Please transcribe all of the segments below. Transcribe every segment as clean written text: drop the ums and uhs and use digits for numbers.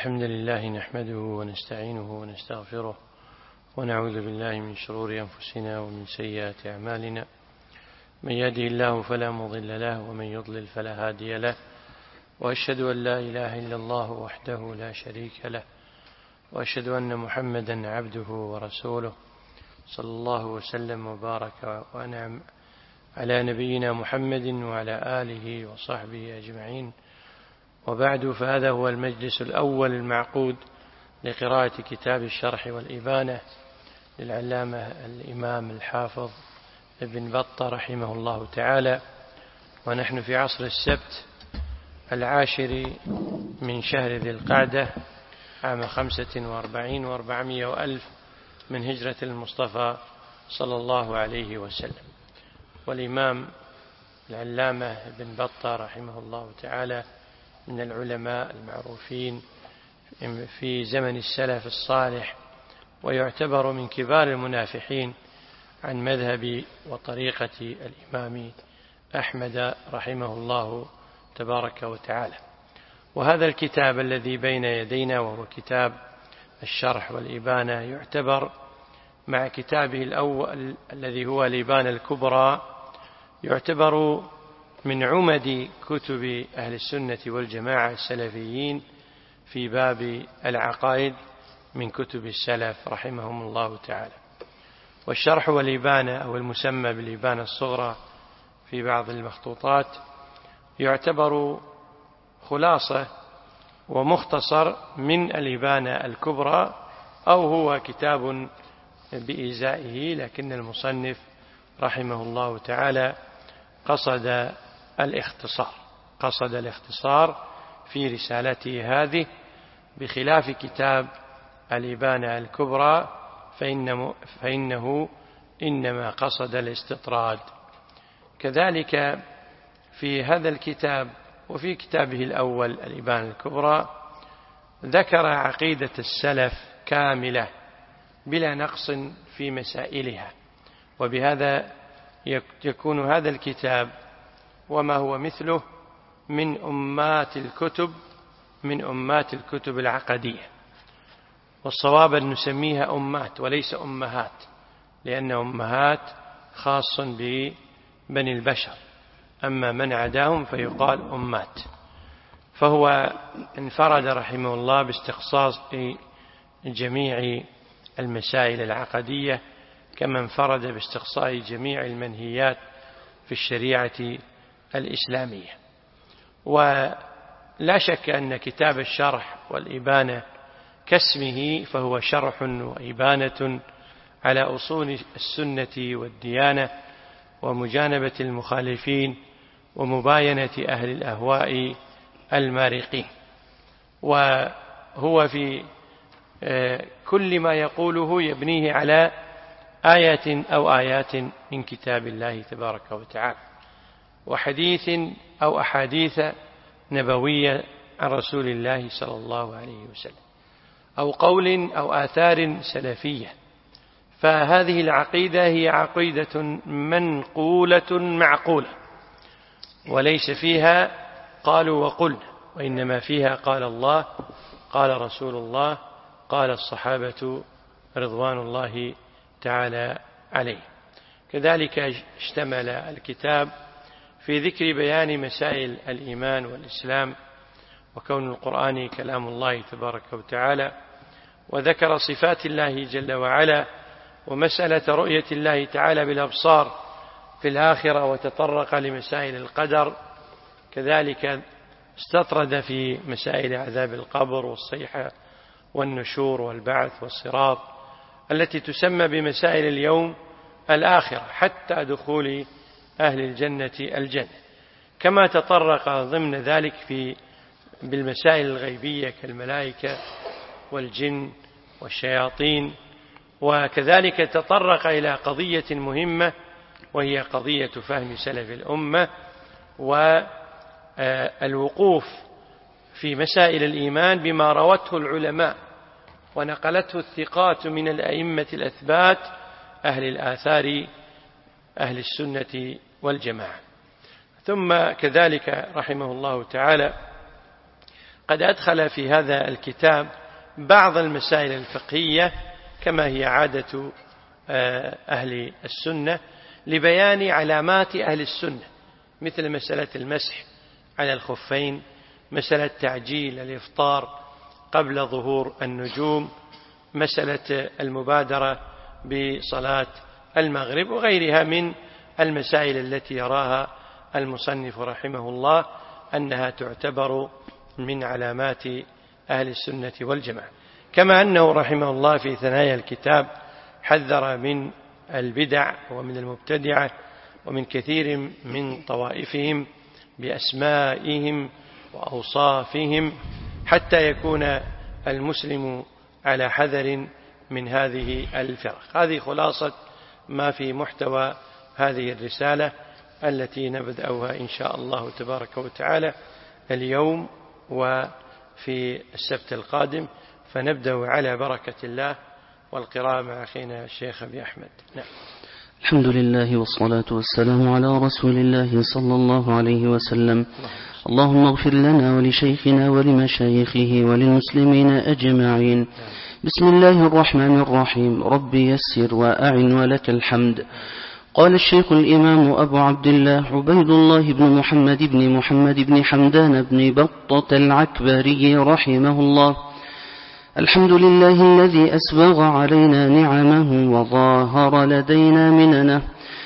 الحمد لله نحمده ونستعينه ونستغفره ونعوذ بالله من شرور أنفسنا ومن سيئات أعمالنا. من يهده الله فلا مضل له ومن يضلل فلا هادي له، وأشهد أن لا إله إلا الله وحده لا شريك له، وأشهد أن محمدا عبده ورسوله، صلى الله وسلم وبارك وأنعم على نبينا محمد وعلى آله وصحبه أجمعين. وبعد، فهذا هو المجلس الأول المعقود لقراءة كتاب الشرح والإبانة للعلامة الإمام الحافظ ابن بطة رحمه الله تعالى، ونحن في عصر السبت 10 من شهر ذي القعدة عام 45 و400 وألف من هجرة المصطفى صلى الله عليه وسلم. والإمام العلامة ابن بطة رحمه الله تعالى من العلماء المعروفين في زمن السلف الصالح، ويعتبر من كبار المنافحين عن مذهب وطريقة الإمام أحمد رحمه الله تبارك وتعالى. وهذا الكتاب الذي بين يدينا وهو كتاب الشرح والإبانة يعتبر مع كتابه الأول الذي هو الإبانة الكبرى يعتبر من عمد كتب أهل السنة والجماعة السلفيين في باب العقائد من كتب السلف رحمهم الله تعالى. والشرح والإبانة أو المسمى بالإبانة الصغرى في بعض المخطوطات يعتبر خلاصة ومختصر من الإبانة الكبرى، أو هو كتاب بإزائه، لكن المصنف رحمه الله تعالى قصد الاختصار في رسالته هذه، بخلاف كتاب الإبانة الكبرى فإنه إنما قصد الاستطراد. كذلك في هذا الكتاب وفي كتابه الأول الإبانة الكبرى ذكر عقيدة السلف كاملة بلا نقص في مسائلها، وبهذا يكون هذا الكتاب وما هو مثله من أمات الكتب العقدية. والصواب أن نسميها أمات وليس أمهات، لأن أمهات خاص ببني البشر، أما من عداهم فيقال أمات. فهو انفرد رحمه الله باستخصاص جميع المسائل العقدية، كما انفرد باستقصاء جميع المنهيات في الشريعة الإسلامية. ولا شك أن كتاب الشرح والإبانة كاسمه فهو شرح وإبانة على أصول السنة والديانة، ومجانبة المخالفين، ومباينة أهل الأهواء المارقين. وهو في كل ما يقوله يبنيه على آية أو آيات من كتاب الله تبارك وتعالى، وحديث أو أحاديث نبوية عن رسول الله صلى الله عليه وسلم، أو قول أو آثار سلفية. فهذه العقيدة هي عقيدة منقولة معقولة، وليس فيها قالوا وقلنا، وإنما فيها قال الله، قال رسول الله، قال الصحابة رضوان الله تعالى عليه. كذلك اشتمل الكتاب في ذكر بيان مسائل الإيمان والإسلام، وكون القرآن كلام الله تبارك وتعالى، وذكر صفات الله جل وعلا، ومسألة رؤية الله تعالى بالأبصار في الآخرة، وتطرق لمسائل القدر. كذلك استطرد في مسائل عذاب القبر والصيحة والنشور والبعث والصراط التي تسمى بمسائل اليوم الآخرة، حتى دخول أهل الجنة الجنة. كما تطرق ضمن ذلك بالمسائل الغيبية كالملائكة والجن والشياطين. وكذلك تطرق إلى قضية مهمة، وهي قضية فهم سلف الأمة والوقوف في مسائل الإيمان بما روته العلماء ونقلته الثقات من الأئمة الأثبات أهل الآثار أهل السنة والجماعة. ثم كذلك رحمه الله تعالى قد أدخل في هذا الكتاب بعض المسائل الفقهية كما هي عادة أهل السنة لبيان علامات أهل السنة، مثل مسألة المسح على الخفين، مسألة تعجيل الإفطار قبل ظهور النجوم، مسألة المبادرة بصلاة المغرب، وغيرها من المسائل التي يراها المصنف رحمه الله أنها تعتبر من علامات أهل السنة والجماعة. كما أنه رحمه الله في ثنايا الكتاب حذر من البدع ومن المبتدعة ومن كثير من طوائفهم بأسمائهم وأوصافهم، حتى يكون المسلم على حذر من هذه الفرق. هذه خلاصة ما في محتوى هذه الرسالة التي نبدأها إن شاء الله تبارك وتعالى اليوم وفي السبت القادم، فنبدأ على بركة الله والقراءة مع أخينا الشيخ أبي أحمد. نعم. الحمد لله والصلاة والسلام على رسول الله صلى الله عليه وسلم. اللهم اغفر لنا ولشيخنا ولمشايخه وللمسلمين أجمعين. بسم الله الرحمن الرحيم. رب يسر وأعن ولك الحمد. قال الشيخ الإمام أبو عبد الله عبيد الله بن محمد بن حمدان بن بطة العكبري رحمه الله: الحمد لله الذي أسبغ علينا نعمه وظاهر لدينا مننه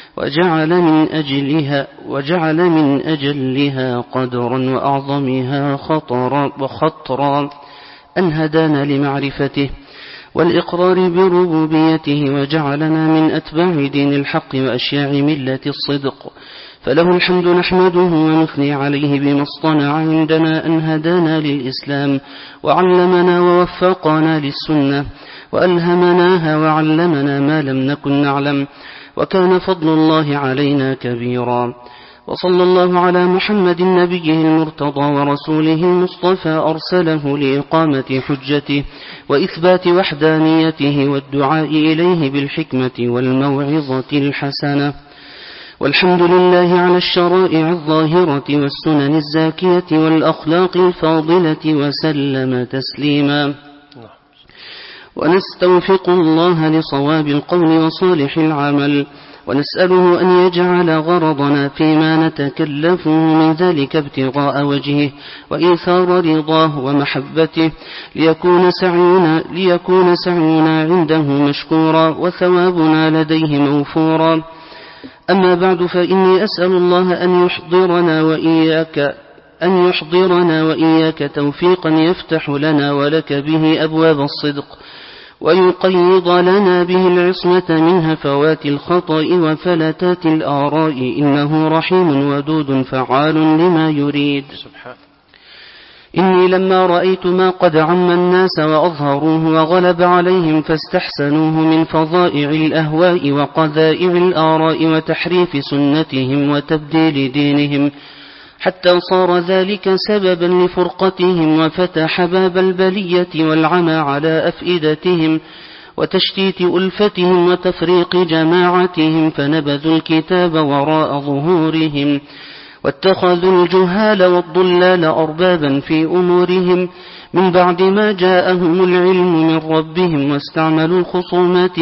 وجعل من أجلها قدرا وأعظمها خطرا أن هدانا لمعرفته والإقرار بربوبيته، وجعلنا من أتباع دين الحق وأشياع ملة الصدق، فله الحمد نحمده ونثني عليه بما اصطنع عندنا أن هدانا للإسلام وعلمنا ووفقنا للسنة وألهمناها وعلمنا ما لم نكن نعلم، وكان فضل الله علينا كبيرا. وصلى الله على محمد نبيه المرتضى ورسوله المصطفى أرسله لإقامة حجته وإثبات وحدانيته والدعاء إليه بالحكمة والموعظة الحسنة. والحمد لله على الشرائع الظاهرة والسنن الزاكية والأخلاق الفاضلة، وسلم تسليما. ونستوفق الله لصواب القول وصالح العمل، ونسأله أن يجعل غرضنا فيما نتكلفه من ذلك ابتغاء وجهه وإيثار رضاه ومحبته، ليكون سعينا عنده مشكورا وثوابنا لديه موفورا. أما بعد، فإني أسأل الله أن يحضرنا وإياك توفيقا يفتح لنا ولك به أبواب الصدق، ويقيض لنا به العصمة من هفوات الخطأ وفلتات الآراء، إنه رحيم ودود فعال لما يريد. إني لما رأيت ما قد عم الناس وأظهروه وغلب عليهم فاستحسنوه من فظائع الأهواء وقذائع الآراء وتحريف سنتهم وتبديل دينهم، حتى صار ذلك سببا لفرقتهم وفتح باب البلية والعمى على أفئدتهم وتشتيت ألفتهم وتفريق جماعتهم، فنبذوا الكتاب وراء ظهورهم واتخذوا الجهال والضلال أربابا في أمورهم من بعد ما جاءهم العلم من ربهم، واستعملوا الخصومات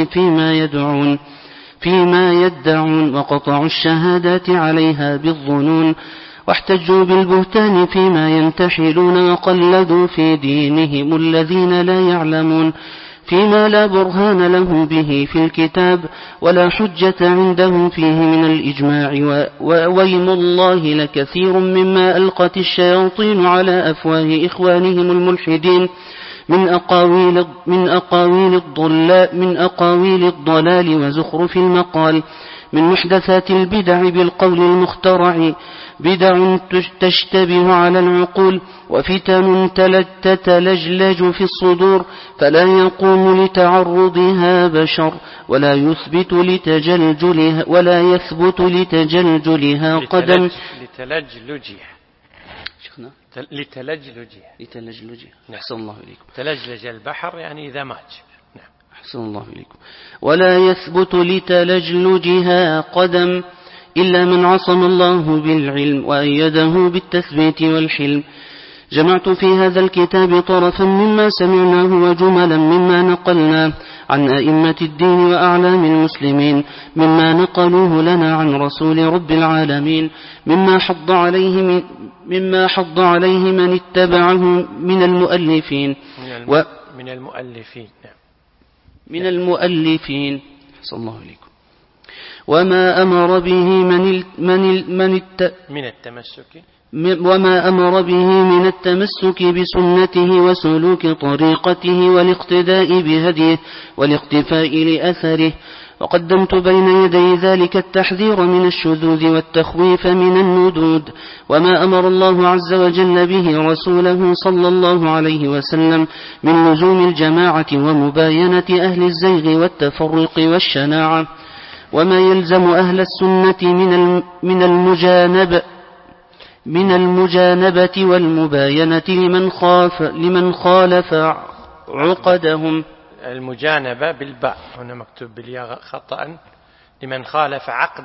فيما يدعون وقطعوا الشهادات عليها بالظنون، واحتجوا بالبهتان فيما ينتحلون، وقلدوا في دينهم الذين لا يعلمون فيما لا برهان لهم به في الكتاب ولا حجة عندهم فيه من الإجماع. وويم الله لكثير مما ألقت الشياطين على أفواه إخوانهم الملحدين من أقاويل الضلال وزخرف المقال، من محدثات البدع بالقول المخترع، بدع تشتبه على العقول، وفتن تتلجلج في الصدور، فلا يقوم لتعرضها بشر ولا يثبت لتجلجلها قدم. لتلجلجها. أحسن الله إليكم. تلجلج البحر يعني إذا مات. أحسن الله إليكم. ولا يثبت لتلجلجها قدم إلا من عصم الله بالعلم وأيده بالتثبيت والحلم، جمعت في هذا الكتاب طرفا مما سمعناه وجملا مما نقلناه عن أئمة الدين وأعلام المسلمين مما نقلوه لنا عن رسول رب العالمين مما حض عليه من اتبعه من المؤلفين من المؤلفين صلى الله عليكم وما أمر به من التمسك بسنته وسلوك طريقته والاقتداء بهديه والاقتفاء لأثره. وقدمت بين يدي ذلك التحذير من الشذوذ والتخويف من الندود وما أمر الله عز وجل به رسوله صلى الله عليه وسلم من لزوم الجماعة ومباينة أهل الزيغ والتفرق والشناعة وما يلزم أهل السنة من المجانبة والمباينة لمن خالف عقدهم. المجانبة بالباء هنا مكتوب بالياء خطأ. لمن خالف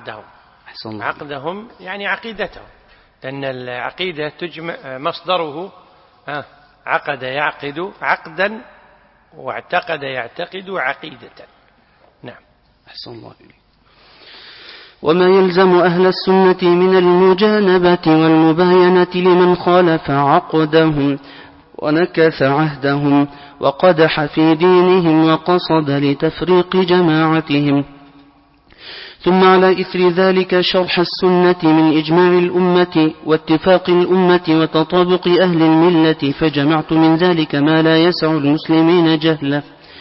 عقدهم يعني عقيدتهم، لأن العقيدة تجمع مصدره عقد يعقد عقدا واعتقد يعتقد عقيدة. نعم. أحسن الله إليك. وما يلزم أهل السنة من المجانبة والمباينة لمن خالف عقدهم ونكث عهدهم وقدح في دينهم وقصد لتفريق جماعتهم. ثم على إثر ذلك شرح السنة من إجماع الأمة واتفاق الأمة وتطابق أهل الملة، فجمعت من ذلك ما لا يسع المسلمين جهله.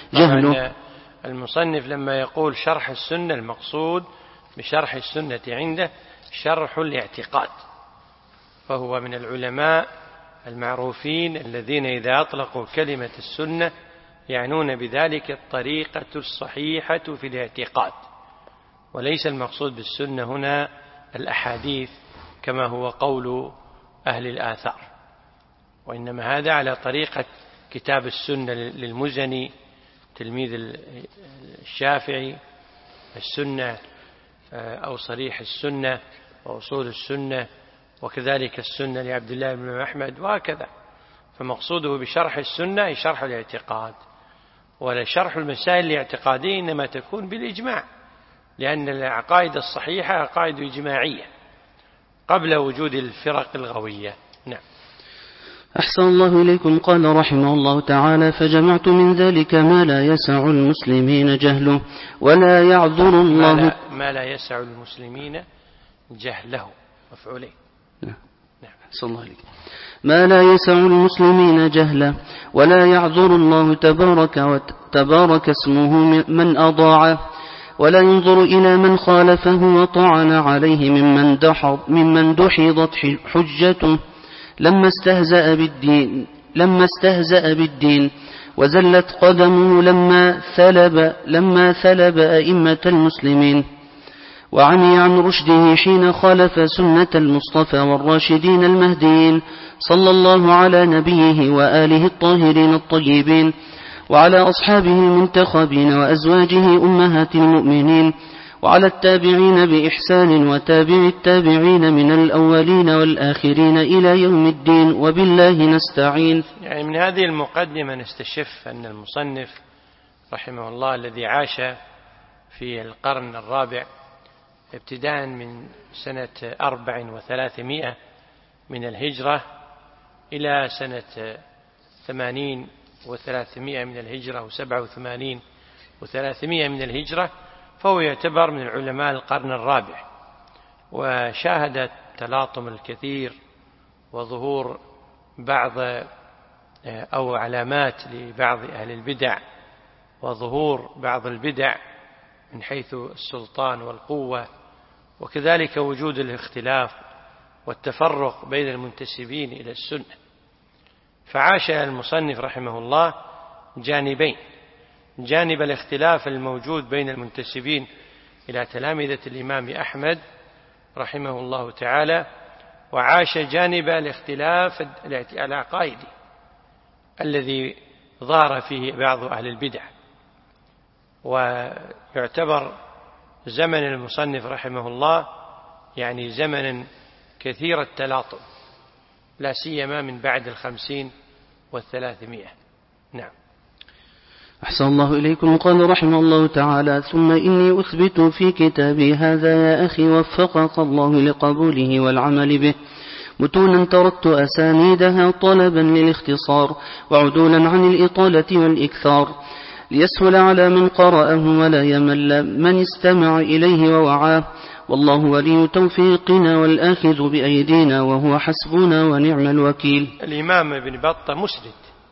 المصنف لما يقول شرح السنة المقصود بشرح السنة عنده شرح الاعتقاد، فهو من العلماء المعروفين الذين إذا أطلقوا كلمة السنة يعنون بذلك الطريقة الصحيحة في الاعتقاد، وليس المقصود بالسنة هنا الأحاديث كما هو قول أهل الآثار، وإنما هذا على طريقة كتاب السنة للمزني تلميذ الشافعي، السنة أو صريح السنة وأصول السنة، وكذلك السنة لعبد الله بن أحمد وهكذا. فمقصوده بشرح السنة أي شرح الاعتقاد، ولا شرح المسائل الاعتقادية إنما تكون بالإجماع، لأن العقائد الصحيحة عقائد إجماعية قبل وجود الفرق الغوية. نعم. أحسن الله إليكم. قال رحمه الله تعالى: فجمعت من ذلك ما لا يسع المسلمين جهله ولا يعذر الله ما لا يسع المسلمين جهله مفعولين. نعم. أحسن الله إليكم. ما لا يسع المسلمين جهله ولا يعذر الله تبارك اسمه من أضاعه، ولا ينظر إلى من خالفه وطعن عليه ممن دحضت حجته لما استهزأ بالدين وزلت قدمه لما ثلب أئمة المسلمين، وعمي عن رشده حين خالف سنة المصطفى والراشدين المهديين صلى الله على نبيه وآله الطاهرين الطيبين وعلى أصحابه المنتخبين وأزواجه أمهات المؤمنين وعلى التابعين بإحسان وتابع التابعين من الأولين والآخرين إلى يوم الدين، وبالله نستعين. يعني من هذه المقدمة نستشف أن المصنف رحمه الله الذي عاش في القرن الرابع ابتداء من سنة 400 من الهجرة إلى سنة 80 و300 من الهجرة و87 و300 من الهجرة، فهو يعتبر من علماء القرن الرابع، وشاهد التلاطم الكثير وظهور بعض أو علامات لبعض أهل البدع وظهور بعض البدع من حيث السلطان والقوة، وكذلك وجود الاختلاف والتفرق بين المنتسبين إلى السنة. فعاش المصنف رحمه الله جانبين: جانب الاختلاف الموجود بين المنتسبين إلى تلامذة الإمام أحمد رحمه الله تعالى، وعاش جانب الاختلاف العقائدي الذي ظهر فيه بعض أهل البدع. ويعتبر زمن المصنف رحمه الله يعني زمنا كثير التلاطم لا سيما من بعد 50 و300. نعم. أحسن الله إليكم. قال رحمه الله تعالى: ثم إني أثبت في كتابي هذا يا أخي وفقك الله لقبوله والعمل به متونا تردت أسانيدها طلبا للاختصار وعدولا عن الإطالة والإكثار ليسهل على من قرأه ولا يمل من استمع إليه ووعاه، والله ولي توفيقنا والآخذ بأيدينا وهو حسبنا ونعم الوكيل. الإمام ابن بطة مسند،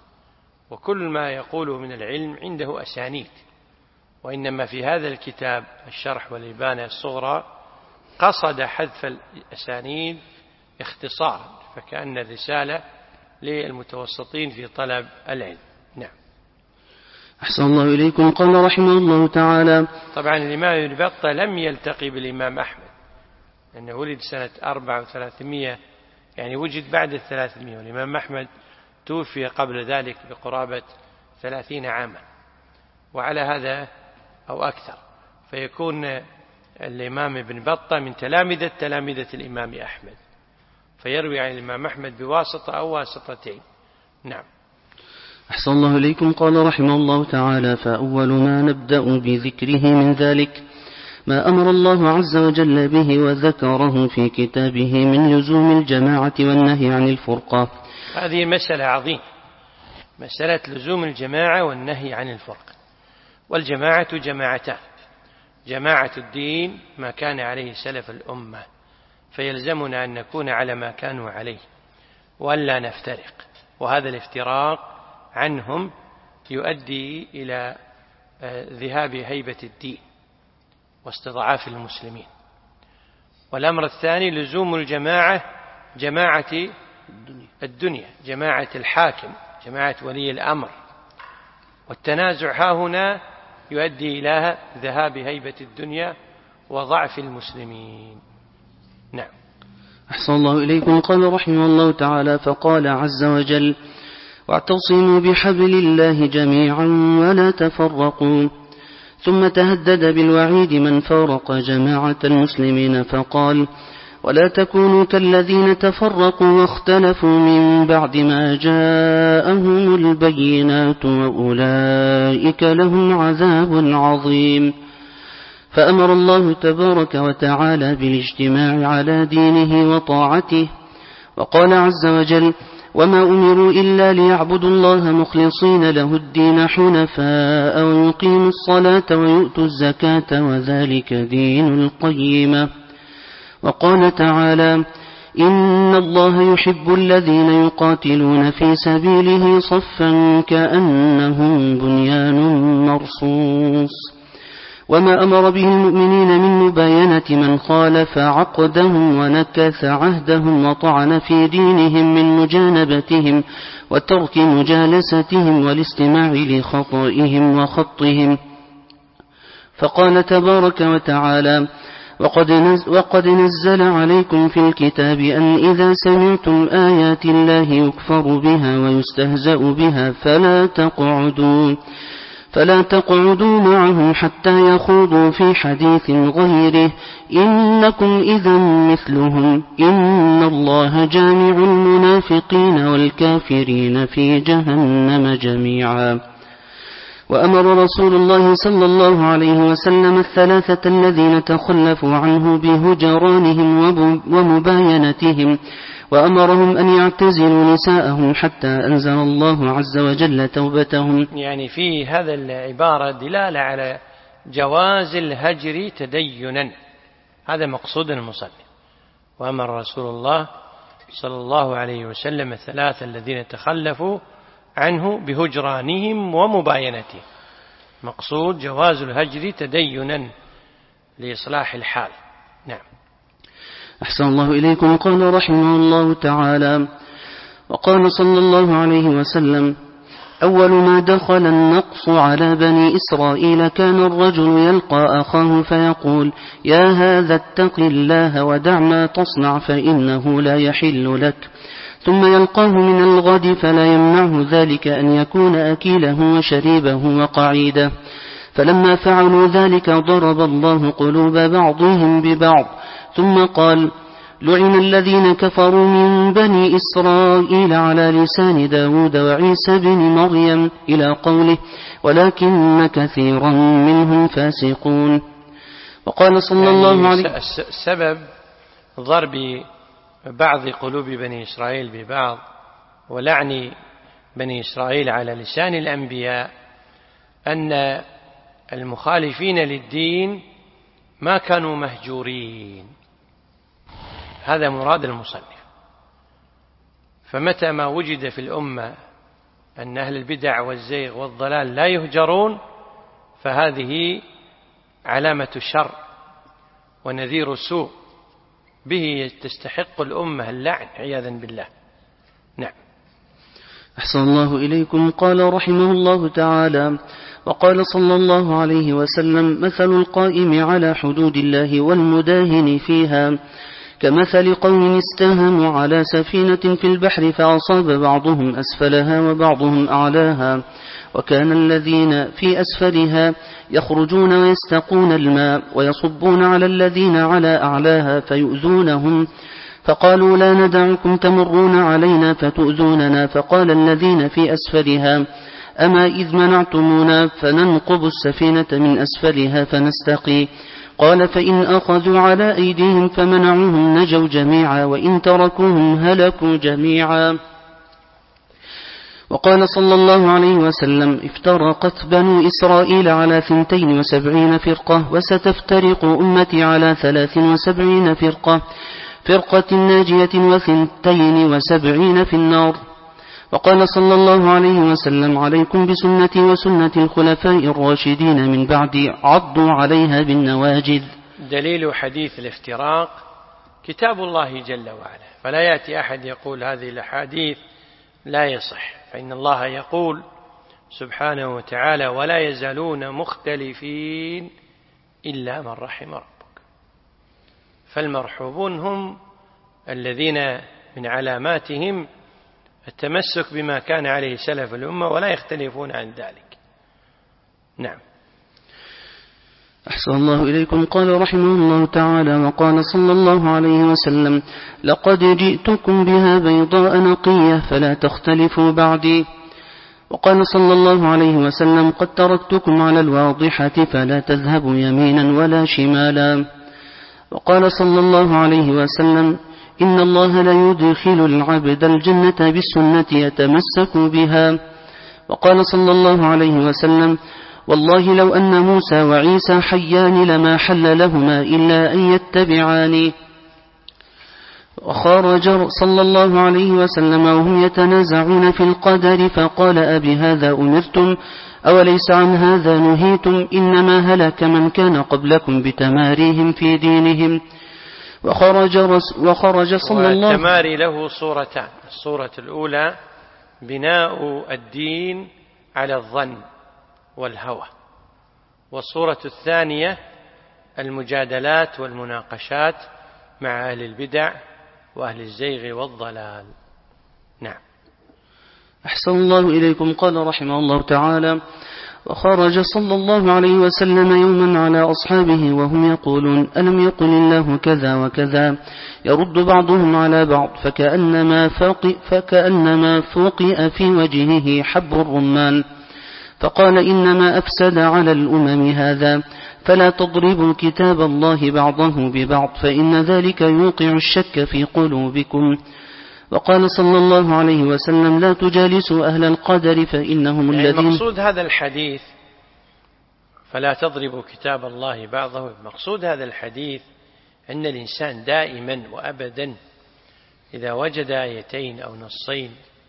وكل ما يقوله من العلم عنده أسانيد، وإنما في هذا الكتاب الشرح والإبانة الصغرى قصد حذف الأسانيد اختصارا، فكأن الرسالة للمتوسطين في طلب العلم. نعم. أحسن الله إليكم. قال رحمه الله تعالى: طبعا الإمام ابن بطة لم يلتقي بالإمام أحمد، لأنه ولد سنة 400، يعني وجد بعد 300، والإمام أحمد توفي قبل ذلك بقرابة 30 عاما، وعلى هذا أو أكثر، فيكون الإمام ابن بطة من تلامذة الإمام أحمد، فيروي عن الإمام أحمد بواسطة أو واسطتين. نعم. أحسن الله إليكم. قال رحمه الله تعالى: فأول ما نبدأ بذكره من ذلك ما أمر الله عز وجل به وذكره في كتابه من لزوم الجماعة والنهي عن الفرقة. هذه مسألة عظيمة، مسألة لزوم الجماعة والنهي عن الفرقة. والجماعة جماعتان: جماعة الدين ما كان عليه سلف الأمة، فيلزمنا أن نكون على ما كانوا عليه وألا نفترق، وهذا الافتراق عنهم يؤدي إلى ذهاب هيبة الدين واستضعاف المسلمين. والأمر الثاني لزوم الجماعة، جماعة الدنيا، جماعة الحاكم، جماعة ولي الأمر، والتنازع ها هنا يؤدي إلى ذهاب هيبة الدنيا وضعف المسلمين. نعم. أحسن الله إليكم. قال رحمه الله تعالى: فقال عز وجل: واعتصموا بحبل الله جميعا ولا تفرقوا. ثم تهدد بالوعيد من فارق جماعة المسلمين فقال: ولا تكونوا كالذين تفرقوا واختلفوا من بعد ما جاءهم البينات وأولئك لهم عذاب عظيم. فأمر الله تبارك وتعالى بالاجتماع على دينه وطاعته، وقال عز وجل: وما أمروا إلا ليعبدوا الله مخلصين له الدين حنفاء ويقيموا الصلاة ويؤتوا الزكاة وذلك دين القيمة. وقال تعالى: إن الله يحب الذين يقاتلون في سبيله صفا كأنهم بنيان مرصوص. وما أمر به المؤمنين من مباينة من خالف عقدهم ونكث عهدهم وطعن في دينهم من مجانبتهم وترك مجالستهم والاستماع لخطئهم وخطهم. فقال تبارك وتعالى: وقد نزل عليكم في الكتاب أن إذا سمعتم آيات الله يكفر بها ويستهزأ بها فلا تقعدوا معهم حتى يخوضوا في حديث غيره إنكم إذا مثلهم إن الله جامع المنافقين والكافرين في جهنم جميعا. وأمر رسول الله صلى الله عليه وسلم الثلاثة الذين تخلفوا عنه بهجرانهم ومباينتهم، وأمرهم أن يعتزلوا نساءهم حتى أنزل الله عز وجل توبتهم. يعني في هذا العبارة دلالة على جواز الهجر تدينا، هذا مقصود المصنف. وأمر رسول الله صلى الله عليه وسلم الثلاثة الذين تخلفوا عنه بهجرانهم ومباينتهم، مقصود جواز الهجر تدينا لإصلاح الحال. نعم. أحسن الله إليكم. قال رحمه الله تعالى: وقال صلى الله عليه وسلم: أول ما دخل النقص على بني إسرائيل كان الرجل يلقى أخاه فيقول: يا هذا اتق الله ودع ما تصنع فإنه لا يحل لك، ثم يلقاه من الغد فلا يمنعه ذلك أن يكون أكيله وشريبه وقعيده. فلما فعلوا ذلك ضرب الله قلوب بعضهم ببعض، ثم قال: لعن الذين كفروا من بني إسرائيل على لسان داود وعيسى بن مريم إلى قوله ولكن كثيرا منهم فاسقون. وقال صلى الله عليه وسلم سبب ضرب بعض قلوب بني إسرائيل ببعض ولعن بني إسرائيل على لسان الأنبياء أن المخالفين للدين ما كانوا مهجورين، هذا مراد المصنف. فمتى ما وجد في الأمة أن أهل البدع والزيغ والضلال لا يهجرون فهذه علامة شر ونذير سوء به تستحق الأمة اللعن عياذا بالله. نعم. أحسن الله إليكم. قال رحمه الله تعالى: وقال صلى الله عليه وسلم: مثل القائم على حدود الله والمداهن فيها كمثل قوم استهموا على سفينة في البحر فأصاب بعضهم أسفلها وبعضهم أعلاها، وكان الذين في أسفلها يخرجون ويستقون الماء ويصبون على الذين على أعلاها فيؤذونهم، فقالوا لا ندعكم تمرون علينا فتؤذوننا، فقال الذين في أسفلها: أما إذ منعتمونا فننقب السفينة من أسفلها فنستقي. قال: فإن أخذوا على أيديهم فمنعوهم نجوا جميعا، وإن تركوهم هلكوا جميعا. وقال صلى الله عليه وسلم: افترقت بنو إسرائيل على 72 فرقة، وستفترق أمتي على 73 فرقة، فرقة ناجية 72 في النار. وقال صلى الله عليه وسلم: عليكم بسنتي وسنة الخلفاء الراشدين من بعدي، عضوا عليها بالنواجذ. دليل حديث الافتراق كتاب الله جل وعلا، فلا يأتي أحد يقول هذه الأحاديث لا يصح، فإن الله يقول سبحانه وتعالى: ولا يزالون مختلفين إلا من رحم ربك. فالمرحوبون هم الذين من علاماتهم التمسك بما كان عليه سلف الأمة ولا يختلفون عن ذلك. نعم. أحسن الله إليكم. قال رحمه الله تعالى: وقال صلى الله عليه وسلم: لقد جئتكم بها بيضاء نقية فلا تختلفوا بعدي. وقال صلى الله عليه وسلم: قد تركتكم على الواضحة فلا تذهبوا يمينا ولا شمالا. وقال صلى الله عليه وسلم: إن الله لا يدخل العبد الجنة بالسنة يتمسك بها. وقال صلى الله عليه وسلم: والله لو أن موسى وعيسى حيان لما حل لهما إلا أن يتبعاني. وخرج صلى الله عليه وسلم وهم يتنازعون في القدر فقال: أبهذا أمرتم أوليس عن هذا نهيتم؟ إنما هلك من كان قبلكم بتماريهم في دينهم. وخرج صلى الله. والتماري له صورتان: الصورة الأولى بناء الدين على الظن والهوى، والصورة الثانية المجادلات والمناقشات مع أهل البدع وأهل الزيغ والضلال. نعم. أحسن الله إليكم. قال رحمه الله تعالى: وخرج صلى الله عليه وسلم يوما على أصحابه وهم يقولون: ألم يقل الله كذا وكذا؟ يرد بعضهم على بعض فكأنما فوقئ في وجهه حب الرمان، فقال: إنما أفسد على الأمم هذا، فلا تضربوا كتاب الله بعضه ببعض، فإن ذلك يوقع الشك في قلوبكم. وقال صلى الله عليه وسلم: لا تجالسوا أهل القدر فإنهم الذين. مقصود هذا الحديث فلا تضربوا كتاب الله بعضه، مقصود هذا الحديث أن الإنسان دائما وأبدا إذا وجد آيتين أو نصين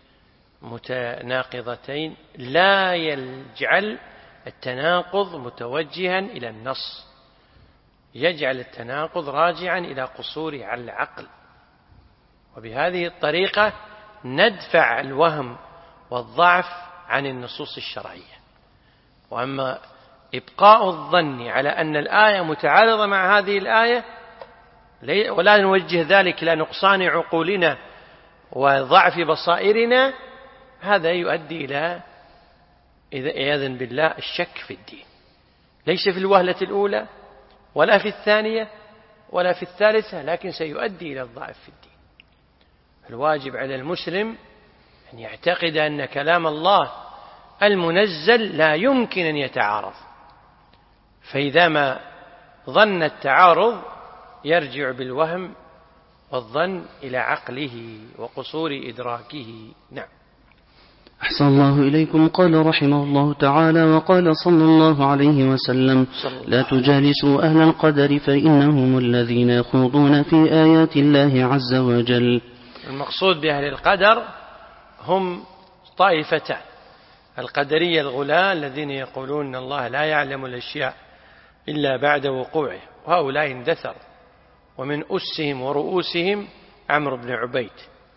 متناقضتين لا يجعل التناقض متوجها إلى النص، يجعل التناقض راجعا إلى قصوره على العقل، وبهذه الطريقة ندفع الوهم والضعف عن النصوص الشرعية. وأما إبقاء الظن على أن الآية متعارضة مع هذه الآية ولا نوجه ذلك إلى نقصان عقولنا وضعف بصائرنا، هذا يؤدي إلى عياذا بالله الشك في الدين، ليس في الوهلة الأولى ولا في الثانية ولا في الثالثة، لكن سيؤدي إلى الضعف في الدين. الواجب على المسلم أن يعتقد أن كلام الله المنزل لا يمكن أن يتعارض، فإذا ما ظن التعارض يرجع بالوهم والظن إلى عقله وقصور إدراكه. نعم. أحسن الله إليكم. قال رحمه الله تعالى: وقال صلى الله عليه وسلم: لا تجالسوا أهل القدر فإنهم الذين يخوضون في آيات الله عز وجل. المقصود بأهل القدر هم طائفتان: القدرية الغلاة الذين يقولون أن الله لا يعلم الأشياء إلا بعد وقوعه، وهؤلاء اندثروا، ومن أسهم ورؤوسهم عمرو بن عبيد.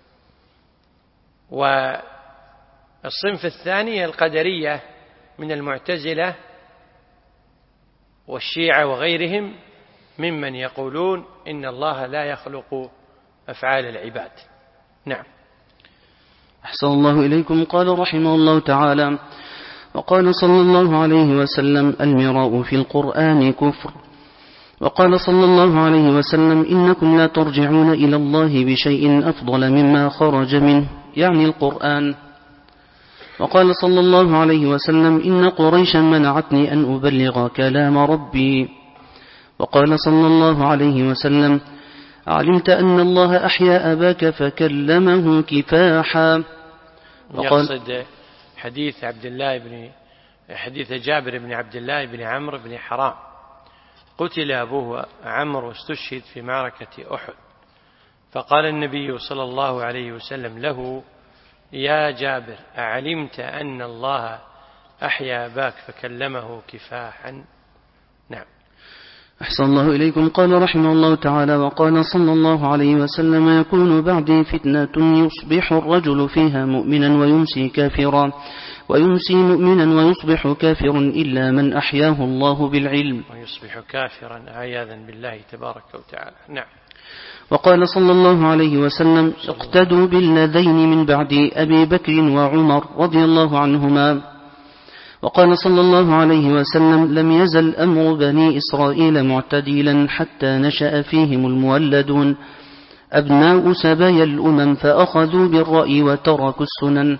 والصنف الثاني القدرية من المعتزلة والشيعة وغيرهم ممن يقولون إن الله لا يخلق أفعال العباد. نعم. أحسن الله إليكم. قال رحمه الله تعالى: وقال صلى الله عليه وسلم: المراء في القرآن كفر. وقال صلى الله عليه وسلم: إنكم لا ترجعون إلى الله بشيء أفضل مما خرج منه، يعني القرآن. وقال صلى الله عليه وسلم: إن قريشا منعتني أن أبلغ كلام ربي. وقال صلى الله عليه وسلم: علمت أن الله أحيا أباك فكلمه كفاحا. يقصد حديث جابر بن عبد الله بن عمرو بن حرام، قتل أبوه عمرو واستشهد في معركة أحد، فقال النبي صلى الله عليه وسلم له: يا جابر، أعلمت أن الله أحيا أباك فكلمه كفاحا؟ نعم. أحسن الله إليكم. قال رحمه الله تعالى: وقال صلى الله عليه وسلم: يكون بعدي فتنة يصبح الرجل فيها مؤمنا ويمسي كافرا، ويمسي مؤمنا ويصبح كافرا، إلا من أحياه الله بالعلم. ويصبح كافرا عياذا بالله تبارك وتعالى. نعم. وقال صلى الله عليه وسلم: اقتدوا بالذين من بعد أبي بكر وعمر رضي الله عنهما. وقال صلى الله عليه وسلم: لم يزل أمر بني إسرائيل معتدلا حتى نشأ فيهم المولدون أبناء سبايا الأمم فأخذوا بالرأي وتركوا السنن.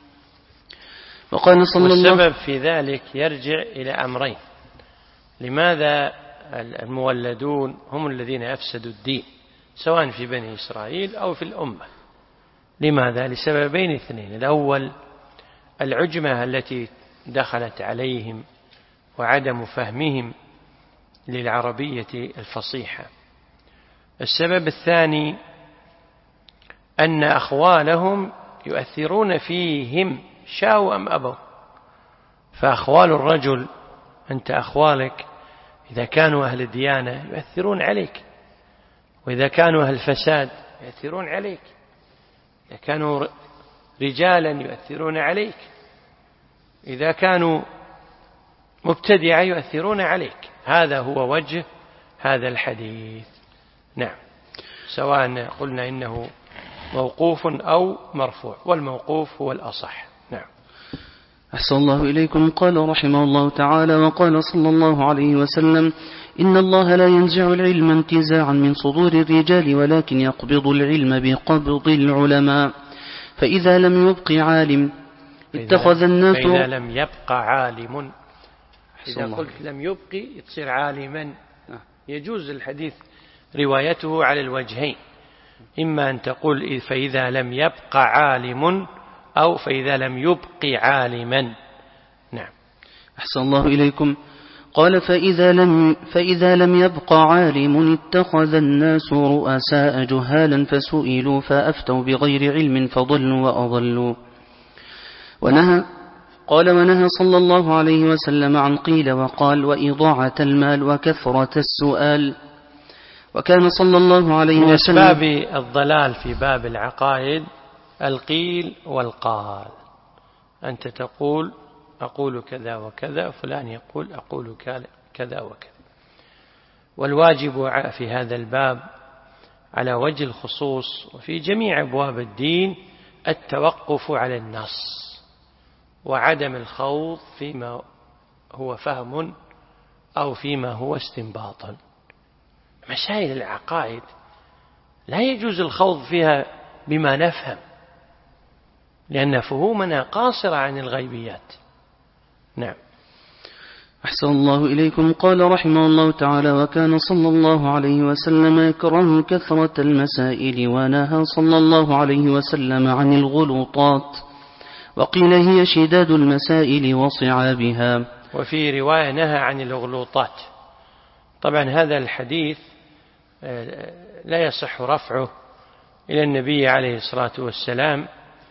وقال صلى الله والسبب في ذلك يرجع إلى أمرين: لماذا المولدون هم الذين أفسدوا الدين سواء في بني إسرائيل أو في الأمة؟ لماذا؟ لسببين اثنين: الأول العجمة التي دخلت عليهم وعدم فهمهم للعربية الفصيحة. السبب الثاني أن أخوالهم يؤثرون فيهم شاءوا أم أبوا، فأخوال الرجل، أنت أخوالك إذا كانوا أهل الديانة يؤثرون عليك، وإذا كانوا أهل الفساد يؤثرون عليك، إذا كانوا رجالا يؤثرون عليك، إذا كانوا مبتدعة يؤثرون عليك. هذا هو وجه هذا الحديث. نعم، سواء قلنا إنه موقوف أو مرفوع، والموقوف هو الأصح. نعم. أحسن الله إليكم. قال رحمه الله تعالى: وقال صلى الله عليه وسلم: إن الله لا ينزع العلم انتزاعا من صدور الرجال، ولكن يقبض العلم بقبض العلماء، فإذا لم يبق عالم اتخذ الناس. فإذا لم يبق عالم، إذا قلت لم يبق تصير عالما. يجوز الحديث روايته على الوجهين: إما أن تقول فإذا لم يبق عالم، أو فإذا لم يبق عالما. نعم. أحسن الله إليكم. قال: فإذا لم يبق عالم اتخذ الناس رؤساء جهالا فسئلوا فأفتوا بغير علم فضلوا وأضلوا. ونهى صلى الله عليه وسلم عن قيل وقال وإضاعة المال وكثرة السؤال. وكان صلى الله عليه وسلم من أسباب الضلال في باب العقائد القيل والقال. أنت تقول أقول كذا وكذا، فلان يقول أقول كذا وكذا. والواجب في هذا الباب على وجه الخصوص وفي جميع أبواب الدين التوقف على النص، وعدم الخوض فيما هو فهم أو فيما هو استنباط. مسائل العقائد لا يجوز الخوض فيها بما نفهم، لأن فهومنا قاصرة عن الغيبيات. نعم. أحسن الله إليكم. قال رحمه الله تعالى: وكان صلى الله عليه وسلم يكره كثرة المسائل، ونهى صلى الله عليه وسلم عن الغلوطات، وقيل هي شداد المسائل وصعابها. وفي رواية نهى عن الغلوطات. طبعا هذا الحديث لا يصح رفعه إلى النبي عليه الصلاة والسلام،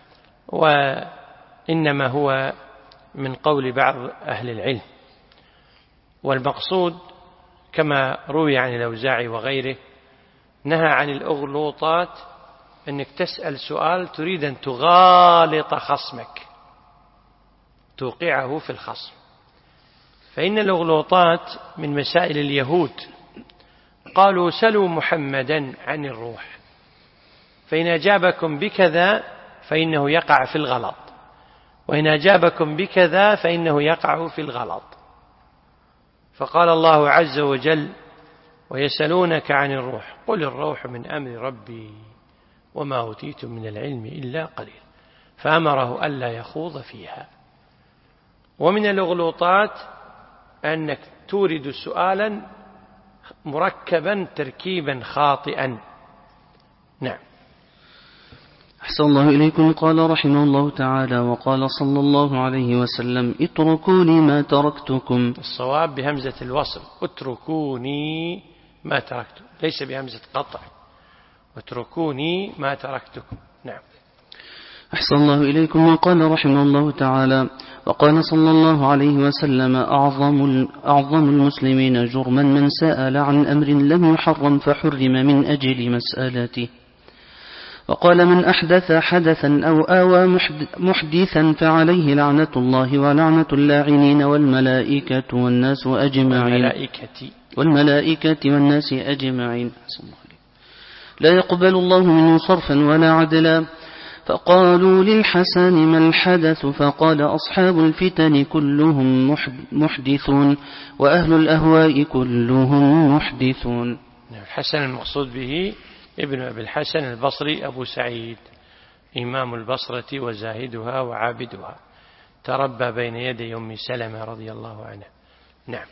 وإنما هو من قول بعض أهل العلم، والمقصود كما روي عن الأوزاعي وغيره نهى عن الأغلوطات، أنك تسأل سؤال تريد أن تغالط خصمك، توقعه في الخصم. فإن الأغلوطات من مسائل اليهود، قالوا سلوا محمدا عن الروح، فإن أجابكم بكذا فإنه يقع في الغلط، وإن أجابكم بكذا فإنه يقع في الغلط. فقال الله عز وجل: ويسألونك عن الروح قل الروح من أمر ربي وما أوتيتم من العلم إلا قليل، فأمره ألا يخوض فيها. ومن الأغلوطات أنك تورد سؤالا مركبا تركيبا خاطئا. نعم. أحسن الله إليكم. قال رحمه الله تعالى: وقال صلى الله عليه وسلم: اتركوني ما تركتكم. الصواب بهمزة الوصل، اتركوني ما تركتكم، ليس بهمزة قطع، اتركوني ما تركتكم. نعم. أحسن الله إليكم. وقال رحمه الله تعالى: وقال صلى الله عليه وسلم: أعظم المسلمين جرما من سأل عن أمر لم يحرم فحرم من أجل مسألته. وقال: من أحدث حدثا أو آوى محدثا فعليه لعنة الله ولعنة اللاعنين والملائكة والناس أجمعين. والملائكة والناس أجمعين. لا يقبل الله منه صرفا ولا عدلا. فقالوا للحسن: ما الحدث؟ فقال: أصحاب الفتن كلهم محدثون، وأهل الأهواء كلهم محدثون. الحسن المقصود به ابن أبي الحسن البصري أبو سعيد، إمام البصرة وزاهدها وعابدها، تربى بين يدي أم سلمة رضي الله عنها. نعم.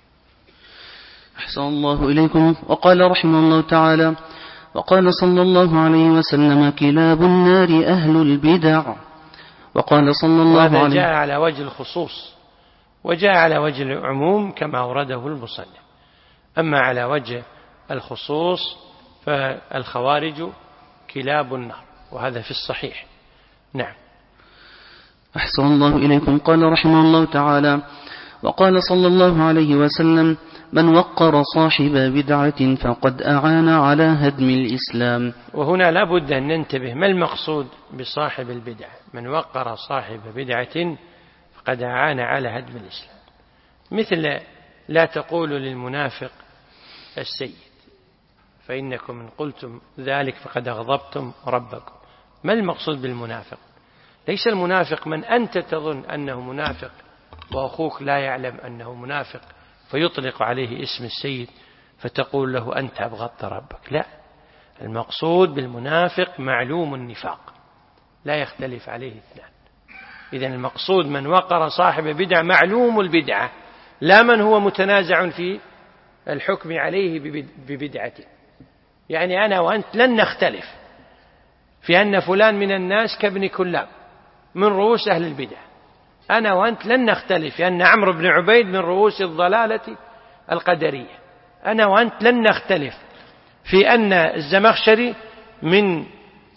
أحسن الله إليكم. وقال رحمه الله تعالى: وقال صلى الله عليه وسلم: كلاب النار أهل البدع. وقال صلى الله عليه وسلم: جاء على وجه الخصوص، وجاء على وجه العموم كما أورده المصنف. أما على وجه الخصوص فالخوارج كلاب النار، وهذا في الصحيح. نعم. أحسن الله إليكم. قال رحمه الله تعالى: وقال صلى الله عليه وسلم: من وقر صاحب بدعة فقد أعان على هدم الإسلام. وهنا لا بد أن ننتبه، ما المقصود بصاحب البدعة؟ من وقر صاحب بدعة فقد أعان على هدم الإسلام. مثل لا تقولوا للمنافق السيد، فإنكم إن قلتم ذلك فقد أغضبتم ربكم. ما المقصود بالمنافق؟ ليس المنافق من أنت تظن أنه منافق وأخوك لا يعلم أنه منافق فيطلق عليه اسم السيد فتقول له أنت أبغضت ربك. لا، المقصود بالمنافق معلوم النفاق لا يختلف عليه اثنان. إذن المقصود من وقر صاحب بدعة معلوم البدعة، لا من هو متنازع في الحكم عليه ببدعته. يعني أنا وأنت لن نختلف في أن فلان من الناس كابن كلاب من رؤوس أهل البدع. أنا وأنت لن نختلف في أن عمرو بن عبيد من رؤوس الضلالة القدرية. أنا وأنت لن نختلف في أن الزمخشري من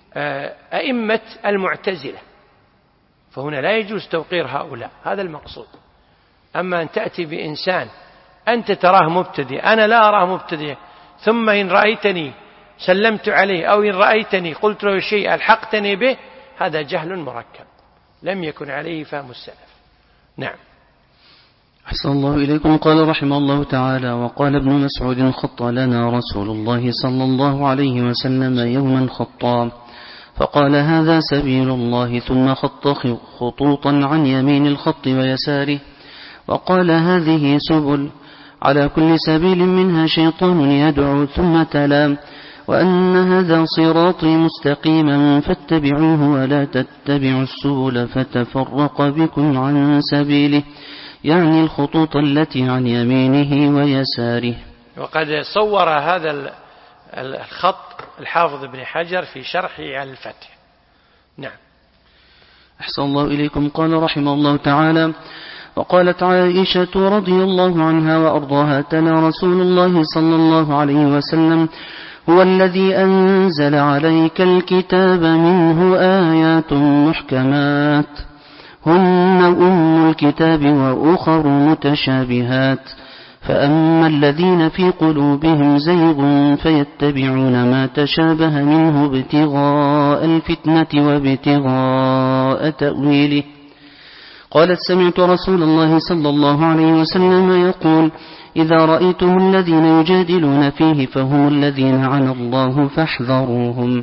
أئمة المعتزلة. فهنا لا يجوز توقير هؤلاء، هذا المقصود. أما أن تأتي بإنسان أنت تراه مبتدئ أنا لا أراه مبتدئ، ثم إن رأيتني سلمت عليه أو إن رأيتني قلت له شيء ألحقتني به، هذا جهل مركب لم يكن عليه فهم السلف. نعم. أحسن الله إليكم. قال رحمه الله تعالى: وقال ابن مسعود: خط لنا رسول الله صلى الله عليه وسلم يوما خطا، فقال: هذا سبيل الله، ثم خط خطوطا عن يمين الخط ويساره، وقال: هذه سبل، على كل سبيل منها شيطان يدعو، ثم تلا: وأن هذا صراطي مستقيما فاتبعوه ولا تتبعوا السبل فتفرق بكم عن سبيله، يعني الخطوط التي عن يمينه ويساره. وقد صور هذا الخط الحافظ ابن حجر في شرحه على الفتح. نعم. أحسن الله إليكم. قال رحمه الله تعالى: وقالت عائشة رضي الله عنها وأرضاها: تلا رسول الله صلى الله عليه وسلم: هو الذي أنزل عليك الكتاب منه آيات محكمات هن أم الكتاب وأخر متشابهات، فأما الذين في قلوبهم زيغ فيتبعون ما تشابه منه ابتغاء الفتنة وابتغاء تأويله. قالت: سمعت رسول الله صلى الله عليه وسلم يقول: إذا رأيتم الذين يجادلون فيه فهم الذين عنى الله فاحذروهم.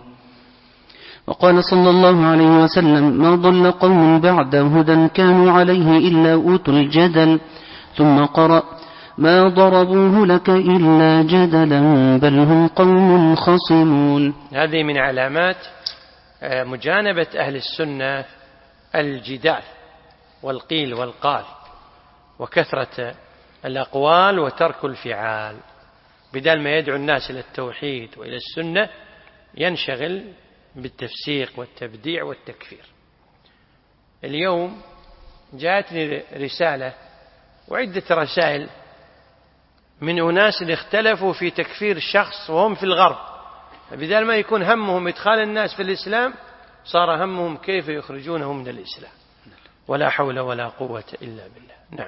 وقال صلى الله عليه وسلم: ما ضل قوم بعد هدى كانوا عليه إلا أوتوا الجدل. ثم قرأ: ما ضربوه لك إلا جدلا بل هم قوم خصمون. هذه من علامات مجانبة أهل السنة الجدال والقيل والقال وكثرة الأقوال وترك الفعال. بدل ما يدعو الناس إلى التوحيد وإلى السنة ينشغل بالتفسيق والتبديع والتكفير. اليوم جاءتني رسالة وعدة رسائل من أناس اختلفوا في تكفير الشخص وهم في الغرب، بدل ما يكون همهم إدخال الناس في الإسلام صار همهم كيف يخرجونه من الإسلام. ولا حول ولا قوة إلا بالله. نعم.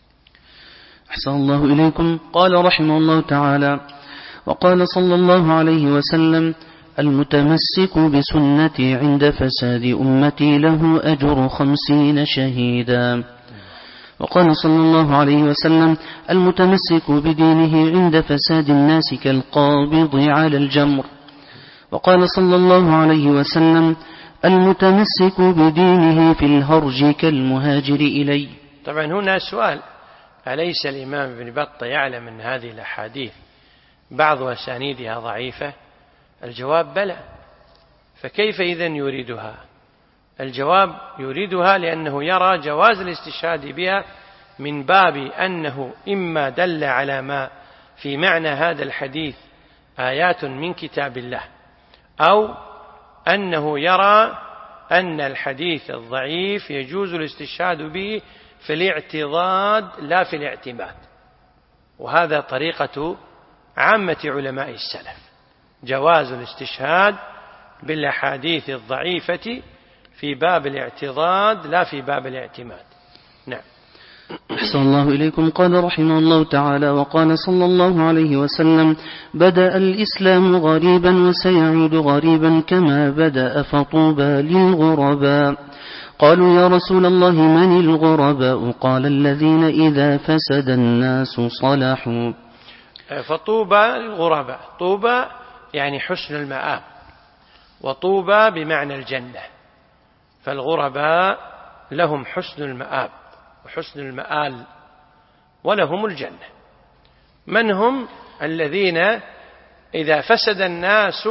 أحسن الله إليكم. قال رحمه الله تعالى: وقال صلى الله عليه وسلم: المتمسك بسنتي عند فساد أمتي له أجر 50 شهيدا. وقال صلى الله عليه وسلم: المتمسك بدينه عند فساد الناس كالقابض على الجمر. وقال صلى الله عليه وسلم: المتمسك بدينه في الهرج كالمهاجر إلي. طبعا هنا سؤال: أليس الإمام ابن بطة يعلم أن هذه الأحاديث بعض أسانيدها ضعيفة؟ الجواب: بلى. فكيف إذن يريدها؟ الجواب: يريدها لأنه يرى جواز الاستشهاد بها من باب أنه إما دل على ما في معنى هذا الحديث آيات من كتاب الله، أو أنه يرى أن الحديث الضعيف يجوز الاستشهاد به في الاعتضاد لا في الاعتماد. وهذا طريقة عامة علماء السلف، جواز الاستشهاد بالأحاديث الضعيفة في باب الاعتضاد لا في باب الاعتماد. نعم. أحسن الله إليكم. قال رحمه الله تعالى: وقال صلى الله عليه وسلم: بدأ الإسلام غريبا وسيعود غريبا كما بدأ فطوبى للغرباء. قالوا: يا رسول الله من الغرباء؟ قال: الذين إذا فسد الناس صلحوا. فطوبى للغرباء، طوبى يعني حسن المآب، وطوبى بمعنى الجنة. فالغرباء لهم حسن المآب وحسن المآل ولهم الجنة. من هم؟ الذين إذا فسد الناس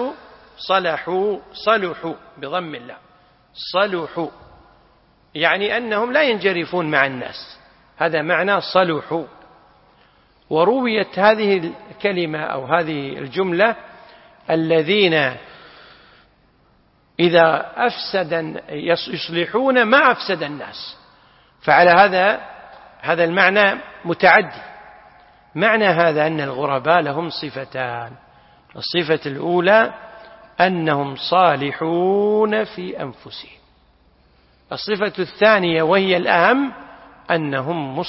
صلحوا بضم الله، صلحوا يعني أنهم لا ينجرفون مع الناس، هذا معنى صلحوا. ورويت هذه الكلمة أو هذه الجملة: الذين إذا أفسد يصلحون ما أفسد الناس. فعلى هذا المعنى متعدي. معنى هذا أن الغرباء لهم صفتان: الصفة الأولى أنهم صالحون في أنفسهم، الصفة الثانية وهي الأهم أنهم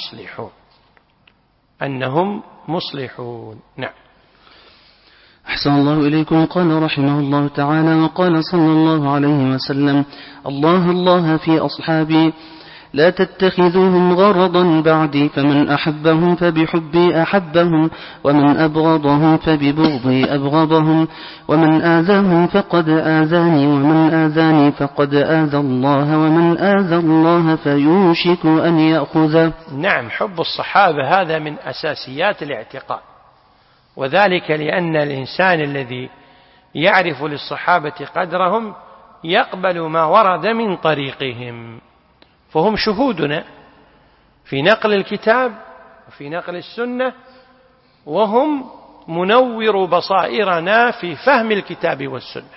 مصلحون. نعم. أحسن الله إليكم. قال رحمه الله تعالى: وقال صلى الله عليه وسلم: الله في أصحابي لا تتخذوهم غرضا بعدي فمن أحبهم فبحبي أحبهم ومن أبغضهم فببغضي أبغضهم ومن آذاهم فقد آذاني ومن آذاني فقد آذى الله ومن آذى الله فيوشك أن يأخذه. نعم، حب الصحابة هذا من أساسيات الاعتقاد، وذلك لأن الإنسان الذي يعرف للصحابة قدرهم يقبل ما ورد من طريقهم، فهم شهودنا في نقل الكتاب وفي نقل السنة، وهم منور بصائرنا في فهم الكتاب والسنة.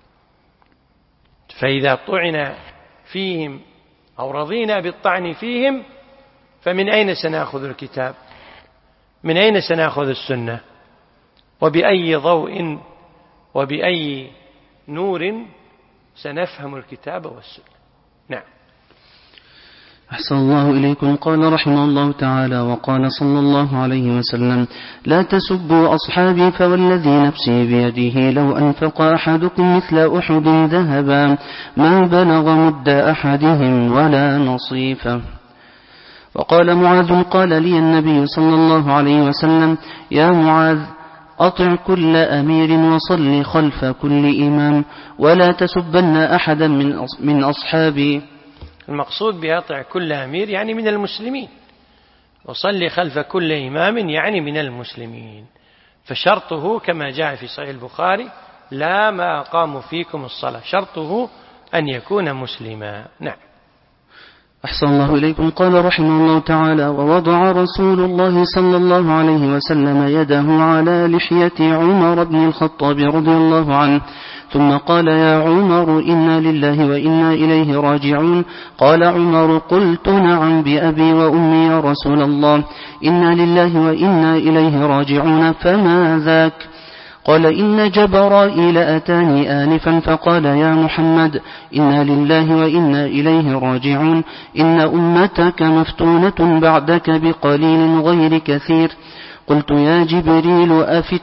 فإذا طعن فيهم أو رضينا بالطعن فيهم فمن أين سنأخذ الكتاب؟ من أين سنأخذ السنة؟ وبأي ضوء وبأي نور سنفهم الكتاب والسنة؟ نعم. أحسن الله إليكم. قال رحمه الله تعالى: وقال صلى الله عليه وسلم: لا تسبوا أصحابي فوالذي نفسي بيده لو أنفق أحدكم مثل أحد ذهبا ما بلغ مد أحدهم ولا نصيفه. وقال معاذ: قال لي النبي صلى الله عليه وسلم: يا معاذ، أطع كل أمير وصل خلف كل إمام ولا تسبن أحدا من أصحابي. المقصود بأطع كل أمير يعني من المسلمين، وصل خلف كل إمام يعني من المسلمين، فشرطه كما جاء في صحيح البخاري: لا ما أقاموا فيكم الصلاة، شرطه أن يكون مسلما. نعم. أحسن الله إليكم. قال رحمه الله تعالى: ووضع رسول الله صلى الله عليه وسلم يده على لحية عمر بن الخطاب رضي الله عنه ثم قال: يا عمر، إنا لله وإنا إليه راجعون. قال عمر: قلت نعم بأبي وأمي يا رسول الله، إنا لله وإنا إليه راجعون، فما ذاك؟ قال: إن جبرائيل أتاني آنفا فقال: يا محمد، إنا لله وإنا إليه راجعون، إن أمتك مفتونة بعدك بقليل غير كثير. قلت: يا جبريل،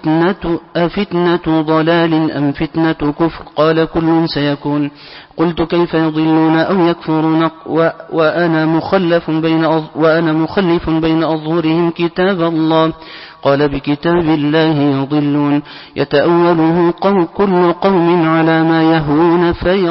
أفتنة ضلال أم فتنة كفر؟ قال: كل سيكون. قلت: كيف يضلون أو يكفرون وأنا مخلف بين أظهرهم كتاب الله؟ قال: بكتاب الله يضلون، يتأوله كل قوم على ما يهوون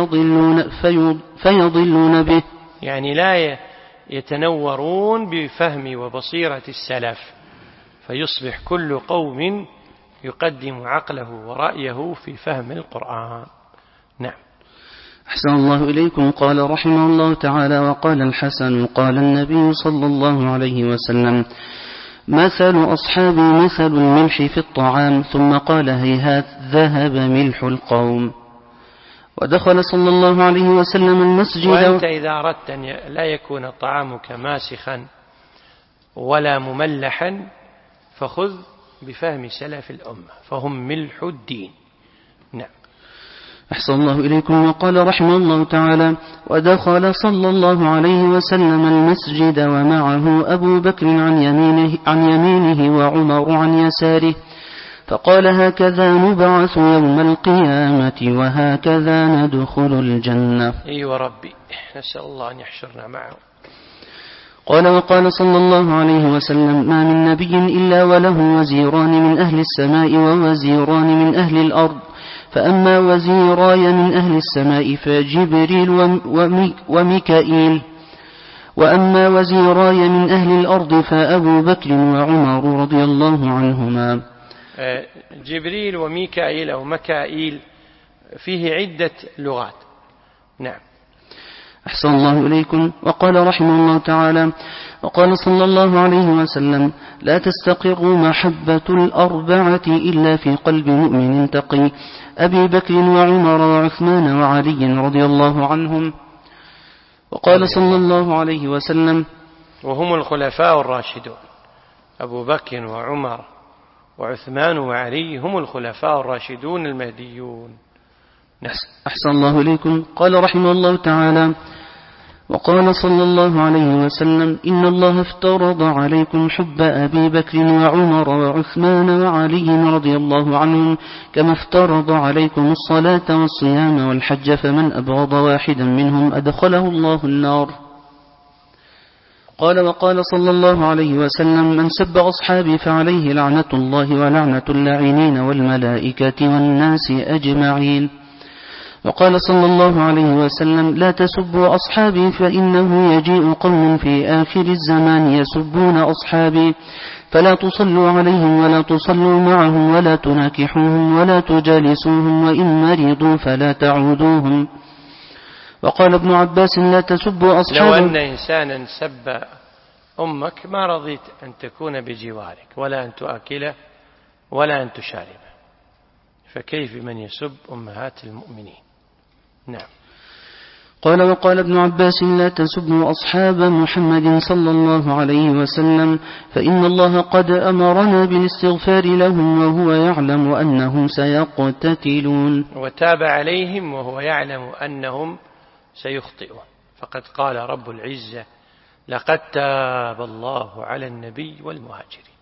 فيضلون به. يعني لا يتنورون بفهم وبصيرة السلف، فيصبح كل قوم يقدم عقله ورأيه في فهم القرآن. نعم. أحسن الله إليكم. قال رحمه الله تعالى: وقال الحسن: قال النبي صلى الله عليه وسلم: مثل أصحابي مثل الملح في الطعام. ثم قال: هيهات ذهب ملح القوم. ودخل صلى الله عليه وسلم المسجد. وأنت إذا أردت أن لا يكون طعامك ماسخا ولا مملحا فخذ بفهم سلف الأمة، فهم ملح الدين. نعم. أحسن الله إليكم. وقال رحمه الله تعالى: ودخل صلى الله عليه وسلم المسجد ومعه أبو بكر عن يمينه وعمر عن يساره، فقال: هكذا نبعث يوم القيامة وهكذا ندخل الجنة. أيوة ربي، نسأل الله أن يحشرنا معه. قال: وقال صلى الله عليه وسلم: ما من نبي إلا وله وزيران من أهل السماء ووزيران من أهل الأرض، فأما وزيراي من أهل السماء فجبريل وميكائيل، وأما وزيراي من أهل الأرض فأبو بكر وعمر رضي الله عنهما. جبريل وميكائيل أو مكائيل فيه عدة لغات. نعم. أحسن الله إليكم. وقال رحمه الله تعالى: وقال صلى الله عليه وسلم: لا تستقر محبة الأربعة إلا في قلب مؤمن تقي، أبي بكر وعمر وعثمان وعلي رضي الله عنهم. وقال صلى الله عليه وسلم: وهم الخلفاء الراشدون، أبو بكر وعمر وعثمان وعلي هم الخلفاء الراشدون المهديون. أحسن الله إليكم. قال رحمه الله تعالى: وقال صلى الله عليه وسلم: إن الله افترض عليكم حب أبي بكر وعمر وعثمان وعلي رضي الله عنهم كما افترض عليكم الصلاة والصيام والحج، فمن أبغض واحدا منهم أدخله الله النار. قال وقال صلى الله عليه وسلم من سب أصحابي فعليه لعنة الله ولعنة اللاعنين والملائكة والناس أجمعين. وقال صلى الله عليه وسلم لا تسبوا أصحابي فإنه يجيء قوم في آخر الزمان يسبون أصحابي فلا تصلوا عليهم ولا تصلوا معهم ولا تناكحوهم ولا تجالسوهم وإن مرضوا فلا تعودوهم. وقال ابن عباس لا تسبوا أصحابي. لو أن إنسانا سب أمك ما رضيت أن تكون بجوارك ولا أن تؤكله ولا أن تشاربه، فكيف من يسب أمهات المؤمنين؟ نعم. قال وقال ابن عباس لا تسبوا أصحاب محمد صلى الله عليه وسلم فإن الله قد أمرنا بالاستغفار لهم وهو يعلم أنهم سيقتتلون. وتاب عليهم وهو يعلم أنهم سيخطئون، فقد قال رب العزة لقد تاب الله على النبي والمهاجرين،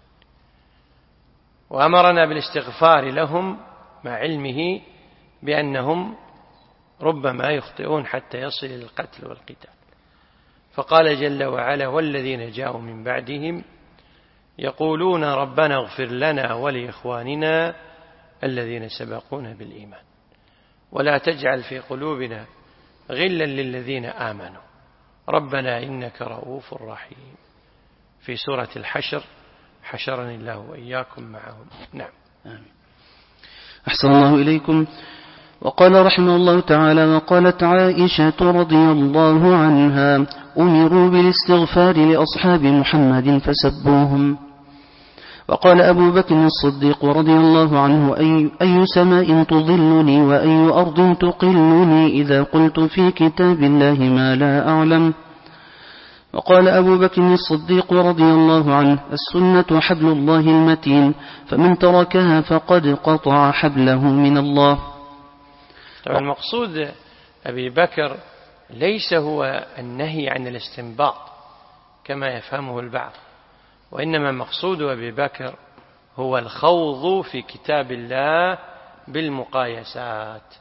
وأمرنا بالاستغفار لهم مع علمه بأنهم ربما يخطئون حتى يصل إلى القتل والقتال. فقال جل وعلا والذين جاءوا من بعدهم يقولون ربنا اغفر لنا ولإخواننا الذين سبقونا بالإيمان ولا تجعل في قلوبنا غلا للذين آمنوا ربنا إنك رؤوف رحيم. في سورة الحشر حشرني الله وإياكم معهم. نعم. آمين. أحسن الله إليكم. وقال رحمه الله تعالى وقالت عائشة رضي الله عنها أمروا بالاستغفار لأصحاب محمد فسبوهم. وقال أبو بكر الصديق رضي الله عنه أي سماء تظلني وأي أرض تقلني إذا قلت في كتاب الله ما لا أعلم. وقال أبو بكر الصديق رضي الله عنه السنة حبل الله المتين فمن تركها فقد قطع حبله من الله. طبعا المقصود أبي بكر ليس هو النهي عن الاستنباط كما يفهمه البعض، وإنما مقصود أبي بكر هو الخوض في كتاب الله بالمقايسات،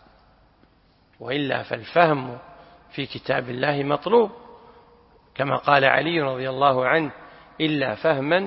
وإلا فالفهم في كتاب الله مطلوب كما قال علي رضي الله عنه إلا فهما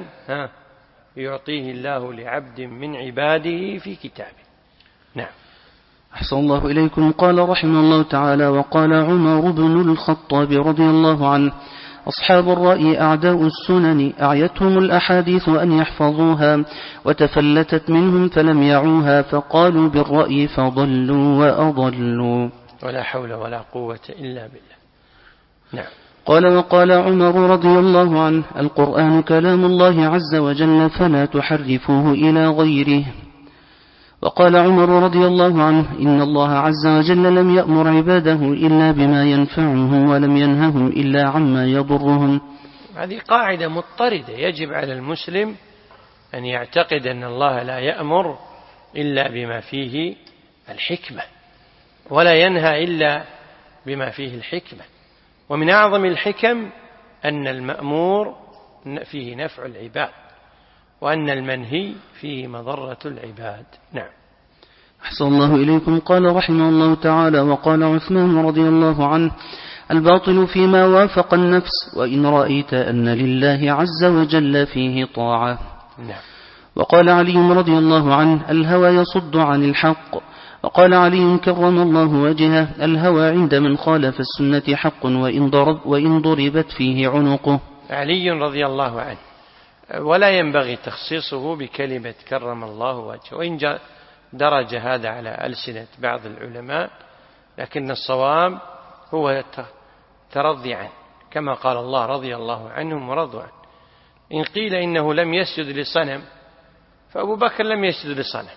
يعطيه الله لعبد من عباده في كتابه. نعم. أحسن الله إليكم. قال رحمه الله تعالى وقال عمر بن الخطاب رضي الله عنه أصحاب الرأي أعداء السنن أعيتهم الأحاديث أن يحفظوها وتفلتت منهم فلم يعوها فقالوا بالرأي فضلوا وأضلوا. ولا حول ولا قوة إلا بالله. نعم. قال وقال عمر رضي الله عنه القرآن كلام الله عز وجل فلا تحرفوه إلى غيره. وقال عمر رضي الله عنه إن الله عز وجل لم يأمر عباده إلا بما ينفعهم ولم ينههم إلا عما يضرهم. هذه قاعدة مضطردة يجب على المسلم أن يعتقد أن الله لا يأمر إلا بما فيه الحكمة ولا ينهى إلا بما فيه الحكمة. ومن أعظم الحكم أن المأمور فيه نفع العباد وأن المنهي فيه مضرة العباد. نعم. أحسن الله إليكم. قال رحمه الله تعالى وقال عثمان رضي الله عنه الباطل فيما وافق النفس وإن رأيت أن لله عز وجل فيه طاعة. نعم. وقال علي رضي الله عنه الهوى يصد عن الحق. وقال علي كرم الله وجهه الهوى عند من خالف السنة حق وإن ضربت فيه عنقه. علي رضي الله عنه ولا ينبغي تخصيصه بكلمة كرم الله وجهه، وإن درج هذا على ألسنة بعض العلماء، لكن الصواب هو ترضي عنه كما قال الله رضي الله عنهم ورضوا عنه. إن قيل إنه لم يسجد لصنم فأبو بكر لم يسجد لصنم،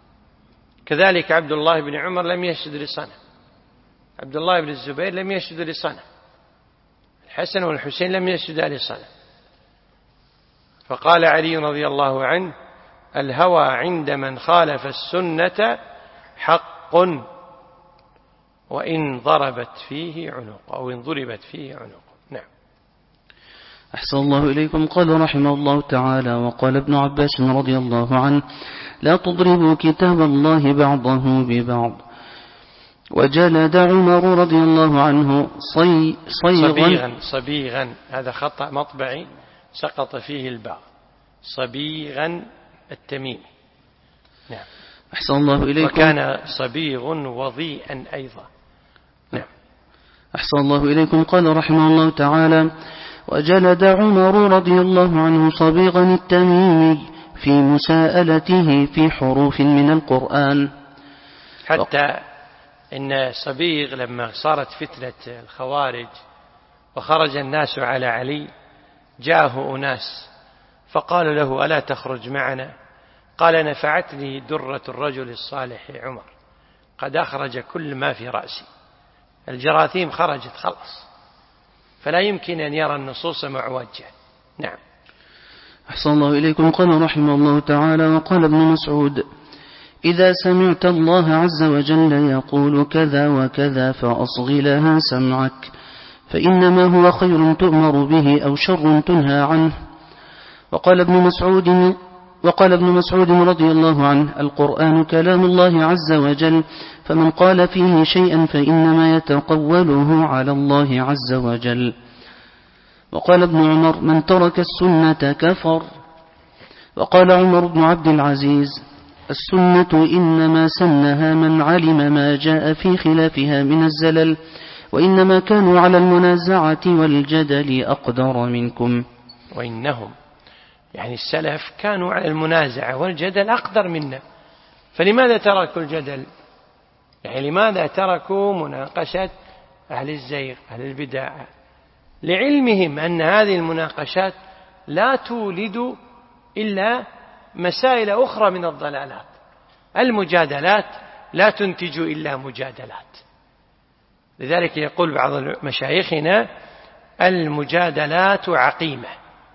كذلك عبد الله بن عمر لم يسجد لصنم، عبد الله بن الزبير لم يسجد لصنم، الحسن والحسين لم يسجدا لصنم. فقال علي رضي الله عنه الهوى عند من خالف السنة حق وإن ضربت فيه عنق أو إن ضربت فيه عنق. نعم. أحسن الله إليكم. قال رحمه الله تعالى وقال ابن عباس رضي الله عنه لا تضربوا كتاب الله بعضه ببعض. وجلد عمر رضي الله عنه صبيغا، هذا خطأ مطبعي سقط فيه الباء، صبيغا التميمي. نعم. أحسن الله إليكم. وكان صبيغ وضيئا أيضا. نعم. أحسن الله إليكم. قال رحمه الله تعالى: وجلد عمر رضي الله عنه صبيغا التميمي في مساءلته في حروف من القرآن. حتى إن صبيغ لما صارت فتنة الخوارج وخرج الناس على علي جاءه أناس فقال له: ألا تخرج معنا؟ قال: نفعتني درة الرجل الصالح عمر، قد أخرج كل ما في رأسي، الجراثيم خرجت خلاص، فلا يمكن أن يرى النصوص معوجة. نعم. أحسن الله إليكم. قال رحمه الله تعالى: وقال ابن مسعود: إذا سمعت الله عز وجل يقول كذا وكذا فأصغ لها سمعك، فإنما هو خير تؤمر به أو شر تنهى عنه. وقال ابن مسعود رضي الله عنه: القرآن كلام الله عز وجل، فمن قال فيه شيئا فإنما يتقوله على الله عز وجل. وقال ابن عمر: من ترك السنة كفر. وقال عمر بن عبد العزيز: السنة إنما سنها من علم ما جاء في خلافها من الزلل، وإنما كانوا على المنازعة والجدل أقدر منكم. وإنهم يعني السلف كانوا على المنازعة والجدل أقدر منا، فلماذا تركوا الجدل؟ يعني لماذا تركوا مناقشة أهل الزيغ أهل البدع؟ لعلمهم أن هذه المناقشات لا تولد إلا مسائل أخرى من الضلالات. المجادلات لا تنتج إلا مجادلات. لذلك يقول بعض مشايخنا: المجادلات عقيمة.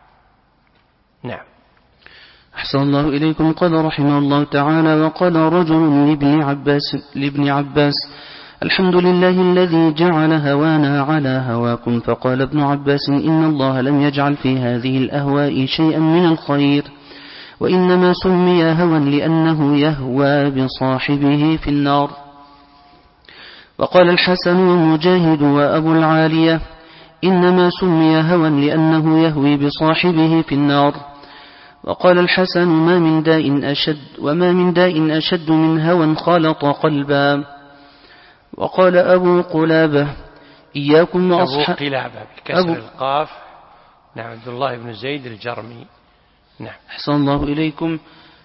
نعم. أحسن الله إليكم. قال رحمه الله تعالى: وقال رجل لابن عباس: الحمد لله الذي جعل هوانا على هواكم. فقال ابن عباس: إن الله لم يجعل في هذه الأهواء شيئا من الخير، وإنما سمي هوى لأنه يهوى بصاحبه في النار. وقال الحسن ومجاهد وأبو العالية: إنما سمي هوى لأنه يهوي بصاحبه في النار. وقال الحسن: ما من داء أشد من هوى خالط قلبا. وقال أبو قلابة: إياكم أبو قلابة بكسر القاف. نعم. عبد الله بن زيد الجرمي. نعم. أحسن الله إليكم.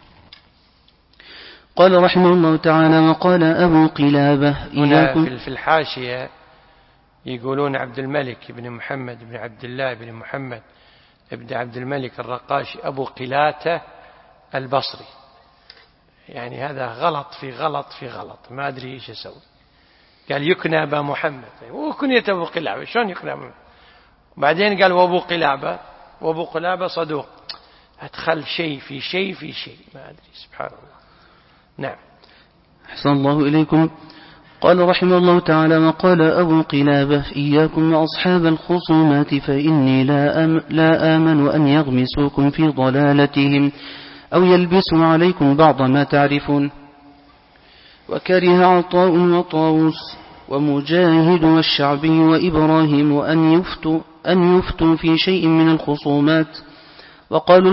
قال رحمه الله تعالى: وقال أبو قلابة: إياكم. في الحاشية يقولون عبد الملك بن محمد بن عبد الله بن محمد ابن عبد الملك الرقاشي أبو قلاتة البصري. يعني هذا غلط في غلط في غلط، ما أدري إيش أسوي. قال يكنى أبا محمد، وكنية أبو قلابة، شلون يكنى أبا؟ بعدين قال وأبو قلابة، وأبو قلابة صدوق. أدخل شيء في شيء في شيء، ما أدري، سبحان الله. نعم. أحسن الله إليكم. قال رحمه الله تعالى: وقال أبو قلابة: إياكم وأصحاب الخصومات فإني لا آمن أن يغمسوكم في ضلالتهم أو يلبسوا عليكم بعض ما تعرفون. وكره عطاء وطاووس ومجاهد والشعبي وإبراهيم أن يفتوا في شيء من الخصومات. وقالوا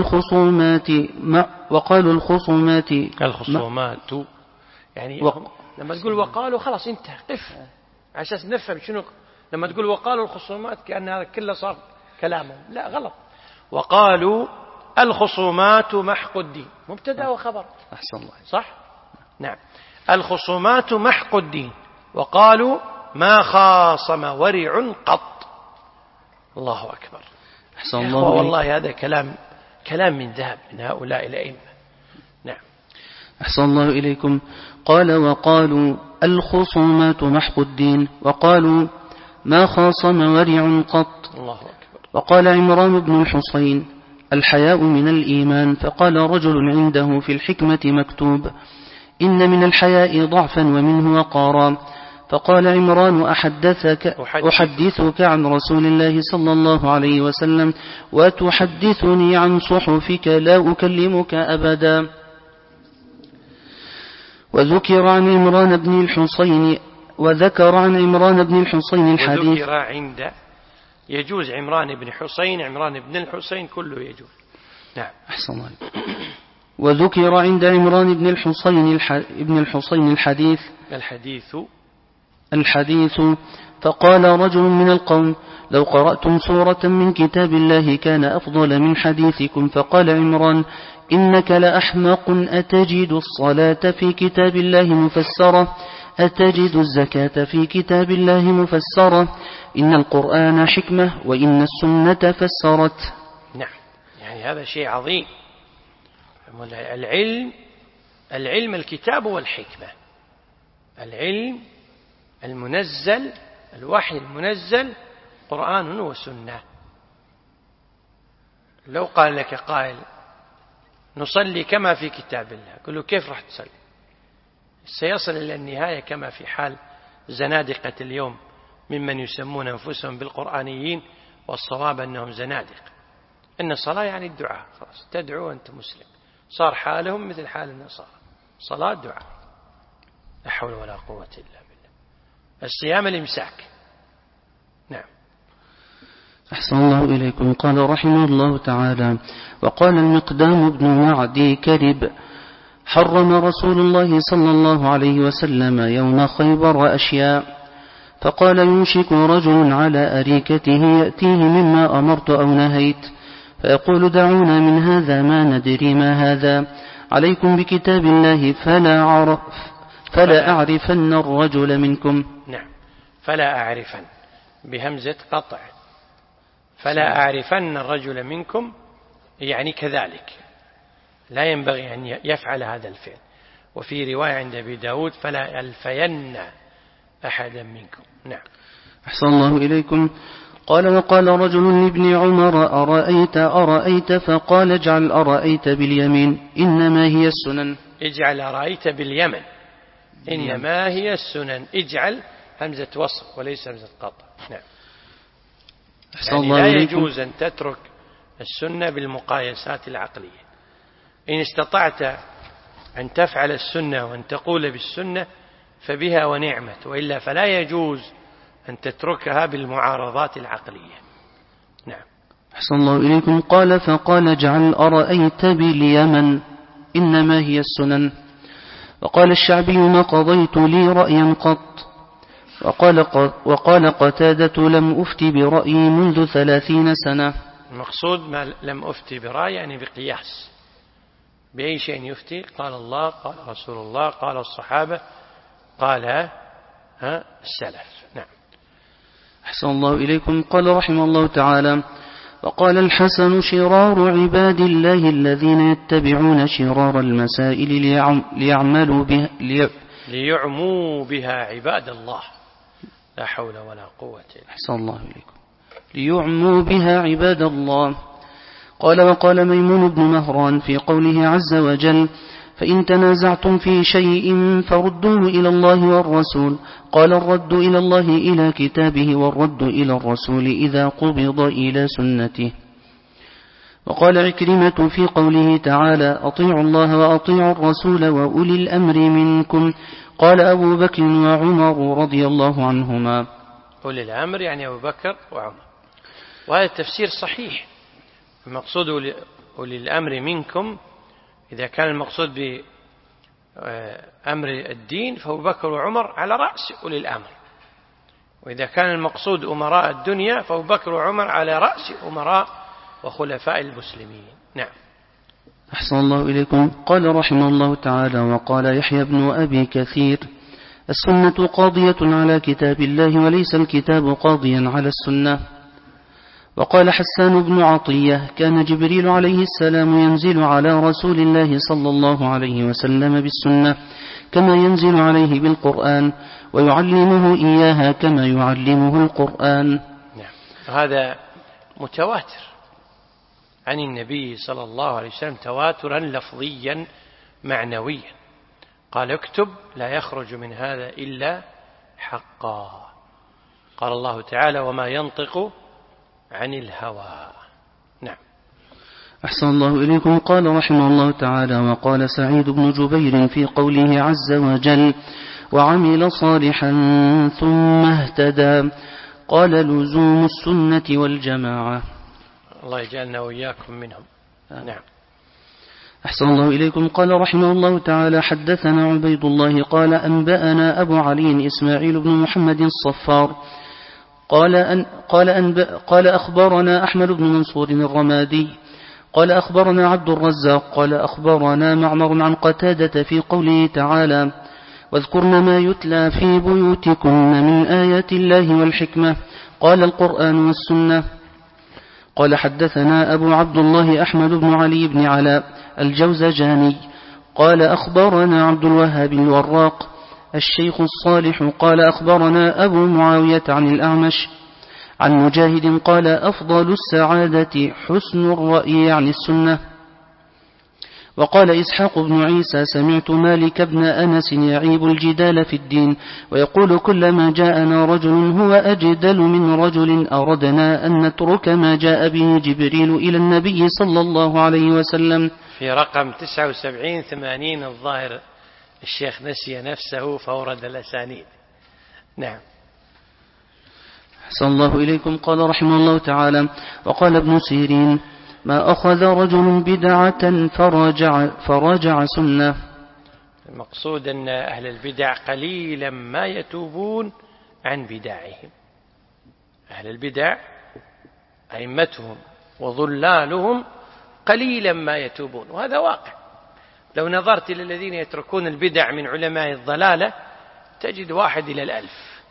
الخصومات يعني لما تقول وقالوا خلاص انتهى، قف عشان نفهم شنو. لما تقول وقالوا الخصومات كأن هذا كله صار كلامهم، لا، غلط. وقالوا الخصومات محق الدين، مبتدأ وخبر. أحسن الله. صح؟ نعم. الخصومات محق الدين. وقالوا ما خاصم ورع قط. الله أكبر. أحسن الله. والله هذا كلام من ذهب من هؤلاء الأئمة. نعم. أحسن الله إليكم. قال: وقالوا الخصومات محق الدين، وقالوا ما خاصم ورع قط. الله أكبر. وقال عمران بن الحصين: الحياء من الإيمان. فقال رجل عنده في الحكمة مكتوب: إن من الحياء ضعفا ومنه وقارا. فقال عمران: أحدثك عن رسول الله صلى الله عليه وسلم وتحدثني عن صحفك، لا أكلمك أبدا. وذكر عن عمران بن الحصين وذكر عن عمران بن الحصين الحديث. وذكر عند يجوز عمران بن حصين، عمران بن الحصين كله يجوز. نعم. أحسن الله. وذكر عند عمران بن الحصين الحديث فقال رجل من القوم: لو قرأتم سورة من كتاب الله كان أفضل من حديثكم. فقال عمران: إنك لأحمق، أتجد الصلاة في كتاب الله مفسرة؟ أتجد الزكاة في كتاب الله مفسرة؟ إن القرآن حكمة وإن السنة فسرت. نعم، يعني هذا شيء عظيم. العلم الكتاب والحكمة، العلم المنزل، الوحي المنزل قرآن وسنة. لو قال لك قائل: نصلي كما في كتاب الله، قل له: كيف راح تصلي؟ سيصل إلى النهاية كما في حال زنادقة اليوم ممن يسمون أنفسهم بالقرآنيين، والصواب أنهم زنادق. إن الصلاة يعني الدعاء، خلاص تدعو أنت مسلم، صار حالهم مثل حال النصارى، صلاة دعاء، لا حول ولا قوة إلا بالله. الصيام الإمساك. نعم. أحسن الله إليكم. قال رحمه الله تعالى: وقال المقدام بن معدي كرب: حرم رسول الله صلى الله عليه وسلم يوم خيبر أشياء، فقال: يوشك رجل على أريكته يأتيه مما أمرت أو نهيت، فيقول: دعونا من هذا ما ندري ما هذا، عليكم بكتاب الله فلا أعرفن الرجل منكم. نعم، فلا أعرفن بهمزة قطع، فلا أعرفن الرجل منكم، يعني كذلك لا ينبغي أن يفعل هذا الفعل. وفي رواية عند أبي داود: فلا ألفين أحدا منكم. نعم. أحسن الله إليكم. قال: وقال رجل لابن عمر: أرأيت؟ فقال: اجعل أرأيت باليمين، إنما هي السنن. اجعل أرأيت باليمن، إنما هي السنن. اجعل همزة وصل وليس همزة قطع. نعم. يعني لا يجوز أن تترك السنة بالمقايسات العقلية. إن استطعت أن تفعل السنة وأن تقول بالسنة فبها ونعمت، وإلا فلا يجوز أن تتركها بالمعارضات العقلية. نعم. أحسن الله إليكم. قال: فقال: اجعل أرأيت باليمن، إنما هي السنن. وقال الشعبي: ما قضيت لي رأيا قط. وقال قتادة: لم أفتي برأيي منذ 30 سنة. المقصود ما لم أفتي برأي يعني بقياس. بأي شيء يفتي؟ قال الله، قال رسول الله، قال الصحابة، قال السلف. نعم. أحسن الله إليكم. قال رحمه الله تعالى: وقال الحسن: شرار عباد الله الذين يتبعون شرار المسائل ليعموا بها عباد الله، لا حول ولا قوة إلا بالله. أحسن الله إليكم. ليعموا بها عباد الله. قال: وقال ميمون بن مهران في قوله عز وجل: فإن تنازعتم في شيء فردوه إلى الله والرسول. قال: الرد إلى الله إلى كتابه، والرد إلى الرسول إذا قبض إلى سنته. وقال عكرمة في قوله تعالى: أطيعوا الله وأطيعوا الرسول وأولي الأمر منكم. قال أبو بكر وعمر رضي الله عنهما. أولي الأمر يعني أبو بكر وعمر، وهذا التفسير صحيح. المقصود أولي الأمر منكم، إذا كان المقصود بأمر الدين فأبو بكر وعمر على رأس أولي الأمر، وإذا كان المقصود أمراء الدنيا فأبو بكر وعمر على رأس أمراء وخلفاء المسلمين. نعم. أحسن الله إليكم. قال رحمه الله تعالى: وقال يحيى بن أبي كثير: السنة قاضية على كتاب الله وليس الكتاب قاضيا على السنة. وقال حسان بن عطية: كان جبريل عليه السلام ينزل على رسول الله صلى الله عليه وسلم بالسنة كما ينزل عليه بالقرآن، ويعلمه إياها كما يعلمه القرآن. نعم. هذا متواتر عن النبي صلى الله عليه وسلم تواترا لفظيا معنويا. قال: اكتب لا يخرج من هذا إلا حقا. قال الله تعالى: وما ينطق عن الهوى. نعم. أحسن الله إليكم. قال رحمه الله تعالى: وقال سعيد بن جبير في قوله عز وجل: وعمل صالحا ثم اهتدى. قال لزوم السنة والجماعة. الله يجعلنا وإياكم منهم. نعم. أحسن الله إليكم. قال رحمه الله تعالى: حدثنا عبيد الله قال أنبأنا أبو علي إسماعيل بن محمد الصفار قال أخبرنا أحمد بن منصور الرمادي قال أخبرنا عبد الرزاق قال أخبرنا معمر عن قتادة في قوله تعالى: واذكرن ما يتلى في بيوتكن من آيات الله والحكمة. قال القرآن والسنة. قال حدثنا أبو عبد الله أحمد بن علي بن علاء الجوزجاني قال أخبرنا عبد الوهاب الوراق الشيخ الصالح قال أخبرنا أبو معاوية عن الأعمش عن مجاهد قال أفضل السعادة حسن الرأي عن السنة. وقال إسحاق بن عيسى: سمعت مالك بن أنس يعيب الجدال في الدين ويقول: كلما جاءنا رجل هو أجدل من رجل أردنا أن نترك ما جاء به جبريل إلى النبي صلى الله عليه وسلم. في رقم 79-80 الظاهر الشيخ نسي نفسه فورد الأسانيد. نعم. أحسن الله إليكم. قال رحمه الله تعالى: وقال ابن سيرين: ما أخذ رجل بدعة فرجع سنة. المقصود أن أهل البدع قليلا ما يتوبون عن بدعهم. أهل البدع أئمتهم وظلالهم قليلا ما يتوبون، وهذا واقع. لو نظرت إلى الذين يتركون البدع من علماء الضلالة تجد 1 إلى 1000.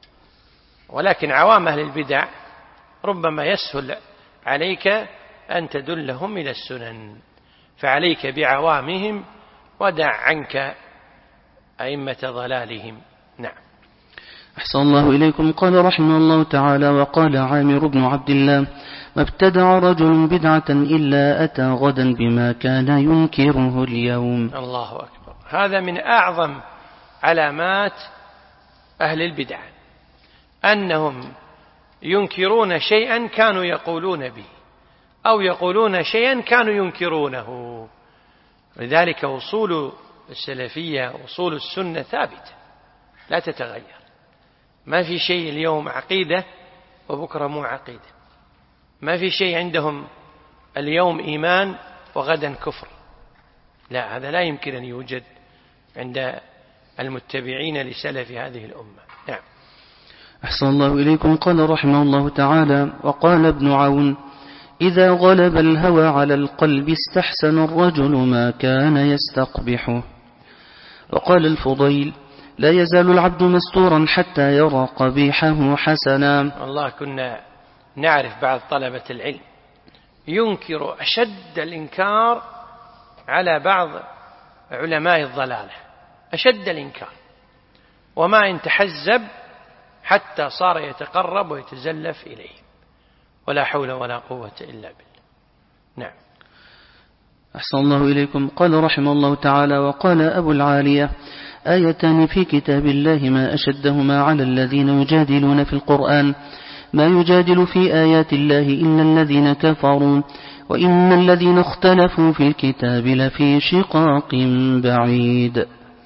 ولكن عوام أهل البدع ربما يسهل عليك أن تدلهم إلى السنن، فعليك بعوامهم ودع عنك أئمة ضلالهم. نعم. أحسن الله إليكم. قال رحمه الله تعالى: وقال عامر بن عبد الله: ما ابتدع رجل بدعة إلا أتى غدا بما كان ينكره اليوم. الله أكبر. هذا من أعظم علامات أهل البدع، أنهم ينكرون شيئا كانوا يقولون به، أو يقولون شيئا كانوا ينكرونه. لذلك وصول السلفية وصول السنة ثابتة لا تتغير. ما في شيء اليوم عقيدة وبكرة مو عقيدة. ما في شيء عندهم اليوم إيمان وغدا كفر. لا، هذا لا يمكن أن يوجد عند المتبعين لسلف هذه الأمة. نعم. أحسن الله إليكم. قال رحمه الله تعالى: وقال ابن عون: إذا غلب الهوى على القلب استحسن الرجل ما كان يستقبحه. وقال الفضيل: لا يزال العبد مستورا حتى يرى قبيحه حسنا. والله كنا نعرف بعض طلبة العلم ينكر أشد الإنكار على بعض علماء الضلالة، أشد الإنكار، وما إن تحزب حتى صار يتقرب ويتزلف إليه، ولا حول ولا قوة إلا بالله. نعم. أحسن الله إليكم. قال رحمه الله تعالى: وقال أبو العالية: آيتان في كتاب الله ما أشدهما على الذين يجادلون في القرآن، ما يجادل في آيات الله إلا الذين كفروا، وإن الذين اختلفوا في الكتاب لفي شقاق بعيد.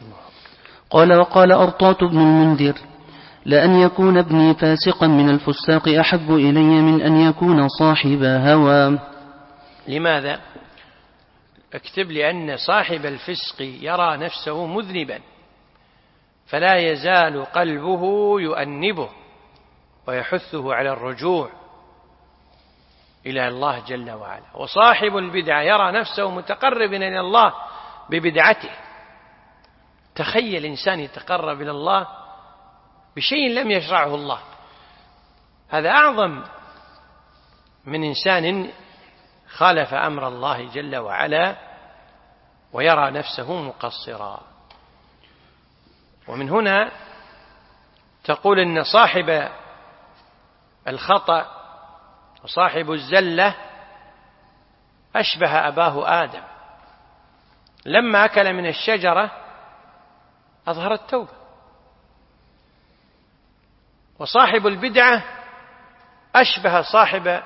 قال وقال أرطاة بن المنذر: لأن يكون ابني فاسقا من الفساق أحب إلي من أن يكون صاحب هوى. لماذا؟ اكتب: لأن صاحب الفسق يرى نفسه مذنبا فلا يزال قلبه يؤنبه ويحثه على الرجوع إلى الله جل وعلا. وصاحب البدعة يرى نفسه متقربا إلى الله ببدعته. تخيل إنسان يتقرب إلى الله بشيء لم يشرعه الله، هذا أعظم من إنسان خالف أمر الله جل وعلا ويرى نفسه مقصرا. ومن هنا تقول إن صاحب الخطأ وصاحب الزلة أشبه أباه آدم، لما أكل من الشجرة أظهر التوبة. وصاحب البدعة أشبه صاحبه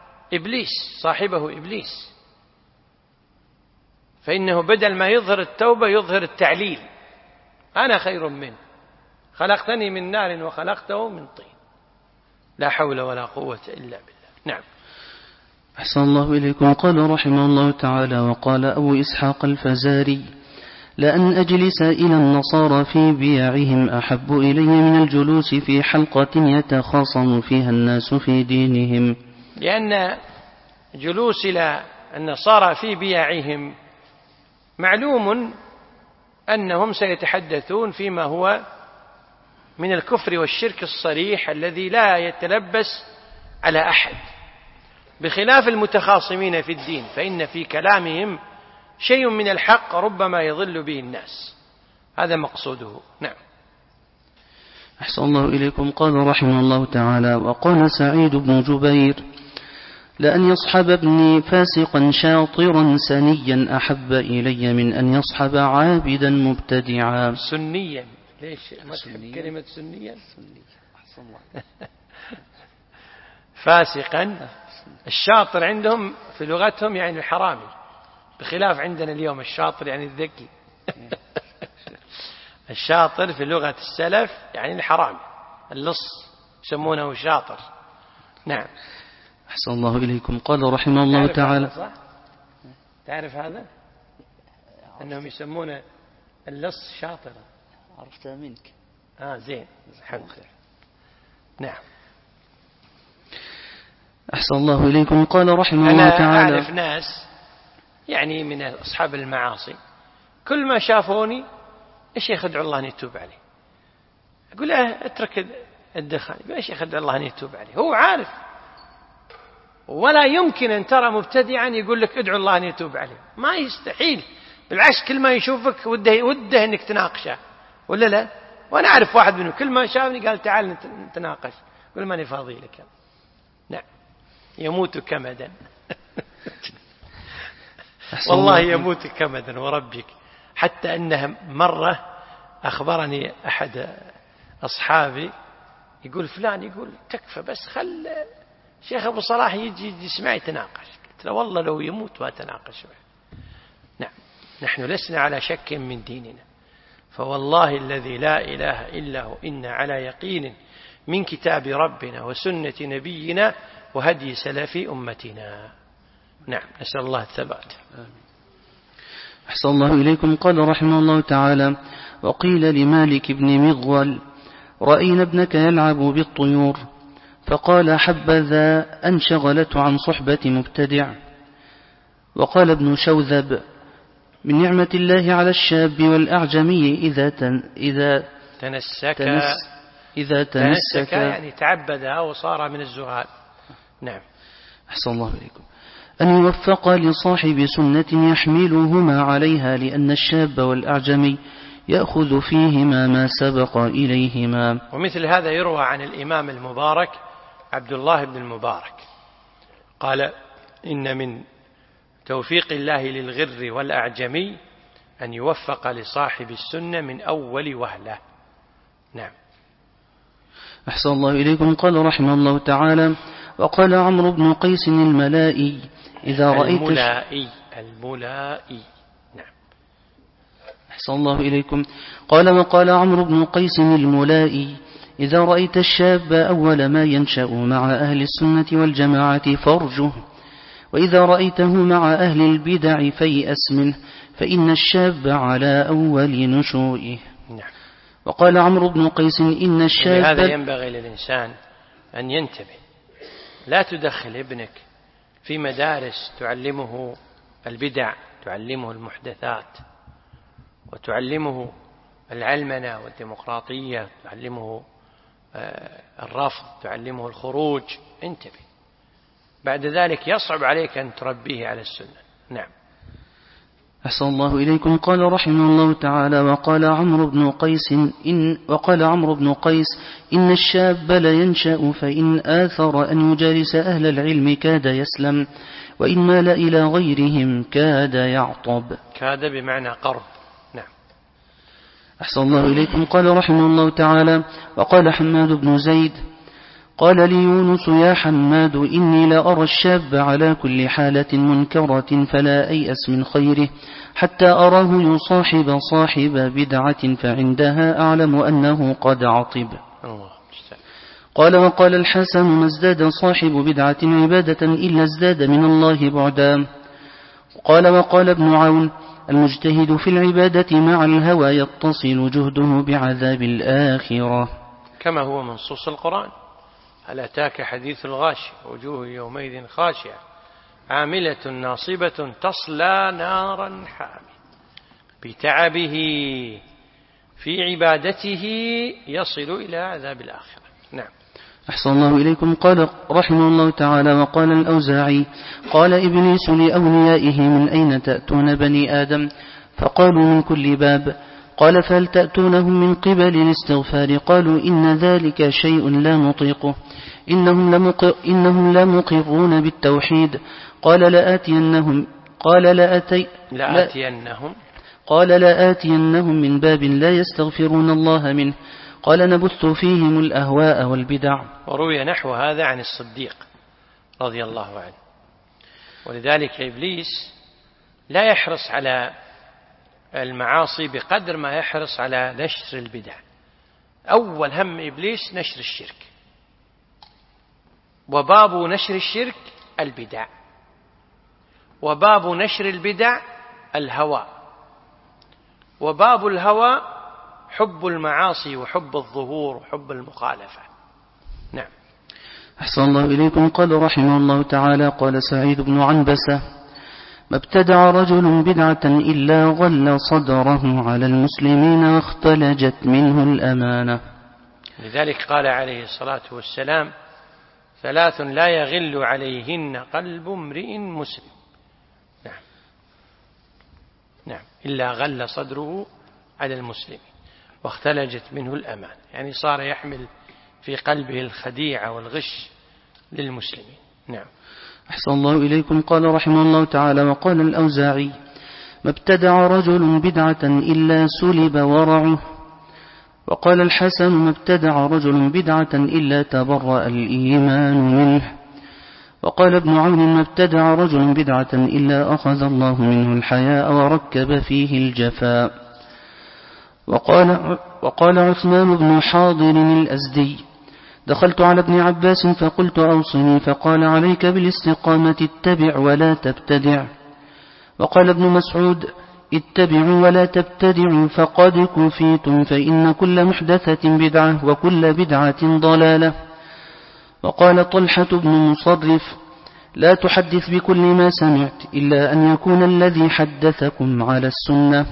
إبليس، فإنه بدل ما يظهر التوبة يظهر التعليل: أنا خير منه، خلقتني من نار وخلقته من طين. لا حول ولا قوة إلا بالله. نعم. أحسن الله إليكم. قال رحمه الله تعالى: وقال أبو إسحاق الفزاري: لأن أجلس إلى النصارى في بيعهم أحب إلي من الجلوس في حلقة يتخاصم فيها الناس في دينهم. لأن جلوس إلى النصارى في بيعهم معلوم أنهم سيتحدثون فيما هو من الكفر والشرك الصريح الذي لا يتلبس على أحد، بخلاف المتخاصمين في الدين، فإن في كلامهم شيء من الحق ربما يضل به الناس. هذا مقصوده. نعم. أحسن الله إليكم. قال رحمه الله تعالى: وقال سعيد بن جبير: لأن يصحب ابني فاسقا شاطرا سنيا أحب إلي من أن يصحب عابدا مبتدعا. سنيا. ليش ما تحب كلمة سنيا؟ فاسقا. الشاطر عندهم في لغتهم يعني الحرامي، بخلاف عندنا اليوم الشاطر يعني الذكي. الشاطر في لغة السلف يعني الحرامي، اللص يسمونه شاطر. نعم. أحسن الله إليكم. قال رحمه الله تعالى: صح؟ تعرف هذا؟ أنهم يسمون اللص شاطرا. عرفتها منك. زين. الحمد لله. نعم. أحسن الله إليكم. قال رحمه الله تعالى: أنا أعرف ناس يعني من أصحاب المعاصي كل ما شافوني: يا شيخ ادعو الله أن يتوب عليه. أقول له: اترك الدخان. يقول: يا شيخ ادعو الله أن يتوب عليه. هو عارف، ولا يمكن أن ترى مبتدعا يقول لك ادعو الله أن يتوب عليه، ما يستحيل. بالعكس كل ما يشوفك وده أنك تناقشه، ولا لا؟ وأنا أعرف واحد منه كل ما شافني قال: تعال نتناقش. قل: ماني فاضي لك. نعم. يموت كمدا. والله يموت كمدا وربك. حتى أنها مرة أخبرني أحد أصحابي يقول: فلان يقول تكفى بس خل شيخ أبو صلاح يجي يسمع يتناقش. قلت له: والله لو يموت وأتناقش. نعم. نحن لسنا على شك من ديننا، فوالله الذي لا إله إلا هو إن على يقين من كتاب ربنا وسنة نبينا وهدي سلف أمتنا. نعم. نسأل الله الثبات. أحسن الله إليكم. قال رحمه الله تعالى: وقيل لمالك بن مغول: رأينا ابنك يلعب بالطيور، فقال: حبذا أن شغلته عن صحبة مبتدع. وقال ابن شوذب: من نعمة الله على الشاب والأعجمي إذا تنسك يعني تعبدها وصار من الزهاد. نعم. أحسن الله إليكم. أن يوفق لصاحب سنة يحملهما عليها، لأن الشاب والأعجمي يأخذ فيهما ما سبق إليهما. ومثل هذا يروى عن الإمام المبارك عبد الله بن المبارك قال: إن من توفيق الله للغر والأعجمي أن يوفق لصاحب السنة من أول وهلة. نعم. أحسن الله إليكم. قال رحمه الله تعالى: وقال عمرو بن قيس الملائي: إذا رأيت الملائي. نعم. أحسن الله إليكم. قال: وقال عمرو بن قيس الملائي: إذا رأيت الشاب أول ما ينشأ مع أهل السنة والجماعة فارجه، وإذا رأيته مع أهل البدع فيأس منه، فإن الشاب على أول نشوئه. نعم. وقال عمرو بن قيس: إن الشاب. هذا ينبغي للإنسان أن ينتبه، لا تدخل ابنك في مدارس تعلمه البدع، تعلمه المحدثات، وتعلمه العلمنة والديمقراطية، تعلمه الرفض، تعلمه الخروج. انتبه، بعد ذلك يصعب عليك أن تربيه على السنة. نعم. أحسن الله إليكم. قال رحمه الله تعالى: وقال عمرو بن قيس: إن الشاب لينشأ، فإن آثر أن يجالس أهل العلم كاد يسلم، وإن مال إلى غيرهم كاد يعطب. كاد بمعنى قرب. نعم. أحسن الله إليكم. قال رحمه الله تعالى: وقال حماد بن زيد: قال لي يونس يا حماد إني لأرى الشاب على كل حالة منكرة فلا أيأس من خيره حتى أراه يصاحب صاحب بدعة فعندها أعلم أنه قد عطب. قال وقال الحسن ما ازداد صاحب بدعة عبادة إلا ازداد من الله بعدا. قال وقال ابن عون المجتهد في العبادة مع الهوى يتصل جهده بعذاب الآخرة، كما هو منصوص القرآن: هل أتاك حديث الغاشية وجوه يومئذ خاشعة عاملة ناصبة تصلى نارا حامية. بتعبه في عبادته يصل إلى عذاب الآخرة. نعم. أحسن الله إليكم. قال رحمه الله تعالى وقال الأوزاعي قال إبليس لأوليائه من أين تأتون بني آدم؟ فقالوا من كل باب. قال فهل تأتونهم من قبل الاستغفار؟ قالوا إن ذلك شيء لا نطيقه إنهم لا مقرون بالتوحيد. قال لآتينهم من باب لا يستغفرون الله منه. قال نبث فيهم الأهواء والبدع. وروي نحو هذا عن الصديق رضي الله عنه. ولذلك إبليس لا يحرص على المعاصي بقدر ما يحرص على نشر البدع. أول هم إبليس نشر الشرك، وباب نشر الشرك البدع، وباب نشر البدع الهوى، وباب الهوى حب المعاصي وحب الظهور وحب المخالفة. نعم. أحسن الله إليكم. قال رحمه الله تعالى قال سعيد بن عنبسة ما ابتدع رجل بدعة إلا غل صدره على المسلمين واختلجت منه الأمانة. لذلك قال عليه الصلاة والسلام: ثلاث لا يغل عليهن قلب امرئ مسلم. نعم. نعم. إلا غل صدره على المسلمين واختلجت منه الأمان، يعني صار يحمل في قلبه الخديعة والغش للمسلمين. نعم. أحسن الله إليكم. قال رحمه الله تعالى وقال الأوزاعي ما ابتدع رجل بدعة إلا سلب ورعه. وقال الحسن ما ابتدع رجل بدعة إلا تبرأ الإيمان منه. وقال ابن عون ما ابتدع رجل بدعة إلا أخذ الله منه الحياء وركب فيه الجفاء. وقال عثمان بن حاضر الأزدي دخلت على ابن عباس فقلت أوصني فقال عليك بالاستقامة اتبع ولا تبتدع. وقال ابن مسعود اتبعوا ولا تبتدعوا فقد كفيتم فإن كل محدثة بدعة وكل بدعة ضلالة. وقال طلحة بن مصرف لا تحدث بكل ما سمعت إلا أن يكون الذي حدثكم على السنة.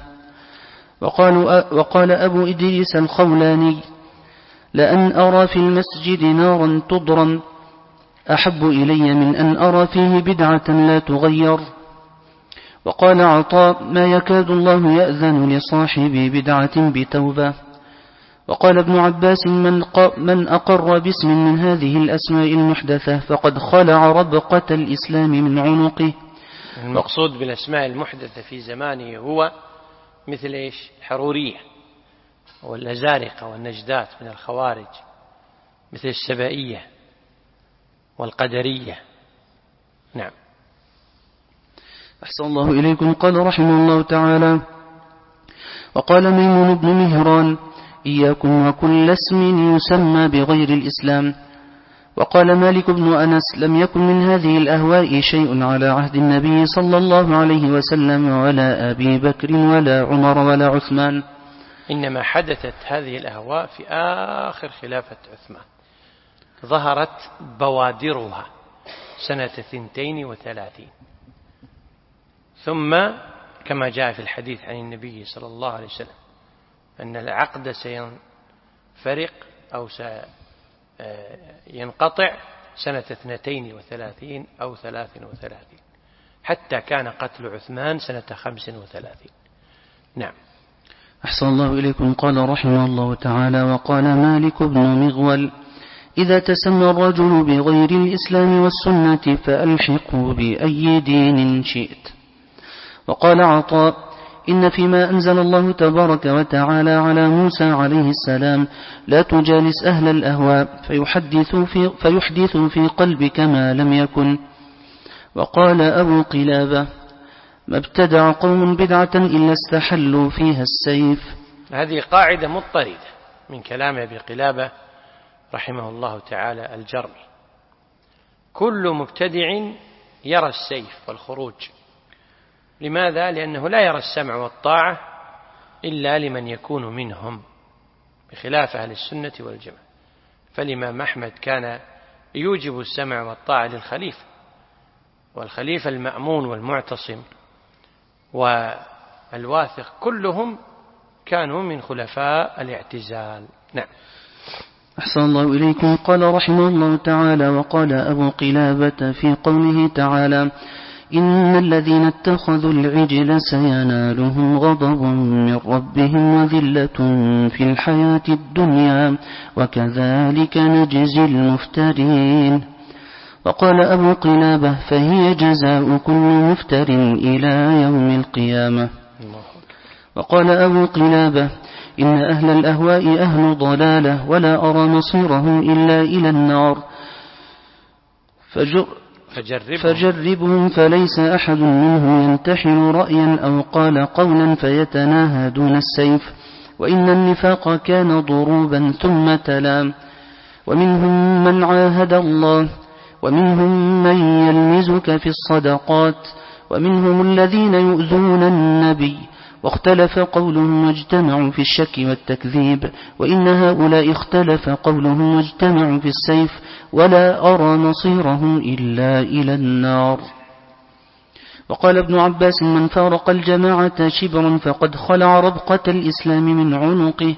وقال أبو إدريس الخولاني لأن أرى في المسجد نارا تضرم أحب إلي من أن أرى فيه بدعة لا تغير. وقال عطاء ما يكاد الله يأذن لصاحب بدعة بتوبة. وقال ابن عباس من أقر باسم من هذه الأسماء المحدثة فقد خلع ربقة الإسلام من عنقه. المقصود بالأسماء المحدثة في زمانه هو مثل إيش؟ الحرورية والأزارقة والنجدات من الخوارج، مثل السبائية والقدرية. نعم. أحسن الله إليكم. قال رحمه الله تعالى وقال ميمون بن مهران إياكم وكل اسم يسمى بغير الإسلام. وقال مالك بن أنس لم يكن من هذه الأهواء شيء على عهد النبي صلى الله عليه وسلم ولا أبي بكر ولا عمر ولا عثمان، إنما حدثت هذه الأهواء في آخر خلافة عثمان، ظهرت بوادرها سنة 32، ثم كما جاء في الحديث عن النبي صلى الله عليه وسلم أن العقد سينفرق أو سينقطع سنة 32 أو 33، حتى كان قتل عثمان سنة 35. نعم. أحسن الله إليكم. قال رحمه الله تعالى وقال مالك بن مغول إذا تسمى الرجل بغير الإسلام والسنة فألحقه بأي دين شئت. وقال عطاء إن فيما أنزل الله تبارك وتعالى على موسى عليه السلام لا تجالس أهل الأهواء فيحدثوا في قلبك ما لم يكن. وقال أبو قلابة ما ابتدع قوم بدعة إلا استحلوا فيها السيف. هذه قاعدة مضطردة من كلام أبي قلابة رحمه الله تعالى الجرمي. كل مبتدع يرى السيف والخروج. لماذا؟ لأنه لا يرى السمع والطاعة إلا لمن يكون منهم، بخلاف أهل السنة والجماعة. فالإمام أحمد كان يوجب السمع والطاعة للخليفة، والخليفة المأمون والمعتصم والواثق كلهم كانوا من خلفاء الاعتزال. نعم. أحسن الله إليكم. قال رحمه الله تعالى: وقال أبو قلابة في قوله تعالى: إن الذين اتخذوا العجل سينالهم غضب من ربهم وذلة في الحياة الدنيا وكذلك نجزي المفترين. وقال أبو قلابة: فهي جزاء كل مفتر إلى يوم القيامة. وقال أبو قلابة: إن أهل الأهواء أهل ضلالة ولا أرى مصيرهم إلا إلى النار، فجربهم فليس أحد منهم ينتحل رأيا أو قال قولا فيتناهى دون السيف. وإن النفاق كان ضروبا ثم تلا: ومنهم من عاهد الله، ومنهم من يلمزك في الصدقات، ومنهم الذين يؤذون النبي، واختلف قولهم واجتمعوا في الشك والتكذيب، وإن هؤلاء اختلف قولهم واجتمعوا في السيف، ولا أرى مصيرهم إلا إلى النار. وقال ابن عباس: من فارق الجماعة شبرا فقد خلع ربقة الإسلام من عنقه.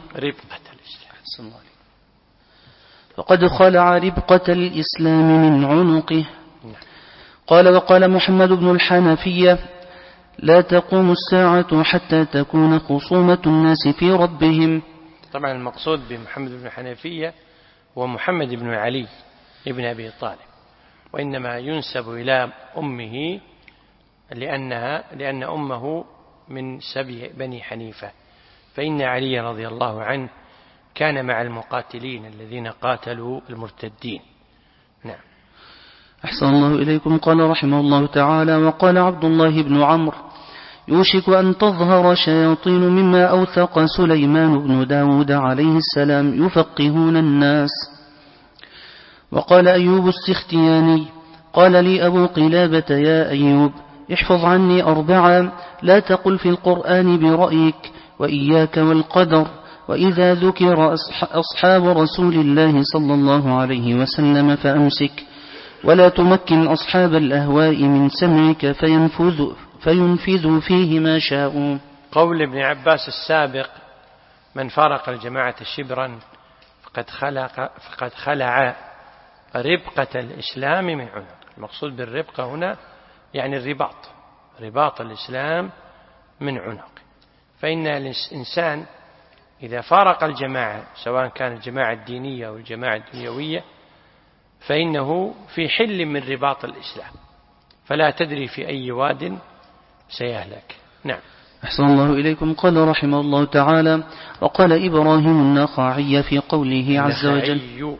فقد خلع ربقة الإسلام من عنقه. قال: وقال محمد بن الحنفية: لا تقوم الساعة حتى تكون خصومة الناس في ربهم. طبعا المقصود بمحمد بن الحنفية هو محمد بن علي ابن أبي طالب، وإنما ينسب إلى أمه لأن أمه من سبي بني حنيفة، فإن علي رضي الله عنه كان مع المقاتلين الذين قاتلوا المرتدين. نعم. أحسن الله إليكم. قال رحمه الله تعالى: وقال عبد الله بن عمرو: يوشك أن تظهر شياطين مما أوثق سليمان بن داود عليه السلام يفقهون الناس. وقال أيوب السختياني: قال لي أبو قلابة: يا أيوب، احفظ عني 4: لا تقل في القرآن برأيك، وإياك والقدر، وإذا ذكر أصحاب رسول الله صلى الله عليه وسلم فأمسك، ولا تمكن أصحاب الأهواء من سمعك فينفذوا فيه ما شاءوا. قول ابن عباس السابق: من فارق الجماعة شبرا فقد خلع ربقة الإسلام من عنق. المقصود بالربقة هنا يعني رباط الإسلام من عنق. فإن الإنسان إذا فارق الجماعة، سواء كانت الجماعة الدينية أو الجماعة الدنيوية، فإنه في حل من رباط الإسلام، فلا تدري في أي واد سيهلك. نعم. أحسن الله إليكم. قال رحمه الله تعالى: وقال إبراهيم النخعي في قوله عز وجل: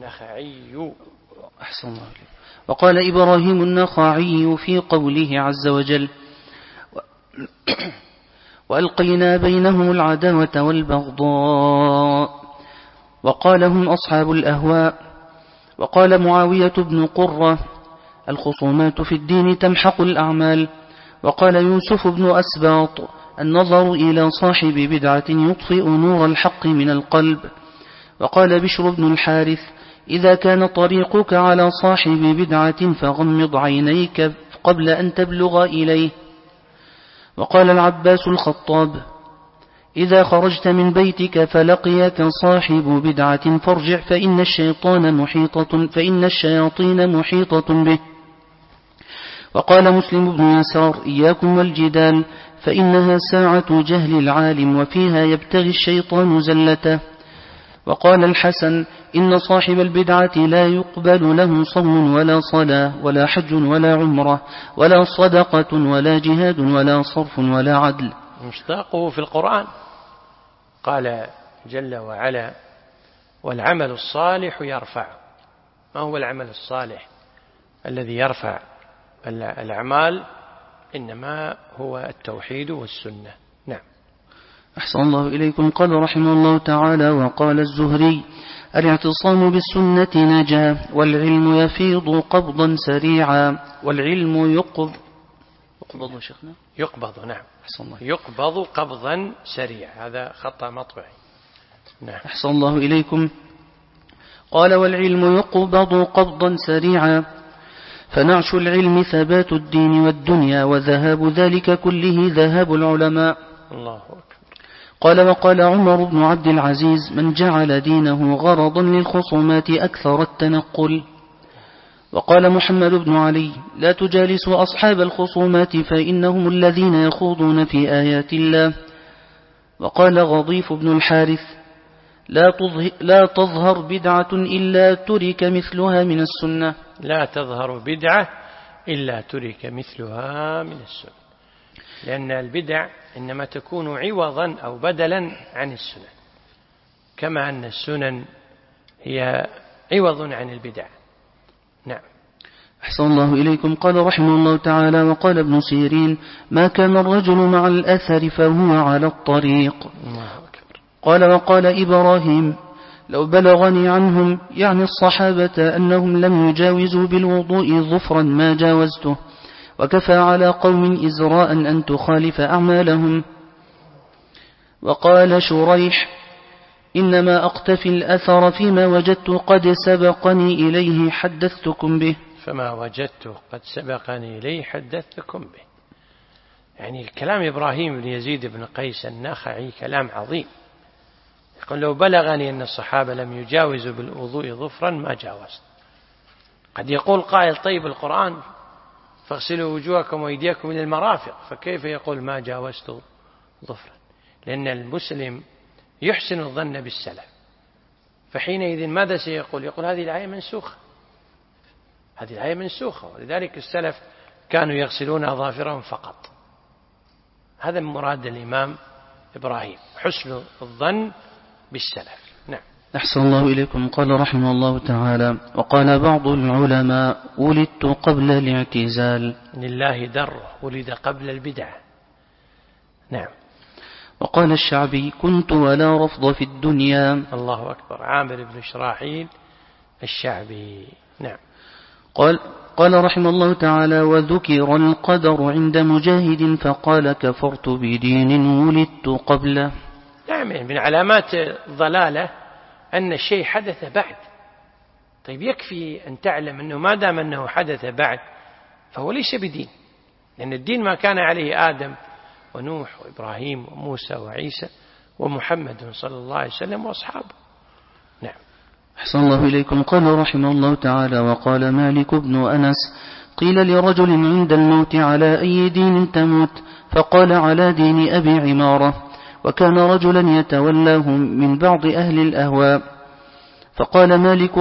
أحسن الله إليكم. وقال إبراهيم النخعي في قوله عز وجل: وألقينا بينهم العداوة والبغضاء. وقال: هم أصحاب الأهواء. وقال معاوية بن قرة: الخصومات في الدين تمحق الأعمال. وقال يوسف بن أسباط: النظر إلى صاحب بدعة يطفئ نور الحق من القلب. وقال بشر بن الحارث: إذا كان طريقك على صاحب بدعة فغمض عينيك قبل أن تبلغ إليه. وقال العباس الخطاب: إذا خرجت من بيتك فلقيك صاحب بدعة فارجع فإن الشياطين محيطة به. وقال مسلم بن يسار: إياكم والجدال فإنها ساعة جهل العالم وفيها يبتغي الشيطان زلته. وقال الحسن: إن صاحب البدعة لا يقبل له صوم ولا صلاة ولا حج ولا عمرة ولا صدقة ولا جهاد ولا صرف ولا عدل. مصداقه في القرآن. قال جل وعلا: والعمل الصالح يرفع. ما هو العمل الصالح الذي يرفع الأعمال؟ إنما هو التوحيد والسنة. نعم. أحسن الله إليكم. قال رحمه الله تعالى: وقال الزهري: الاعتصام بالسنة نجا، والعلم يفيض قبضا سريعا. والعلم يقبض شيخنا؟ يقبض. نعم. أحسن الله. يقبض قبضا سريع. هذا خطأ مطبعي. نعم. أحسن الله إليكم. قال: والعلم يقبض قبضا سريعا، فنعش العلم ثبات الدين والدنيا، وذهاب ذلك كله ذهاب العلماء. الله أكبر. قال: وقال عمر بن عبد العزيز: من جعل دينه غرضا للخصومات أكثر التنقل. وقال محمد بن علي: لا تجالسوا أصحاب الخصومات فإنهم الذين يخوضون في آيات الله. وقال غضيف بن الحارث: لا تظهر بدعة إلا ترك مثلها من السنة. لا تظهر بدعة إلا ترك مثلها من السنة، لأن البدع إنما تكون عوضا أو بدلا عن السنن، كما أن السنن هي عوض عن البدع. نعم. أحسن الله إليكم. قال رحمه الله تعالى: وقال ابن سيرين: ما كان الرجل مع الأثر فهو على الطريق. قال: وقال إبراهيم: لو بلغني عنهم، يعني الصحابة، أنهم لم يجاوزوا بالوضوء ظفرا ما جاوزته، وكفى على قوم إزراء أن تخالف أعمالهم. وقال شريح: إنما أقتفي الأثر فيما وجدت قد سبقني إليه حدثتكم به. فما وجدت قد سبقني إليه حدثتكم به. يعني الكلام إبراهيم بن يزيد بن قيس النخعي كلام عظيم. يقول: لو بلغني أن الصحابة لم يجاوزوا بالوضوء ظفرا ما جاوزت. قد يقول قائل: طيب القرآن فاغسلوا وجوهكم وأيديكم إلى المرافق، فكيف يقول ما جاوزت ظفرا؟ لأن المسلم يحسن الظن بالسلف، فحينئذ ماذا سيقول؟ يقول: هذه الآية منسوخة، هذه الآية منسوخة. ولذلك السلف كانوا يغسلون أظافرهم فقط. هذا مراد الإمام إبراهيم، حسن الظن بالسلف. نعم. أحسن الله إليكم. قال رحمه الله تعالى: وقال بعض العلماء: ولدت قبل الاعتزال. لله در، ولد قبل البدعة. نعم. وقال الشعبي: كنت ولا رفض في الدنيا. الله أكبر. عامر بن شراحيل الشعبي. نعم. قال رحمه الله تعالى: وذكر القدر عند مجاهد فقال: كفرت بدين ولدت قبله. نعم. من علامات الضلالة أن الشيء حدث بعد. طيب يكفي أن تعلم أنه ما دام أنه حدث بعد فهو ليس بدين، لأن الدين ما كان عليه آدم ونوح وإبراهيم وموسى وعيسى ومحمد صلى الله عليه وسلم وأصحابه. نعم. أحسن الله إليكم. قال رحمه الله تعالى: وقال مالك بن أنس: قيل لرجل عند الموت: على أي دين تموت؟ فقال: على دين أبي عمارة. وكان رجلا يتولاهم من بعض أهل الأهواء. فقال مالك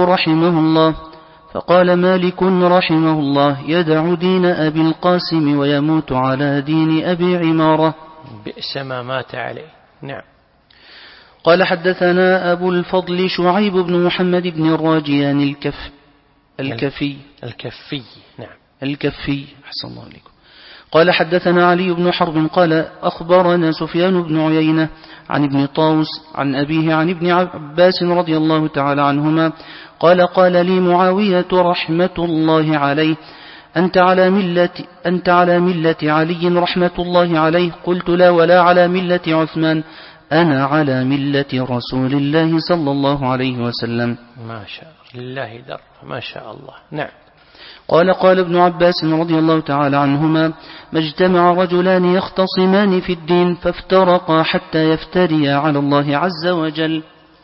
رحمه الله: يدع دين أبي القاسم ويموت على دين أبي عمارة. بئس ما مات عليه. نعم. قال: حدثنا أبو الفضل شعيب بن محمد بن الراجيان الكفي. نعم. الكفي. أحسن الله عليكم. قال: حدثنا علي بن حرب قال: أخبرنا سفيان بن عيينة عن ابن طاووس عن أبيه عن ابن عباس رضي الله تعالى عنهما قال لي معاوية رحمة الله عليه: أنت على ملة علي رحمة الله عليه؟ قلت: لا، ولا على ملة عثمان، أنا على ملة رسول الله صلى الله عليه وسلم. ما شاء الله در. ما شاء الله. نعم. قال ابن عباس رضي الله تعالى عنهما: ما اجتمع رجلان يختصمان في الدين فافترقا حتى يفتريا على الله عز وجل.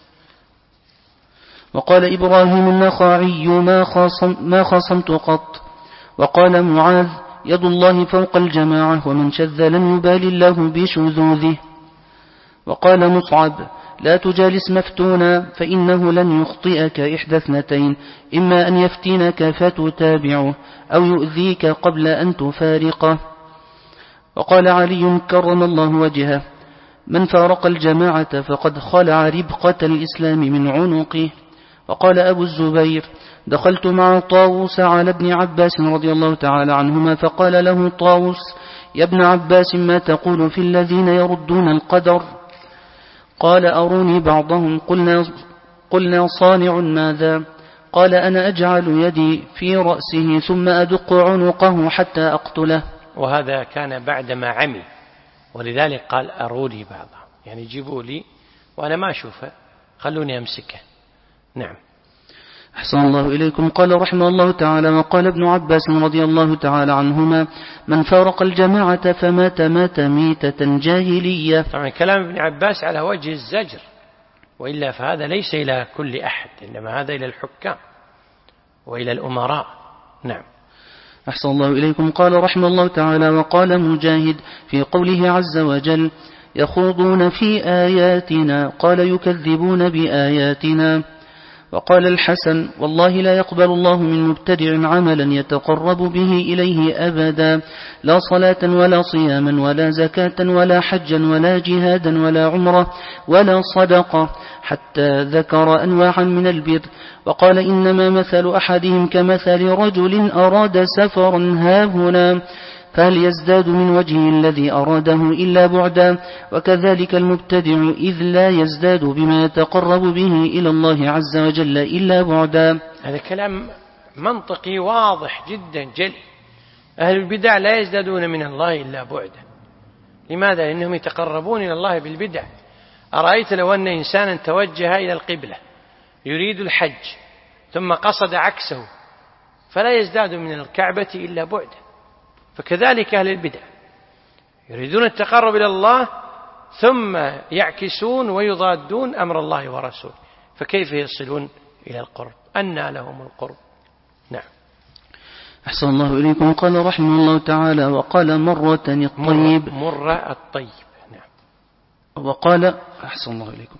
وقال إبراهيم النخعي: ما خاصمت قط. وقال معاذ: يد الله فوق الجماعة، ومن شذ لم يبال الله بشذوذه. وقال مصعب: لا تجالس مفتونا، فإنه لن يخطئك إحدى اثنتين: إما أن يفتنك فتتابعه، أو يؤذيك قبل أن تفارقه. وقال علي كرم الله وجهه: من فارق الجماعة فقد خلع ربقة الإسلام من عنقه. وقال أبو الزبير: دخلت مع طاووس على ابن عباس رضي الله تعالى عنهما، فقال له طاووس: يا ابن عباس، ما تقول في الذين يردون القدر؟ قال: أروني بعضهم. قلنا: صانع ماذا؟ قال: أنا أجعل يدي في رأسه ثم أدق عنقه حتى أقتله. وهذا كان بعدما عمي، ولذلك قال: أروني بعضهم، يعني جيبوا لي وأنا ما أشوفه، خلوني أمسكه. نعم. أحسن الله إليكم. قال رحمه الله تعالى: وقال ابن عباس رضي الله تعالى عنهما: من فارق الجماعة فمات ميتة جاهلية. طبعا كلام ابن عباس على وجه الزجر، وإلا فهذا ليس إلى كل أحد، إنما هذا إلى الحكام وإلى الأمراء. نعم. أحسن الله إليكم. قال رحمه الله تعالى: وقال مجاهد في قوله عز وجل: يخوضون في آياتنا، قال: يكذبون بآياتنا. وقال الحسن: والله لا يقبل الله من مبتدع عملا يتقرب به إليه أبدا، لا صلاة ولا صياما ولا زكاة ولا حجا ولا جهادا ولا عمرة ولا صدقة، حتى ذكر أنواعا من البر. وقال: إنما مثل أحدهم كمثل رجل أراد سفرا هاهنا، فهل يزداد من وجهه الذي أراده إلا بعدا؟ وكذلك المبتدع إذ لا يزداد بما يتقرب به إلى الله عز وجل إلا بعدا. هذا كلام منطقي واضح جدا جلي. أهل البدع لا يزدادون من الله إلا بعدا. لماذا؟ لأنهم يتقربون إلى الله بالبدع. أرأيت لو أن إنسانا توجه إلى القبلة يريد الحج ثم قصد عكسه، فلا يزداد من الكعبة إلا بعدا. فكذلك أهل البدع يريدون التقرب إلى الله ثم يعكسون ويضادون أمر الله ورسوله، فكيف يصلون إلى القرب؟ أنى لهم القرب. نعم. أحسن الله إليكم. قال رحمه الله تعالى: وقال مرة الطيب. مرة الطيب. نعم. وقال أحسن الله إليكم.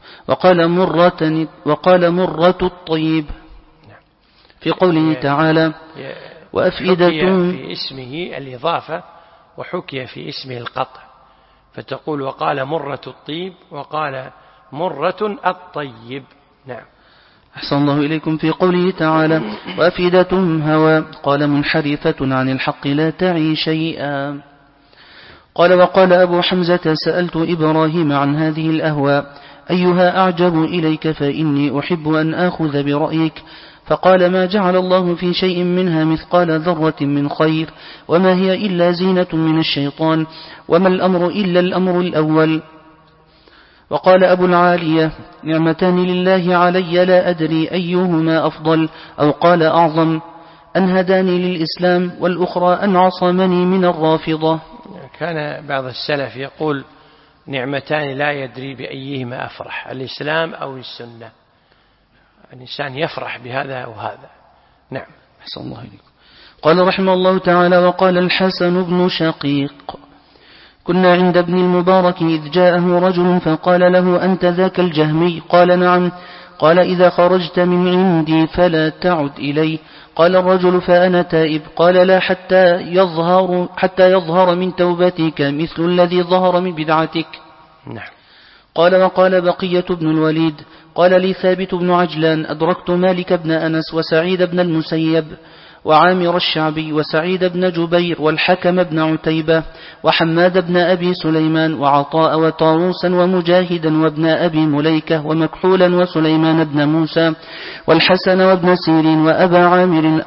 وقال مرة الطيب. نعم. في قوله تعالى: وأفئدتهم. في اسمه الإضافة، وحكي في اسمه القطع، فتقول: وقال مرة الطيب، وقال مرة الطيب. نعم. أحسن الله إليكم. في قوله تعالى: وأفئدتهم هوى، قال منحرفة عن الحق لا تعي شيئا. قال: وقال أبو حمزة: سألت إبراهيم عن هذه الأهواء أيها أعجب إليك، فإني أحب أن آخذ برأيك. فقال: ما جعل الله في شيء منها مثقال ذرة من خير، وما هي إلا زينة من الشيطان، وما الأمر إلا الأمر الأول. وقال أبو العالية: نعمتان لله علي لا أدري أيهما أفضل، أو قال أعظم، أن هداني للإسلام، والأخرى أن عصمني من الرافضة. كان بعض السلف يقول: نعمتان لا يدري بأيهما أفرح، الإسلام أو السنة. الإنسان يفرح بهذا وهذا. نعم. أحسن الله إليكم. قال رحمه الله تعالى: وقال الحسن بن شقيق: كنا عند ابن المبارك إذ جاءه رجل فقال له: أنت ذاك الجهمي؟ قال: نعم. قال: إذا خرجت من عندي فلا تعد إلي. قال الرجل: فأنا تائب. قال: لا، حتى يظهر من توبتك مثل الذي ظهر من بدعتك. نعم. قال: وقال بقية بن الوليد: قال لي ثابت بن عجلان: أدركت مالك بن أنس وسعيد بن المسيب وعامر الشعبي وسعيد بن جبير والحكم بن عتيبة وحماد بن أبي سليمان وعطاء وطاووسا ومجاهدا وابن أبي مليكة ومكحولا وسليمان بن موسى والحسن وابن سيرين وأبا عامر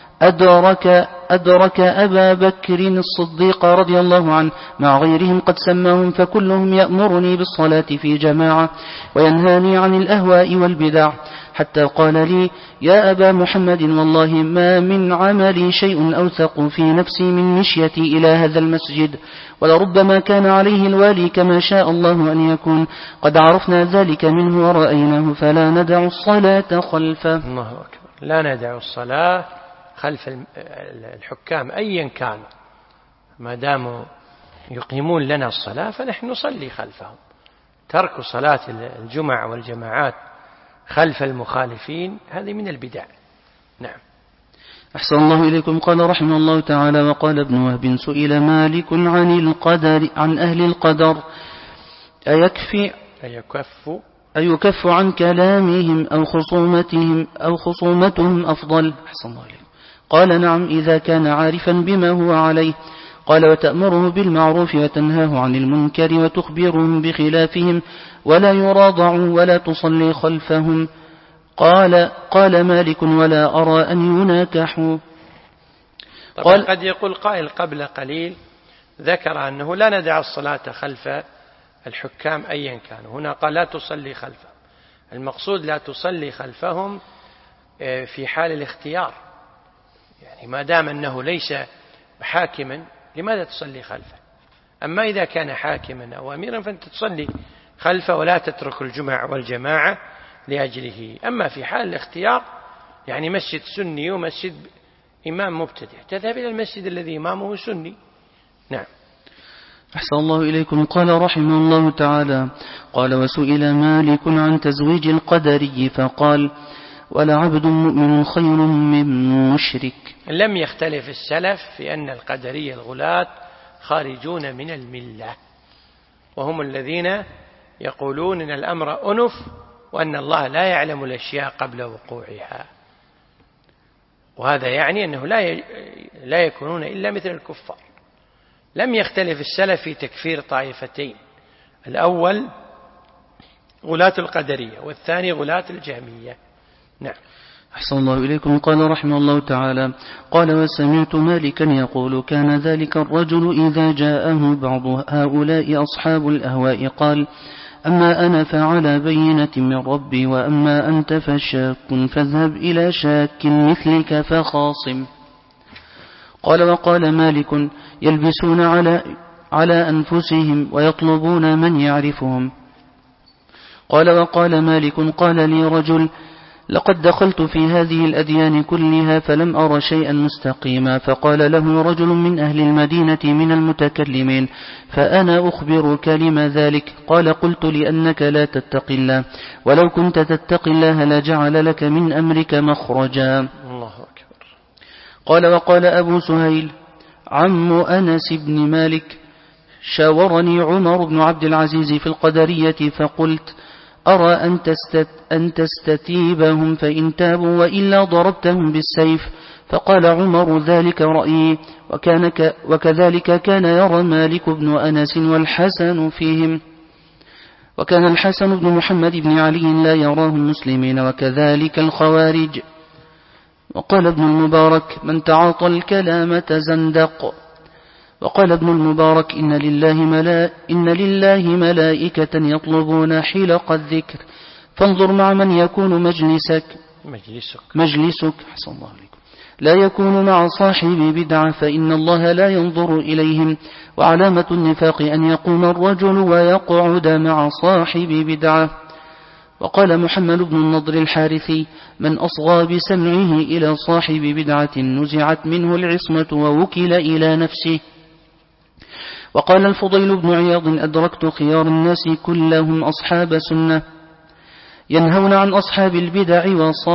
أدرك أبا بكر الصديق رضي الله عنه مع غيرهم قد سماهم، فكلهم يأمرني بالصلاة في جماعة وينهاني عن الأهواء والبدع، حتى قال لي: يا أبا محمد، والله ما من عملي شيء أوثق في نفسي من مشيتي إلى هذا المسجد، ولربما كان عليه الوالي كما شاء الله أن يكون، قد عرفنا ذلك منه ورأيناه، فلا ندع الصلاة خلفه. الله أكبر. لا ندع الصلاة خلف الحكام أيا كانوا، ما داموا يقيمون لنا الصلاة فنحن نصلي خلفهم. ترك صلاة الجمع والجماعات خلف المخالفين هذه من البدع. نعم. أحسن الله إليكم. قال رحمه الله تعالى: وقال ابن وهب: سئل مالك عن القدر، عن أهل القدر، أيكف عن كلامهم أو خصومتهم أفضل؟ أحسن الله إليكم. قال: نعم، إذا كان عارفا بما هو عليه. قال: وتأمره بالمعروف وتنهاه عن المنكر وتخبرهم بخلافهم ولا يراضعوا ولا تصلي خلفهم. قال مالك: ولا أرى أن يناكحوا. طبعا قد يقول قائل قبل قليل ذكر أنه لا ندع الصلاة خلف الحكام أيا كانوا، هنا قال لا تصلي خلفهم. المقصود لا تصلي خلفهم في حال الاختيار، يعني ما دام أنه ليس حاكما لماذا تصلي خلفه؟ أما إذا كان حاكما أو أميرا فأنت تصلي خلفه ولا تترك الجمع والجماعة لأجله. أما في حال الاختيار يعني مسجد سني ومسجد إمام مبتدع تذهب إلى المسجد الذي إمامه سني. نعم. أحسن الله إليكم. قال رحمه الله تعالى: قال: وسئل مالك عن تزويج القدري فقال: ولا عبد مؤمن خير من مشرك. لم يختلف السلف في أن القدرية الغلاة خارجون من الملة، وهم الذين يقولون إن الأمر أنف وأن الله لا يعلم الأشياء قبل وقوعها، وهذا يعني أنه لا يكونون إلا مثل الكفار. لم يختلف السلف في تكفير طائفتين، الأول غلاة القدرية والثاني غلاة الجهمية. نعم. أحسن الله إليكم. قال رحمه الله تعالى: قال: وسمعت مالكا يقول: كان ذلك الرجل إذا جاءه بعض هؤلاء أصحاب الأهواء قال: أما أنا فعلى بينة من ربي، وأما أنت فشاك فاذهب إلى شاك مثلك فخاصم. قال: وقال مالك: يلبسون على أنفسهم ويطلبون من يعرفهم. قال: وقال مالك: قال لي رجل: لقد دخلت في هذه الأديان كلها فلم أر شيئا مستقيما. فقال له رجل من أهل المدينة من المتكلمين: فأنا أخبرك لما ذلك؟ قال: قلت: لأنك لا تتقي الله، ولو كنت تتقي الله لجعل لك من أمرك مخرجا. الله أكبر. قال: وقال أبو سهيل عم أنس بن مالك: شاورني عمر بن عبد العزيز في القدرية فقلت: أرى أن تستتيبهم فإن تابوا وإلا ضربتهم بالسيف. فقال عمر: ذلك رأيي. وكذلك كان يرى مالك بن أنس والحسن فيهم، وكان الحسن بن محمد بن علي لا يراهم مسلمين، وكذلك الخوارج. وقال ابن المبارك: من تعاطى الكلام تزندق. وقال ابن المبارك: إن لله ملائكة يطلبون حلق الذكر، فانظر مع من يكون مجلسك حسن الله عليكم، لا يكون مع صاحب بدعة، فإن الله لا ينظر إليهم. وعلامة النفاق أن يقوم الرجل ويقعد مع صاحب بدعة. وقال محمد بن النضر الحارثي: من أصغى بسمعه إلى صاحب بدعة نزعت منه العصمة ووكل إلى نفسه. وقال الفضيل بن عياض: أدركت خيار الناس كلهم أصحاب سنة، ينهون عن أصحاب البدع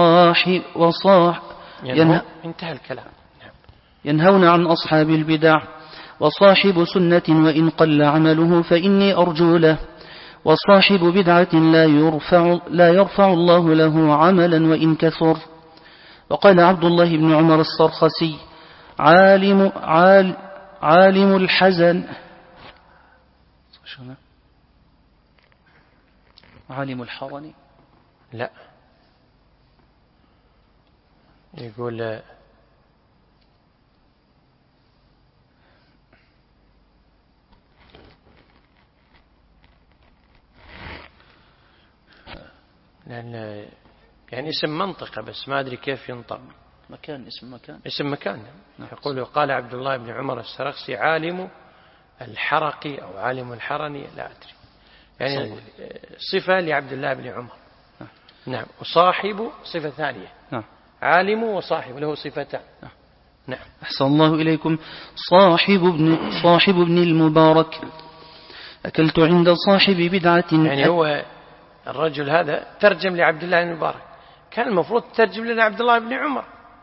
انتهى الكلام. ينهون عن أصحاب البدع وصاحب سنة وإن قل عمله فإني أرجو له، وصاحب بدعة لا يرفع الله له عملا وإن كثر. وقال عبد الله بن عمر الصرخسي: عالم الحزن عالم الحرن لا يقول لأن يعني اسم منطقة بس ما أدري كيف ينطق. اسم مكان. يقول قال عبد الله بن عمر السرخسي: عالم الحرقي أو عالم الحرني لا أدري، يعني صفة لعبد الله بن عمر. نعم. وصاحب صفة ثانية. عالم وصاحب له صفتان. نعم. أحسن الله إليكم. صاحب ابن المبارك: أكلت عند صاحب بدعة. يعني هو الرجل هذا ترجم لعبد الله بن المبارك، كان المفروض ترجم لنا عبد الله بن عمر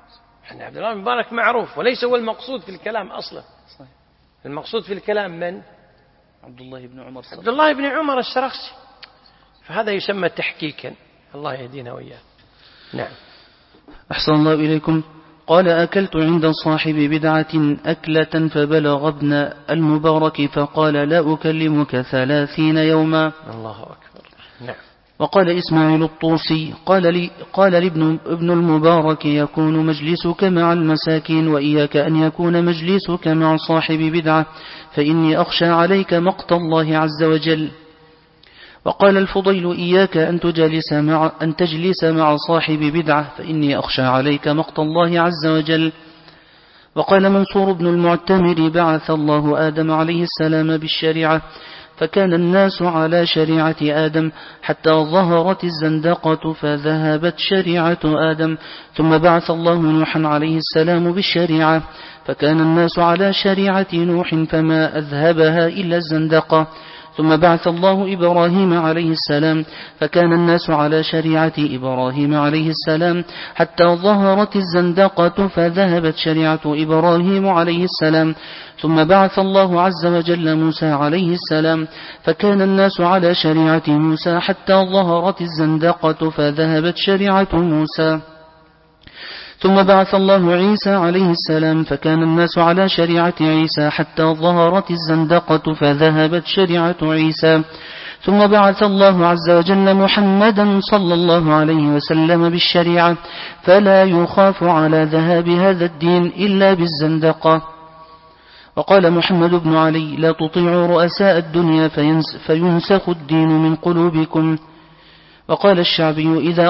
عبد الله بن مبارك معروف وليس هو المقصود في الكلام أصلا. صحيح. المقصود في الكلام من؟ عبد الله بن عمر السرخسي. فهذا يسمى تحكيكا. الله يهدينا وإياه. نعم. أحسن الله إليكم. قال: أكلت عند صاحب بدعة أكلة فبلغ ابن المبارك فقال: لا أكلمك 30 يوما. الله أكبر. نعم. وقال إسماعيل الطوسي: قال لي ابن المبارك: يكون مجلسك مع المساكين، وإياك أن يكون مجلسك مع صاحب بدعة، فإني أخشى عليك مقت الله عز وجل. وقال الفضيل: إياك أن تجلس مع صاحب بدعة، فإني أخشى عليك مقت الله عز وجل. وقال منصور بن المعتمر: بعث الله آدم عليه السلام بالشريعة، فكان الناس على شريعة آدم حتى ظهرت الزندقة فذهبت شريعة آدم، ثم بعث الله نوحا عليه السلام بالشريعة، فكان الناس على شريعة نوح فما أذهبها إلا الزندقة، ثم بعث الله إبراهيم عليه السلام، فكان الناس على شريعة إبراهيم عليه السلام حتى ظهرت الزندقة فذهبت شريعة إبراهيم عليه السلام، ثم بعث الله عز وجل موسى عليه السلام، فكان الناس على شريعة موسى حتى ظهرت الزندقة فذهبت شريعة موسى، ثم بعث الله عيسى عليه السلام، فكان الناس على شريعة عيسى حتى ظهرت الزندقة فذهبت شريعة عيسى، ثم بعث الله عز وجل محمدا صلى الله عليه وسلم بالشريعة، فلا يخاف على ذهاب هذا الدين إلا بالزندقة. وقال محمد بن علي: لا تطيعوا رؤساء الدنيا فينسخ الدين من قلوبكم. وقال الشعبي: إذا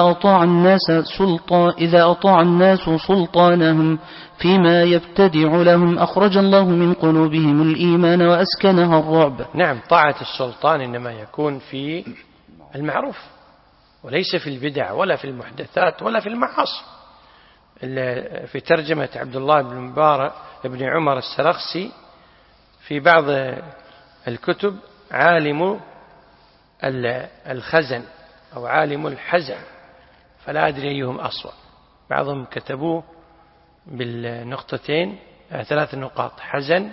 أطاع الناس سلطانهم فيما يبتدع لهم أخرج الله من قلوبهم الإيمان وأسكنها الرعب. نعم، طاعة السلطان إنما يكون في المعروف وليس في البدع ولا في المحدثات ولا في المعاصي. في ترجمة عبد الله بن مبارك ابن عمر السرخسي في بعض الكتب عالم الخزن أو عالم الحزن، فلا أدري أيهم أصوب. بعضهم كتبوه بالنقطتين 3 نقاط حزن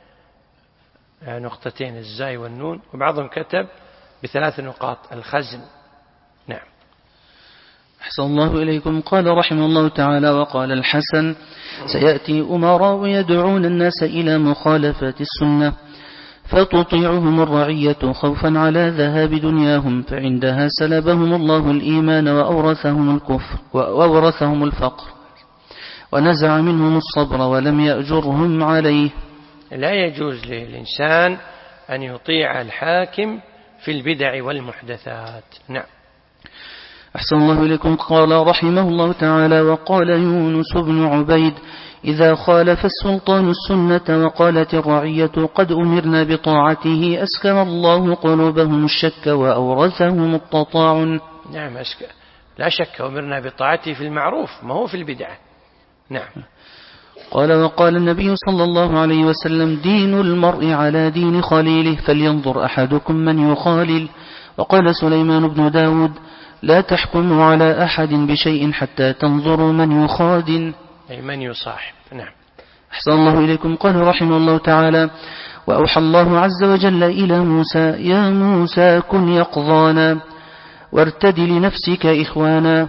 نقطتين الزاي والنون، وبعضهم كتب ب3 نقاط الخزن. نعم. أحسن الله إليكم. قال رحمه الله تعالى: وقال الحسن: سيأتي أمراء يدعون الناس إلى مخالفة السنة فتطيعهم الرعية خوفا على ذهاب دنياهم، فعندها سلبهم الله الإيمان وأورثهم الكفر وأورثهم الفقر ونزع منهم الصبر ولم يأجرهم عليه. لا يجوز للإنسان أن يطيع الحاكم في البدع والمحدثات. نعم. أحسن الله إليكم. قال رحمه الله تعالى: وقال يونس بن عبيد: إذا خالف السلطان السنة وقالت الرعية قد أمرنا بطاعته أسكن الله قلوبهم الشك وأورثهم التطاعن. نعم، لا شك أمرنا بطاعته في المعروف ما هو في البدعة. نعم. قال: وقال النبي صلى الله عليه وسلم: دين المرء على دين خليله فلينظر أحدكم من يخالل. وقال سليمان بن داود: لا تحكموا على أحد بشيء حتى تنظروا من يخادن، أي من يصاحب. نعم. أحسن الله إليكم. قال رحمه الله تعالى: وأوحى الله عز وجل إلى موسى: يا موسى كن يقظانا وارتد لنفسك إخوانا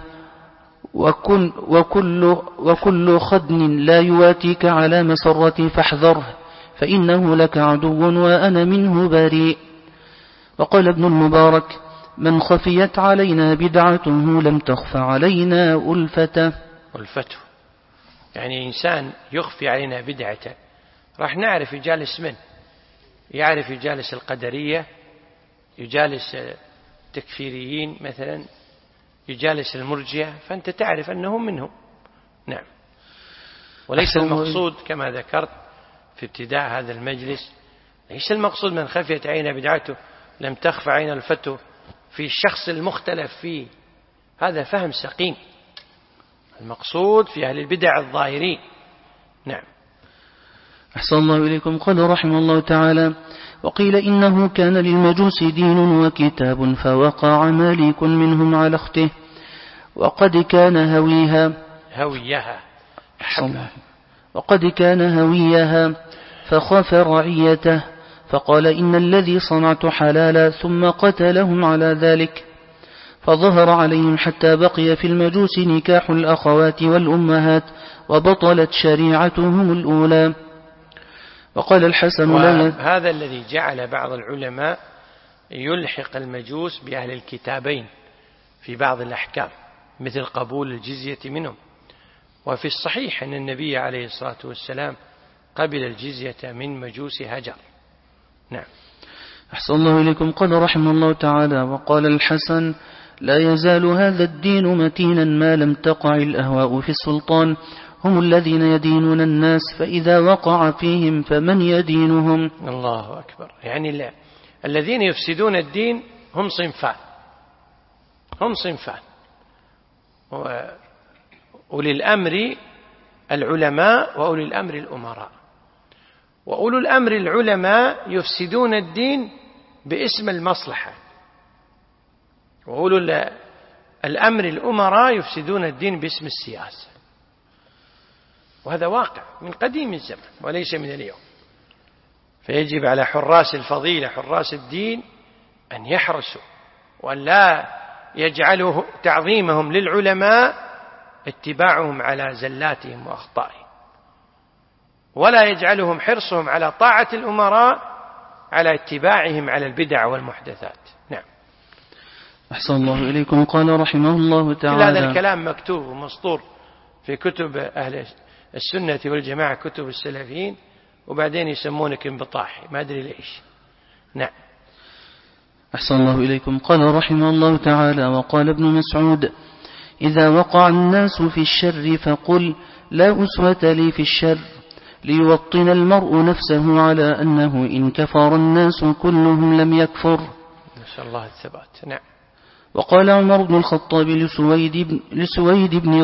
وكل خدن لا يواتيك على مسرة فاحذره فإنه لك عدو وأنا منه بريء. وقال ابن المبارك: من خفيت علينا بدعته لم تخف علينا ألفته. يعني إنسان يخفي علينا بدعته راح نعرف يجالس من، يعرف يجالس القدرية، يجالس التكفيريين مثلا، يجالس المرجئة، فأنت تعرف أنهم منهم. نعم. وليس المقصود كما ذكرت في ابتداء هذا المجلس، ليس المقصود من خفيت علينا بدعته لم تخف علينا الفتوى في الشخص المختلف فيه، هذا فهم سقيم. المقصود في أهل البدع الظاهرين. نعم. أحسن الله إليكم. قال رحمه الله تعالى: وقيل إنه كان للمجوس دين وكتاب فوقع مالك منهم على أخته وقد كان هويها وقد كان هويها فخاف رعيته فقال إن الذي صنعت حلالا ثم قتلهم على ذلك فظهر عليهم حتى بقي في المجوس نكاح الأخوات والأمهات وبطلت شريعتهم الأولى. وقال الحسن هذا الذي جعل بعض العلماء يلحق المجوس بأهل الكتابين في بعض الأحكام مثل قبول الجزية منهم. وفي الصحيح أن النبي عليه الصلاة والسلام قبل الجزية من مجوس هجر. نعم. أحسن الله إليكم. قال رحمه الله تعالى: وقال الحسن: لا يزال هذا الدين متينا ما لم تقع الأهواء في السلطان، هم الذين يدينون الناس فإذا وقع فيهم فمن يدينهم. الله أكبر. يعني لا. الذين يفسدون الدين هم صنفان أولي الأمر العلماء وأولي الأمر الأمراء. وأولو الأمر العلماء يفسدون الدين باسم المصلحة، وأولو الأمر الأمراء يفسدون الدين باسم السياسة. وهذا واقع من قديم الزمن وليس من اليوم. فيجب على حراس الفضيلة حراس الدين أن يحرسوا وأن لا يجعلوا تعظيمهم للعلماء اتباعهم على زلاتهم وأخطائهم، ولا يجعلهم حرصهم على طاعة الأمراء على اتباعهم على البدع والمحدثات. نعم. أحسن الله إليكم. قال رحمه الله تعالى: هذا الكلام مكتوب ومسطور في كتب أهل السنة والجماعة، كتب السلفيين، وبعدين يسمونك انبطاحي ما أدري ليش. نعم. أحسن الله إليكم. قال رحمه الله تعالى: وقال ابن مسعود: إذا وقع الناس في الشر فقل لا أسوة لي في الشر، ليوطن المرء نفسه على أنه إن كفر الناس كلهم لم يكفر. نسأل الله الثبات. نعم. وقال عمر بن الخطاب لسويد بن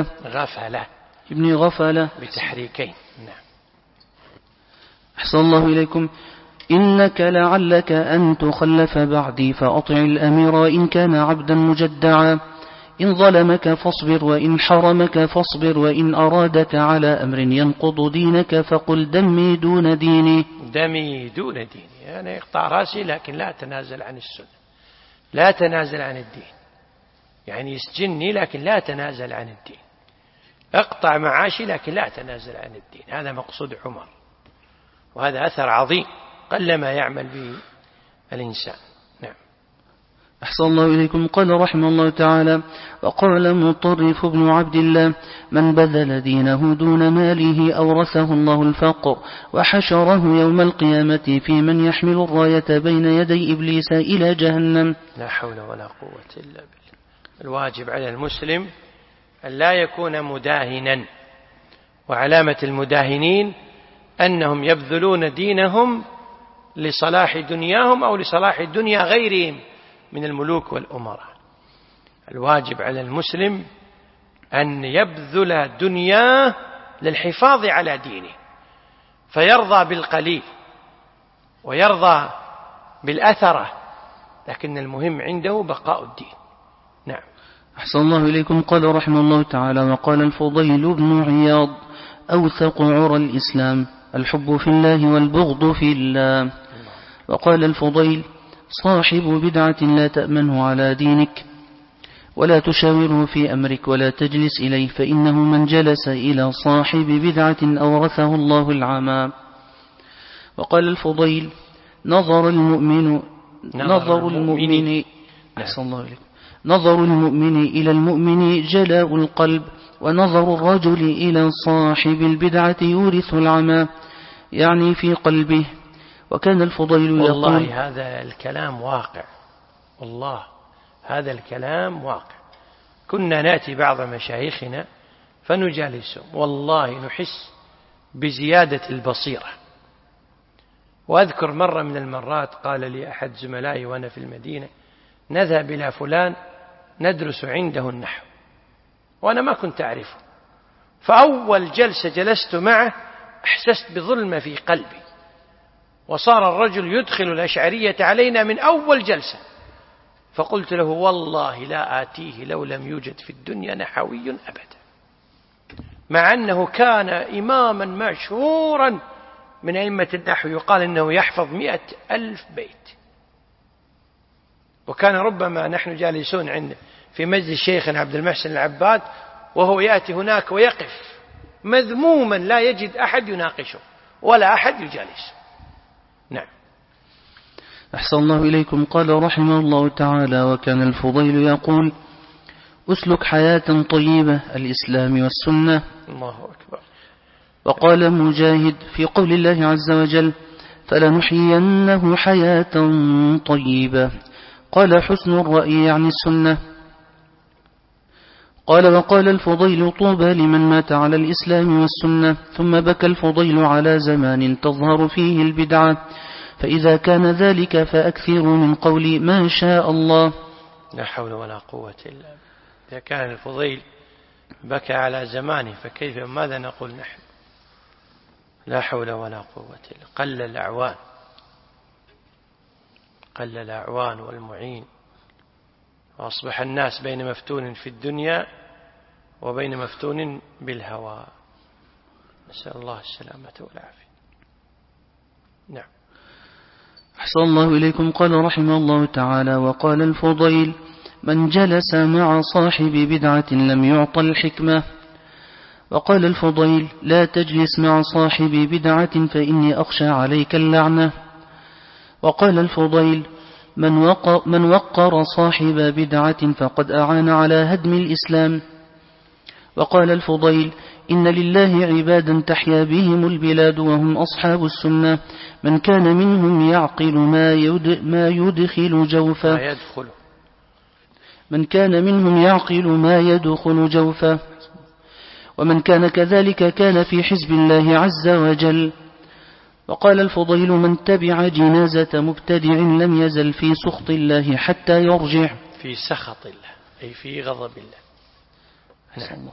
غفلة بتحريكين. نعم. أحسن الله إليكم: إنك لعلك أن تخلف بعدي فأطع الأمير إن كان عبدا مجدعا، إن ظلمك فاصبر وإن حرمك فاصبر، وإن أرادك على أمر ينقض دينك فقل دمي دون ديني. أنا يقطع راسي لكن لا أتنازل عن السنة، لا أتنازل عن الدين. يعني يسجنني لكن لا أتنازل عن الدين، أقطع معاشي لكن لا أتنازل عن الدين. هذا مقصود عمر، وهذا أثر عظيم قلما يعمل به الإنسان. نعم. أحسن الله إليكم. قال رحمه الله تعالى: وقال مطرف بن عبد الله: من بذل دينه دون ماله أورثه الله الفقر، وحشره يوم القيامة في من يحمل الراية بين يدي إبليس إلى جهنم. لا حول ولا قوة إلا بالله. الواجب على المسلم أن لا يكون مداهنا، وعلامة المداهنين أنهم يبذلون دينهم لصلاح دنياهم أو لصلاح دنيا غيرهم من الملوك والأمراء. الواجب على المسلم أن يبذل دنياه للحفاظ على دينه، فيرضى بالقليل ويرضى بالأثرة، لكن المهم عنده بقاء الدين. نعم. أحسن الله إليكم. قال رحمه الله تعالى: وقال الفضيل بن عياض: أوثق عرى الإسلام الحب في الله والبغض في الله. وقال الفضيل: صاحب بدعة لا تأمنه على دينك، ولا تشاوره في أمرك، ولا تجلس إليه، فإنه من جلس إلى صاحب بدعة أورثه الله العمى. وقال الفضيل: نظر المؤمن إلى المؤمن جلاء القلب، ونظر الرجل إلى صاحب البدعة يورث العمى، يعني في قلبه. وكان الفضيل يقول: والله هذا الكلام واقع، والله هذا الكلام واقع. كنا نأتي بعض مشايخنا فنجالسهم، والله نحس بزيادة البصيرة. وأذكر مرة من المرات قال لي أحد زملائي وأنا في المدينة: نذهب إلى فلان ندرس عنده النحو، وأنا ما كنت أعرفه. فأول جلسة جلست معه أحسست بظلمة في قلبي، وصار الرجل يدخل الأشعرية علينا من أول جلسة. فقلت له: والله لا آتيه لو لم يوجد في الدنيا نحوي أبدا. مع أنه كان إماما مشهورا من أئمة النحو، يقال إنه يحفظ 100,000 بيت. وكان ربما نحن جالسون عنده في مجلس شيخنا عبد المحسن العباد، وهو يأتي هناك ويقف مذموما لا يجد أحد يناقشه ولا أحد يجالسه. نعم. أحسن الله إليكم. قال رحمه الله تعالى: وكان الفضيل يقول: أسلك حياة طيبة الإسلام والسنة. الله أكبر. وقال مجاهد في قول الله عز وجل: فلنحيينه حياة طيبة. قال حسن الرأي يعني السنة. قال: وقال الفضيل: طوبى لمن مات على الإسلام والسنة. ثم بكى الفضيل على زمان تظهر فيه البدعة، فإذا كان ذلك فأكثروا من قول ما شاء الله. لا حول ولا قوة إلا بالله. إذا كان الفضيل بكى على زمانه فكيف ماذا نقول نحن؟ لا حول ولا قوة إلا. قل الأعوان والمعين، وأصبح الناس بين مفتون في الدنيا وبين مفتون بالهوى، نسأل الله السلامة والعافية. نعم. أحسن الله إليكم. قال رحمه الله تعالى: وقال الفضيل: من جلس مع صاحب بدعة لم يعط الحكمة. وقال الفضيل: لا تجلس مع صاحب بدعة فإني أخشى عليك اللعنة. وقال الفضيل: من وقر صاحب بدعة فقد أعان على هدم الإسلام. وقال الفضيل: إن لله عبادا تحيا بهم البلاد وهم أصحاب السنة، من كان منهم يعقل ما يدخل جوفه، من كان منهم يعقل ما يدخل جوفه، ومن كان كذلك كان في حزب الله عز وجل. وقال الفضيل: من تبع جنازة مبتدع لم يزل في سخط الله حتى يرجع. في سخط الله أي في غضب الله. نعم.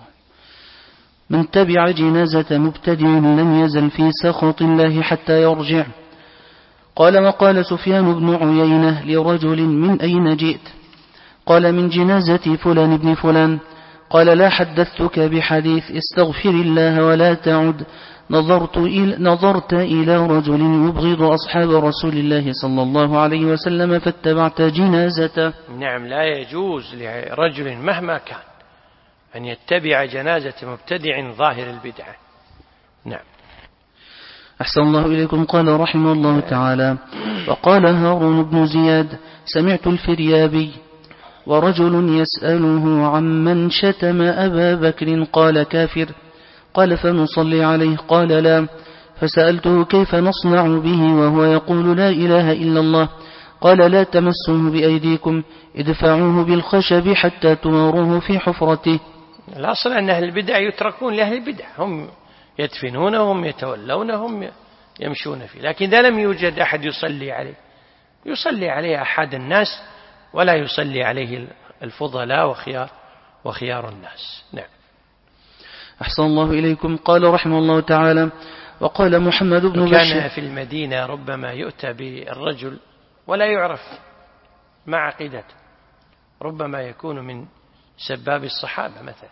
من تبع جنازة مبتدع لم يزل في سخط الله حتى يرجع. قال: وقال سفيان بن عيينة لرجل: من أين جئت؟ قال: من جنازة فلان ابن فلان. قال: لا حدثتك بحديث، استغفر الله ولا تعد. نظرت إلى رجل يبغض أصحاب رسول الله صلى الله عليه وسلم فاتبعت جنازته. نعم، لا يجوز لرجل مهما كان أن يتبع جنازة مبتدع ظاهر البدعة. نعم. أحسن الله إليكم. قال رحمه الله تعالى: وقال هارون بن زياد: سمعت الفريابي ورجل يسأله عمن شتم أبا بكر قال: كافر. قال: فنصلي عليه؟ قال: لا. فسألته: كيف نصنع به وهو يقول لا إله إلا الله؟ قال: لا تمسوه بأيديكم، ادفعوه بالخشب حتى تماروه في حفرته. الأصل أن أهل البدع يتركون لأهل البدع، هم يدفنونهم يتولونهم يمشون فيه، لكن إذا لم يوجد أحد يصلي عليه أحد الناس، ولا يصلي عليه الفضلاء وخيار الناس. نعم. أحسن الله إليكم. قال رحمه الله تعالى: وقال محمد بن بشر: كان في المدينة ربما يؤتى بالرجل ولا يعرف ما عقيدته، ربما يكون من سباب الصحابة مثلا.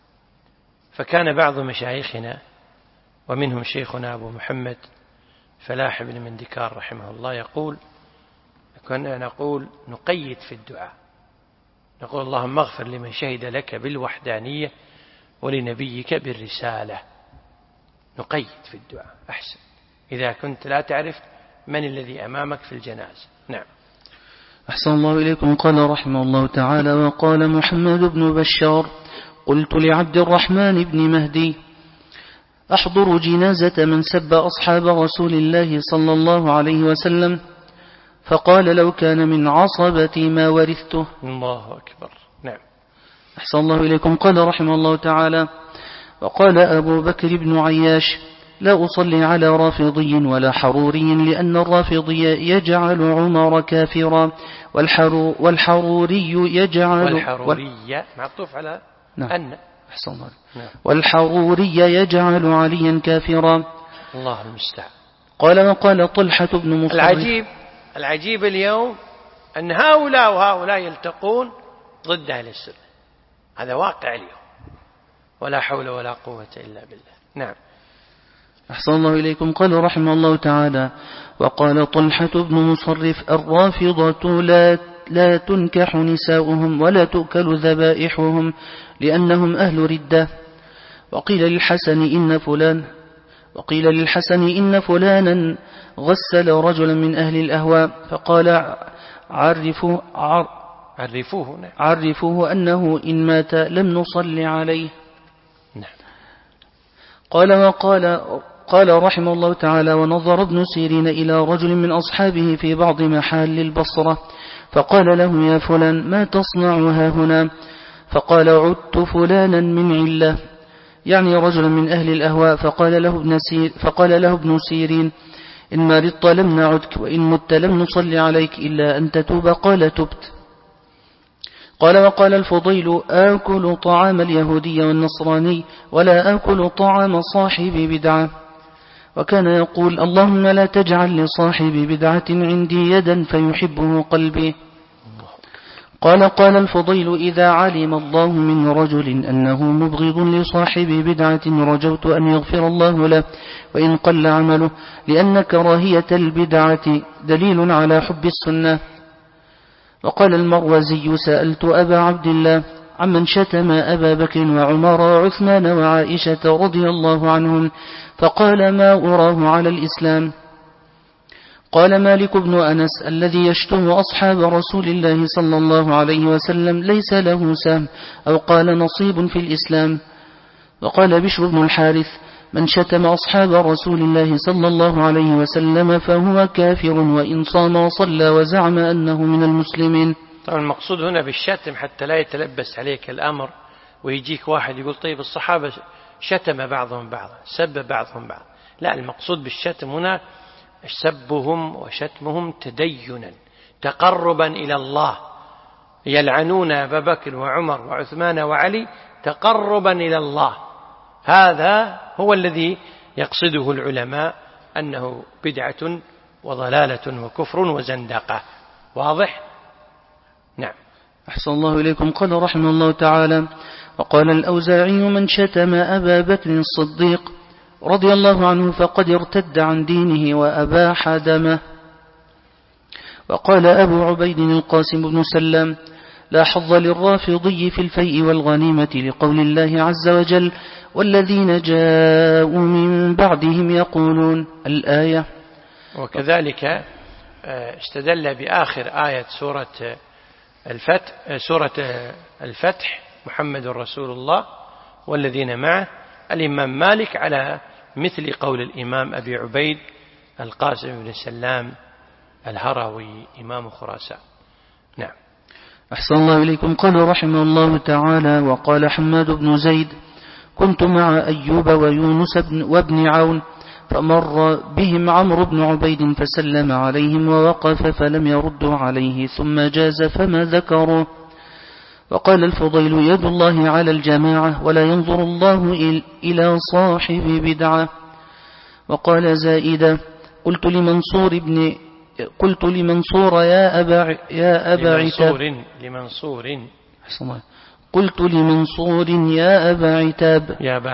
فكان بعض مشايخنا ومنهم شيخنا أبو محمد فلاح بن مندكار رحمه الله يقول: كنا نقول نقيد في الدعاء، نقول: اللهم اغفر لمن شهد لك بالوحدانية ولنبيك بالرسالة. نقيد في الدعاء أحسن إذا كنت لا تعرف من الذي أمامك في الجنازة. نعم. أحسن الله إليكم. قال رحمه الله تعالى: وقال محمد بن بشار: قلت لعبد الرحمن بن مهدي: أحضر جنازة من سب أصحاب رسول الله صلى الله عليه وسلم؟ فقال: لو كان من عصبتي ما ورثته. الله أكبر. نعم. أحسن الله إليكم. قال رحمه الله تعالى: وقال أبو بكر بن عياش: لا أصلي على رافضي ولا حروري، لأن الرافضي يجعل عمر كافرا، والحروري يجعل والحروري معطوف على نعم. أن. أحسن الله. نعم. والحروري يجعل عليا كافرا. الله المستعان. قال: وقال طلحة بن مصرف: العجيب اليوم أن هؤلاء وهؤلاء يلتقون ضد أهل السنة، هذا واقع اليوم. ولا حول ولا قوة إلا بالله. نعم. أحسن الله إليكم. قال رحمه الله تعالى: وقال طلحة بن مصرف: الرافضة لا تنكح نساؤهم ولا تؤكل ذبائحهم لأنهم أهل ردة. وقيل للحسن إن فلانا غسل رجلا من أهل الأهواء فقال: عرفوه أنه إن مات لم نصلي عليه. نعم. قال رحمه الله تعالى: ونظر ابن سيرين إلى رجل من أصحابه في بعض محال البصرة فقال له: يا فلان، ما تصنع هاهنا؟ فقال: عدت فلانا من علة، يعني رجلا من أهل الأهواء. فقال له ابن سيرين: إن مرضت لم نعدك، وإن مت لم نصلي عليك إلا أن تتوب. قال: تبت. قال: وقال الفضيل: آكل طعام اليهودي والنصراني ولا آكل طعام صاحب بدعة. وكان يقول: اللهم لا تجعل لصاحب بدعة عندي يدا فيحبه قلبي. قال الفضيل: إذا علم الله من رجل أنه مبغض لصاحب بدعة رجوت أن يغفر الله له وإن قل عمله، لأن كراهية البدعة دليل على حب السنة. وقال المروزي: سألت أبا عبد الله عمن شتم أبا بكر وعمر وعثمان وعائشة رضي الله عنهم، فقال: ما أراه على الإسلام. قال مالك بن أنس: الذي يشتم أصحاب رسول الله صلى الله عليه وسلم ليس له سهم، أو قال نصيب في الإسلام. وقال بشر بن الحارث: من شتم أصحاب رسول الله صلى الله عليه وسلم فهو كافر وإن صام وصلى وزعم أنه من المسلمين. طبعا المقصود هنا بالشتم حتى لا يتلبس عليك الأمر ويجيك واحد يقول: طيب الصحابة شتم بعضهم بعضا، سب بعضهم بعضا. لا، المقصود بالشتم هنا سبهم وشتمهم تدينا تقربا إلى الله، يلعنون أبا بكر وعمر وعثمان وعلي تقربا إلى الله. هذا هو الذي يقصده العلماء أنه بدعة وضلالة وكفر وزندقة. واضح؟ نعم. أحسن الله إليكم. قال رحمه الله تعالى: وقال الأوزاعي: من شتم أبا بكر الصديق رضي الله عنه فقد ارتد عن دينه وأباح دمه. وقال أبو عبيد القاسم بن سلام: لا حظ للرافضي في الفيء والغنيمة، لقول الله عز وجل: والذين جاءوا من بعدهم يقولون. الآية. وكذلك استدل بآخر آية سورة الفتح: محمد رسول الله والذين معه، الإمام مالك على مثل قول الإمام أبي عبيد القاسم بن سلام الهروي إمام خراسان. نعم. أحسن الله إليكم. قال رحمه الله تعالى: وقال حماد بن زيد: كنت مع أيوب ويونس وابن عون فمر بهم عمرو بن عبيد فسلم عليهم ووقف فلم يردوا عليه ثم جاز فما ذكروا. وقال الفضيل: يد الله على الجماعة ولا ينظر الله إلى صاحب بدعة. وقال زائدة: قلت لمنصور يا أبا عتاب قلت لمنصور يا أبا عتاب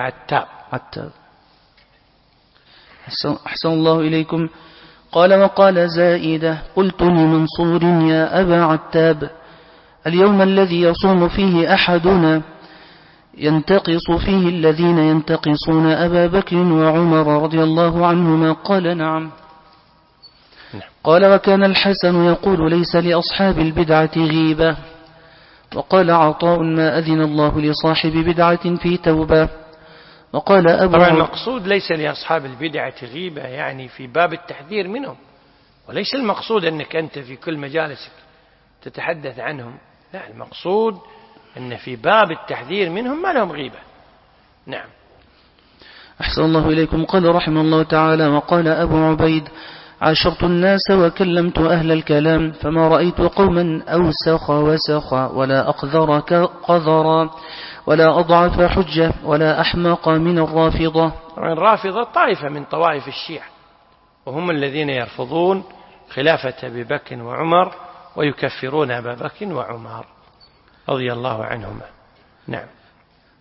أحسن الله إليكم. قال: وقال زائدة: قلت لمنصور يا أبا عتاب اليوم الذي يصوم فيه أحدنا ينتقص فيه الذين ينتقصون أبا بكر وعمر رضي الله عنهما؟ قال: نعم. قال: وكان الحسن يقول: ليس لأصحاب البدعة غيبة. وقال عطاء: ما أذن الله لصاحب بدعة في توبة. وقال طبعا المقصود ليس لأصحاب البدعة غيبة يعني في باب التحذير منهم، وليس المقصود أنك أنت في كل مجالسك تتحدث عنهم، لا، المقصود أن في باب التحذير منهم ما لهم غيبة. نعم. أحسن الله إليكم. قال رحمه الله تعالى: وقال أبو عبيد: عاشرت الناس وكلمت أهل الكلام فما رأيت قوما أوسخ وسخا ولا أقذر قذرا ولا أضعف حجة ولا أحمق من الرافضة. الرافضة طائفة من طوائف الشيعة، وهم الذين يرفضون خلافة أبي بكر وعمر ويكفرون أبا بكر وعمر رضي الله عنهما. نعم.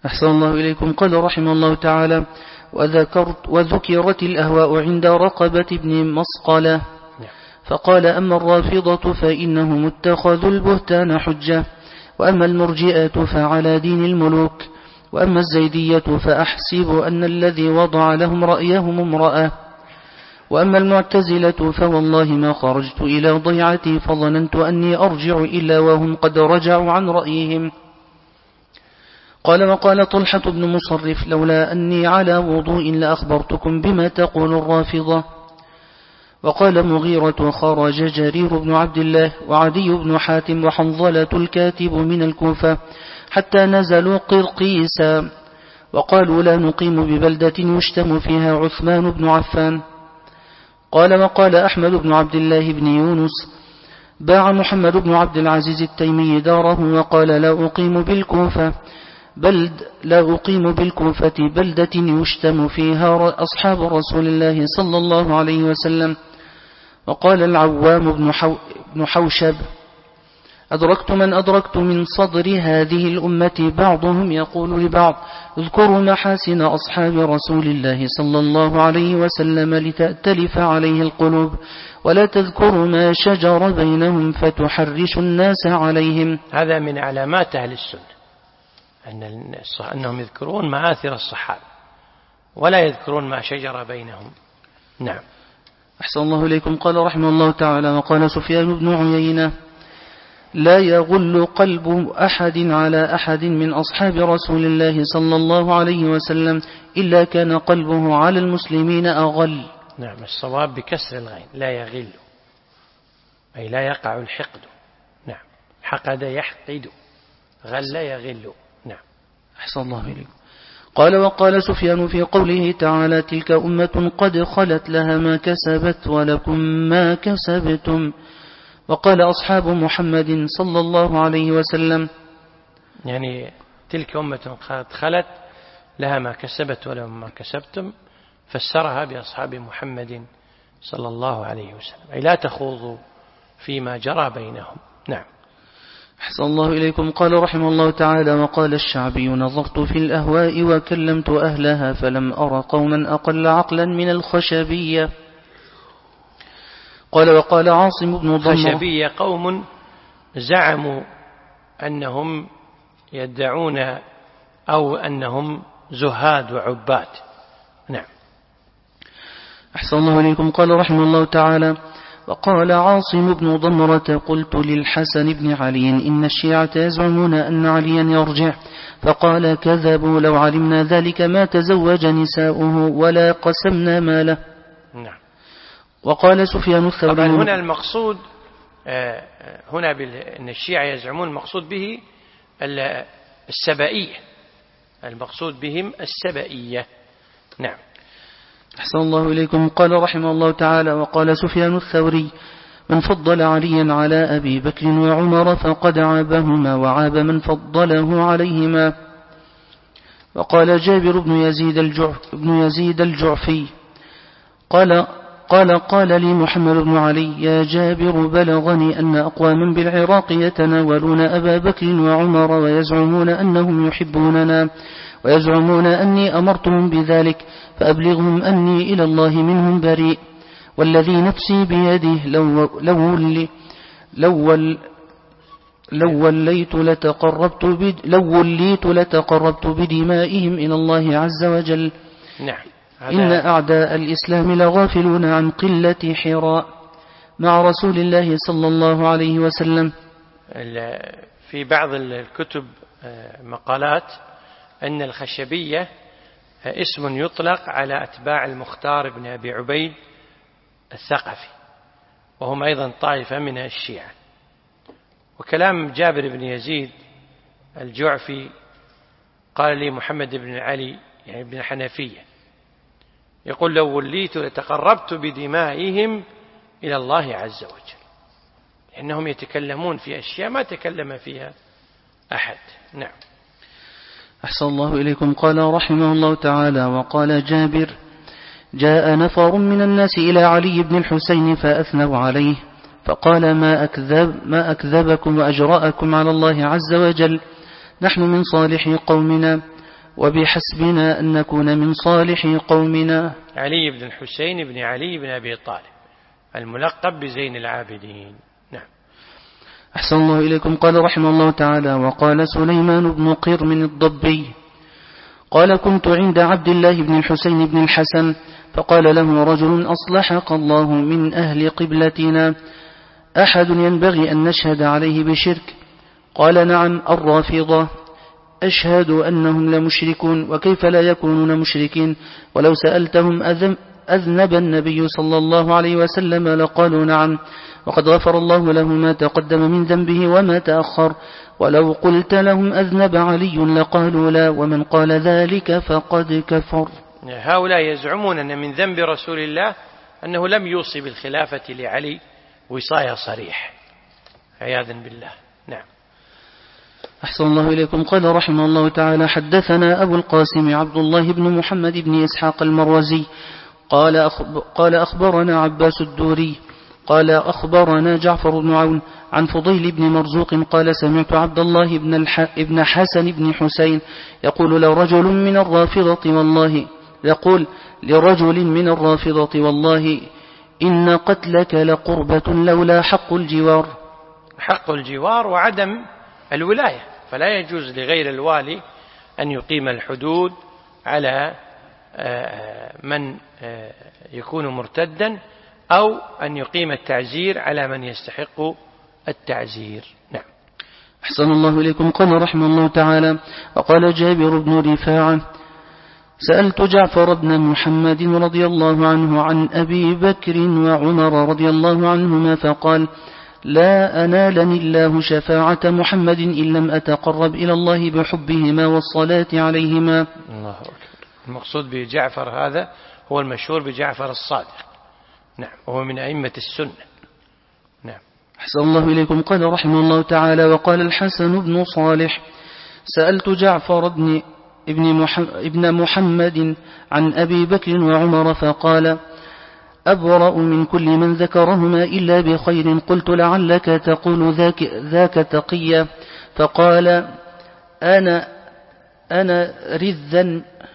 أحسن الله إليكم. قال رحمه الله تعالى: وذكرت الأهواء عند رقبة ابن مسقلة، فقال: أما الرافضة فإنهم اتخذوا البهتان حجة، وأما المرجئة فعلى دين الملوك، وأما الزيدية فأحسب أن الذي وضع لهم رأيهم امرأة، وأما المعتزلة فوالله ما خرجت إلى ضيعتي فظننت أني أرجع إلا وهم قد رجعوا عن رأيهم. قال: وقال طلحة بن مصرف: لولا أني على وضوء لأخبرتكم بما تقول الرافضة. وقال مغيرة: خرج جرير بن عبد الله وعدي بن حاتم وحنظلة الكاتب من الكوفة حتى نزلوا قرقيسا، وقالوا: لا نقيم ببلدة يشتم فيها عثمان بن عفان. قال: وقال أحمد بن عبد الله بن يونس: باع محمد بن عبد العزيز التيمي داره وقال: لا أقيم بالكوفة بلدة يشتم فيها أصحاب رسول الله صلى الله عليه وسلم. وقال العوام بن حوشب: أدركت من أدركت من صدر هذه الأمة بعضهم يقول لبعض: اذكروا محاسن أصحاب رسول الله صلى الله عليه وسلم لتأتلف عليه القلوب، ولا تذكروا ما شجر بينهم فتحرش الناس عليهم. هذا من علامات أهل السنة أنهم يذكرون مآثر الصحابة ولا يذكرون ما شجر بينهم. نعم. أحسن الله إليكم. قال رحمه الله تعالى: وقال سفيان بن عيينة: لا يغل قلب أحد على أحد من أصحاب رسول الله صلى الله عليه وسلم إلا كان قلبه على المسلمين أغل. نعم، الصواب بكسر الغين، لا يغل، أي لا يقع الحقد. نعم، حقد يحقد، غل يغل. نعم. أحسن الله إليكم. قال: وقال سفيان في قوله تعالى: تلك أمة قد خلت لها ما كسبت ولكم ما كسبتم. وقال أصحاب محمد صلى الله عليه وسلم: يعني تلك أمة قد خلت لها ما كسبت ولهم ما كسبتم، فسرها بأصحاب محمد صلى الله عليه وسلم، أي لا تخوضوا فيما جرى بينهم. نعم. أحسن الله إليكم. قال رحمه الله تعالى: وقال الشعبي: نظرت في الأهواء وكلمت أهلها فلم أرى قوما أقل عقلا من الخشبية. قال: وقال عاصم بن ضمرة: الخشبية قوم زعموا أنهم يدعون أو أنهم زهاد وعباد. نعم. أحسن الله إليكم. قال رحمه الله تعالى: وقال عاصم بن ضمرة: قلت للحسن بن علي: إن الشيعة يزعمون أن عليا يرجع. فقال: كذبوا، لو علمنا ذلك ما تزوج نساؤه ولا قسمنا ماله. نعم. وقال سفيان الثوري: طبعا هنا المقصود هنا أن الشيعة يزعمون المقصود به السبائية، المقصود بهم السبائية. نعم. أحسن الله إليكم. قال رحمه الله تعالى: وقال سفيان الثوري: من فضل عليا على أبي بكر وعمر فقد عابهما وعاب من فضله عليهما. وقال جابر بن يزيد الجعفي: قال لي محمد بن علي: يا جابر، بلغني أن أقواما بالعراق يتناولون أبا بكر وعمر ويزعمون أنهم يحبوننا ويزعمون أني أمرتهم بذلك، فأبلغهم أني إلى الله منهم بريء، والذي نفسي بيده لو وليت لتقربت بدمائهم إلى الله عز وجل. نعم. إن أعداء الإسلام لغافلون عن قلة حراء مع رسول الله صلى الله عليه وسلم. في بعض الكتب مقالات أن الخشبية اسم يطلق على أتباع المختار بن أبي عبيد الثقفي، وهم أيضا طائفة من الشيعة. وكلام جابر بن يزيد الجعفي: قال لي محمد بن علي يعني بن حنفية، يقول: لو وليت لتقربت بدمائهم إلى الله عز وجل، لأنهم يتكلمون في أشياء ما تكلم فيها أحد. نعم. أحسن الله إليكم. قال رحمه الله تعالى: وقال جابر: جاء نفر من الناس إلى علي بن الحسين فأثنوا عليه، فقال: ما أكذبكم وأجرأكم على الله عز وجل، نحن من صالح قومنا، وبحسبنا أن نكون من صالح قومنا. علي بن الحسين بن علي بن أبي طالب الملقب بزين العابدين. نعم. أحسن الله إليكم. قال رحمه الله تعالى: وقال سليمان بن قرم الضبي قال: كنت عند عبد الله بن الحسين بن الحسن فقال له رجل: أصلحك الله من أهل قبلتنا أحد ينبغي أن نشهد عليه بشرك؟ قال: نعم، الرافضة. أشهد أنهم لمشركون، وكيف لا يكونون مشركين؟ ولو سألتهم أذنب النبي صلى الله عليه وسلم لقالوا نعم، وقد غفر الله له ما تقدم من ذنبه وما تأخر. ولو قلت لهم أذنب علي لقالوا لا، ومن قال ذلك فقد كفر. هؤلاء يزعمون أن من ذنب رسول الله أنه لم يوصي بالخلافة لعلي وصاية صريح، عياذا بالله. نعم. أحسن الله إليكم. قال رحمه الله تعالى: حدثنا أبو القاسم عبد الله بن محمد بن إسحاق المروزي قال أخبرنا عباس الدوري قال أخبرنا جعفر بن عون عن فضيل بن مرزوق قال: سمعت عبد الله بن حسن بن حسين يقول: لرجل من الرافضة والله إن قتلك لقربة لولا حق الجوار. حق الجوار وعدم الولاية، فلا يجوز لغير الوالي أن يقيم الحدود على من يكون مرتدا، أو أن يقيم التعزير على من يستحق التعزير. نعم. أحسن الله إليكم. قال رحمه الله تعالى: وقال جابر بن رفاعة: سألت جعفر بن محمد رضي الله عنه عن أبي بكر وعمر رضي الله عنهما فقال: لا أنالني الله شفاعة محمد إن لم أتقرب إلى الله بحبهما والصلاة عليهما. الله أكبر. المقصود بجعفر هذا هو المشهور بجعفر الصادق. نعم. وهو من أئمة السنة. نعم. أحسن الله إليكم. قال رحمه الله تعالى: وقال الحسن بن صالح: سألت جعفر ابن محمد عن أبي بكر وعمر فقال: أبرأ من كل من ذكرهما إلا بخير. قلت: لعلك تقول ذاك تقيا. فقال: أنا رذا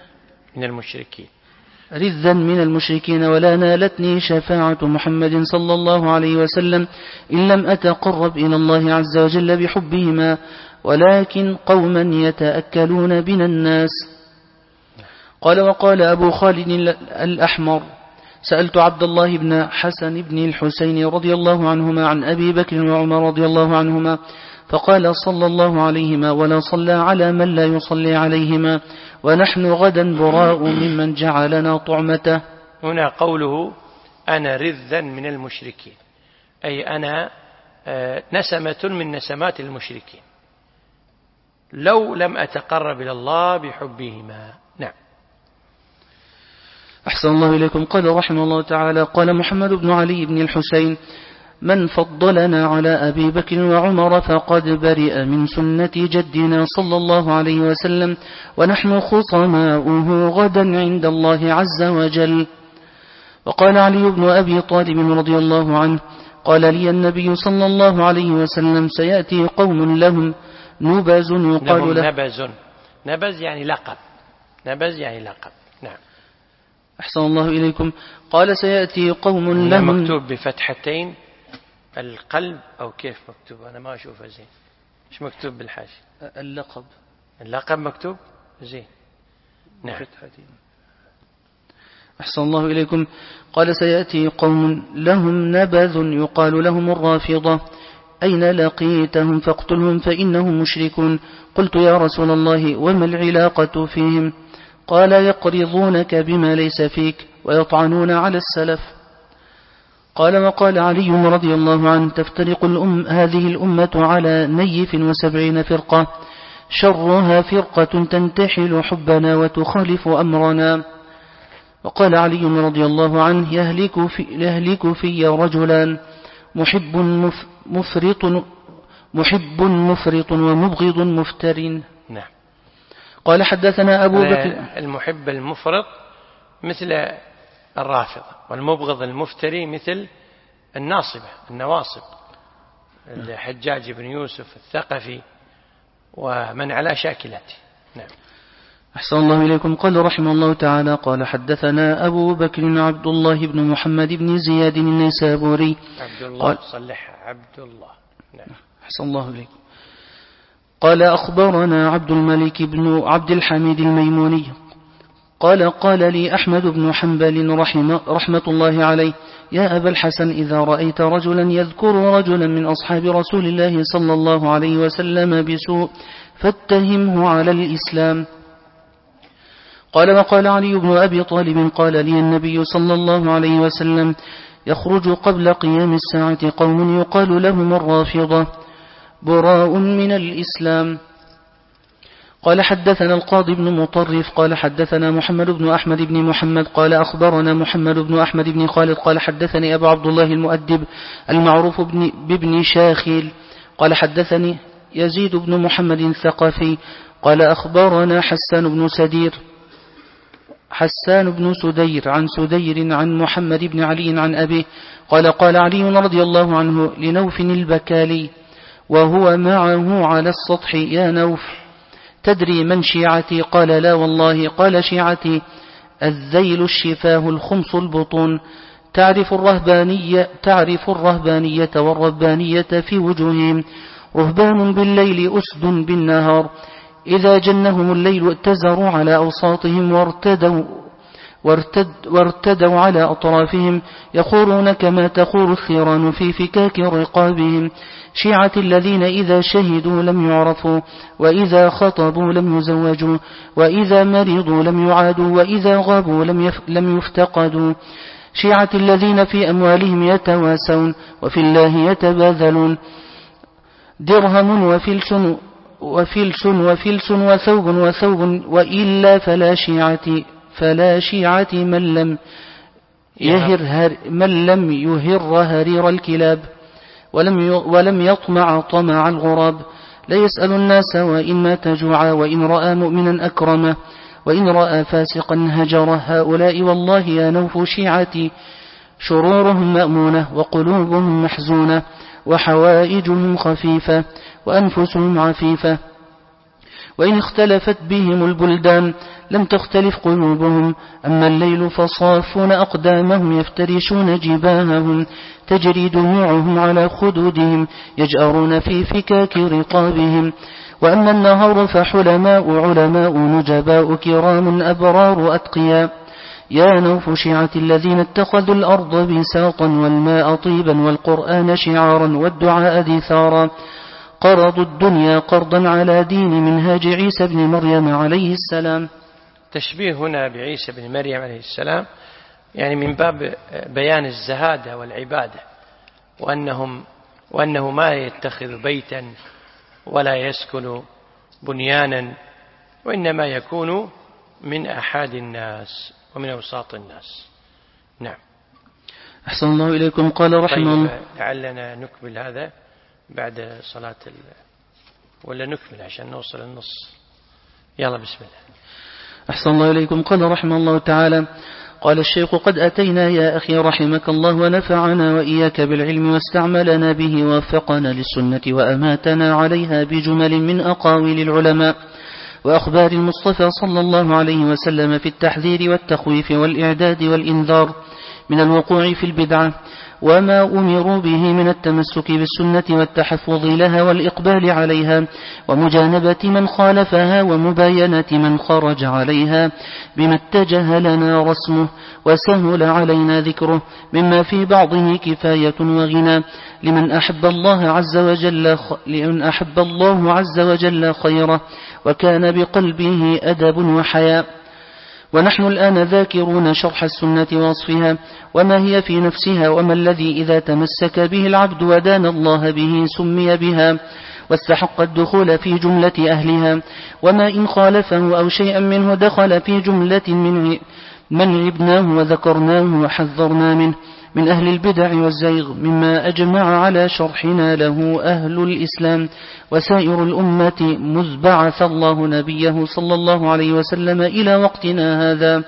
من المشركين ولا نالتني شفاعة محمد صلى الله عليه وسلم إن لم أتقرب إلى الله عز وجل بحبهما، ولكن قوما يتأكلون بنا الناس. قال: وقال أبو خالد الأحمر: سألت عبد الله بن حسن بن الحسين رضي الله عنهما عن أبي بكر وعمر رضي الله عنهما فقال: صلى الله عليهما ولا صلى على من لا يصلي عليهما، ونحن غدا براء ممن جعلنا طعمته. هنا قوله أنا رذا من المشركين، أي أنا نسمة من نسمات المشركين لو لم أتقرب إلى الله بحبهما. نعم. أحسن الله إليكم. قال رحمه الله تعالى: قال محمد بن علي بن الحسين: من فضلنا على أبي بكر وعمر فقد برئ من سنة جدنا صلى الله عليه وسلم، ونحن خصماؤه غدا عند الله عز وجل. وقال علي بن أبي طالب رضي الله عنه: قال لي النبي صلى الله عليه وسلم: سيأتي قوم لهم نبز يقال له نبز يعني لقب. نعم. أحسن الله إليكم. قال: سيأتي قوم لهم. مكتوب بفتحتين القلب أو كيف مكتوب؟ أنا ما أشوفه زين. إيش مكتوب بالحاشية؟ اللقب مكتوب زين. نعم. أحسن الله إليكم. قال: سيأتي قوم لهم نبذ يقال لهم الرافضة، أين لقيتهم فاقتلهم فإنهم مشركون. قلت: يا رسول الله وما العلاقة فيهم؟ قال: يقرضونك بما ليس فيك ويطعنون على السلف. قال: وقال علي رضي الله عنه: تفترق هذه الأمة على 170 فرقة، شرها فرقة تنتحل حبنا وتخالف أمرنا. وقال علي رضي الله عنه: يهلك في رجلان، محب مفرط ومبغض مفتر. نعم. قال: حدثنا أبو بكر. المحب المفرط مثل الرافضة، والمبغض المفتري مثل النواصب الحجاج بن يوسف الثقفي ومن على شاكلته. نعم. أحسن الله إليكم. قال رحمه الله تعالى: قال حدثنا أبو بكر عبد الله بن محمد بن زياد النيسابوري. عبد الله صلح عبد الله. نعم. أحسن الله إليكم. قال أخبرنا عبد الملك بن عبد الحميد الميموني قال لي أحمد بن حنبل رحمة الله عليه: يا أبا الحسن، إذا رأيت رجلا يذكر رجلا من أصحاب رسول الله صلى الله عليه وسلم بسوء فاتهمه على الإسلام. قال: وقال علي بن أبي طالب: قال لي النبي صلى الله عليه وسلم: يخرج قبل قيام الساعة قوم يقال لهم الرافضة براء من الإسلام. قال: حدثنا القاضي بن مطرف قال حدثنا محمد بن أحمد بن محمد قال أخبرنا محمد بن أحمد بن خالد قال حدثني أبو عبد الله المؤدب المعروف بابن شاخيل قال حدثني يزيد بن محمد الثقفي قال أخبرنا حسان بن سدير عن سدير عن محمد بن علي عن أبيه قال علي رضي الله عنه لنوف البكالي وهو معه على السطح: يا نوف، تدري من شيعتي؟ قال: لا والله. قال: شيعتي الذيل الشفاه الخمص البطون، تعرف الرهبانية والربانية في وجوههم، رهبان بالليل أسد بالنهار، إذا جنهم الليل اتزروا على أوساطهم وارتدوا على أطرافهم، يخورون كما تخور الثيران في فكاك رقابهم. شيعة الذين إذا شهدوا لم يعرفوا، وإذا خطبوا لم يزوجوا، وإذا مرضوا لم يعادوا، وإذا غابوا لم يفتقدوا. شيعة الذين في أموالهم يتواسون، وفي الله يتباذلون، درهم وفلس وثوب وإلا فلا شيعة من لم يهر هرير الكلاب ولم يطمع طمع الغراب. لا يسأل الناس وإن مات جوعا، وإن رأى مؤمنا أكرمه، وإن رأى فاسقا هجره. هؤلاء والله يا نوف شيعتي شرورهم مأمونة، وقلوبهم محزونة، وحوائجهم خفيفة، وأنفسهم عفيفة. وإن اختلفت بهم البلدان لم تختلف قلوبهم. أما الليل فصافون أقدامهم، يفترشون جباههم، تجري دموعهم على خدودهم، يجأرون في فكاك رقابهم. وأما النهار فحلماء علماء نجباء كرام أبرار أتقياء. يا نوف شيعة الذين اتخذوا الأرض بساطا والماء طيبا والقرآن شعارا والدعاء دثارا، قرضوا الدنيا قرضا على دين منهاج عيسى بن مريم عليه السلام. تشبيه هنا بعيسى بن مريم عليه السلام يعني من باب بيان الزهادة والعبادة، وأنه ما يتخذ بيتا ولا يسكن بنيانا، وإنما يكون من أحد الناس ومن أوساط الناس. نعم. أحسن الله إليكم. قال رحمه الله: لعلنا نكمل هذا بعد صلاة ولا نكمل عشان نوصل النص؟ يلا بسم الله. أحسن الله إليكم. قال رحمه الله تعالى: قال الشيخ: قد أتينا يا أخي رحمك الله ونفعنا وإياك بالعلم واستعملنا به ووفقنا للسنة وأماتنا عليها بجمل من أقاويل العلماء وأخبار المصطفى صلى الله عليه وسلم في التحذير والتخويف والإعداد والإنذار من الوقوع في البدعة، وما أمروا به من التمسك بالسنة والتحفظ لها والإقبال عليها، ومجانبة من خالفها، ومباينة من خرج عليها، بما اتجه لنا رسمه وسهل علينا ذكره، مما في بعضه كفاية وغنى لمن أحب الله عز وجل خيره، وكان بقلبه أدب وحياء. ونحن الآن ذاكرون شرح السنة ووصفها وما هي في نفسها، وما الذي إذا تمسك به العبد ودان الله به سمي بها واستحق الدخول في جملة أهلها، وما إن خالفه أو شيئا منه دخل في جملة من عبناه وذكرناه وحذرنا منه من أهل البدع والزيغ، مما أجمع على شرحنا له أهل الإسلام وسائر الأمة مذ بعث الله نبيه صلى الله عليه وسلم إلى وقتنا هذا.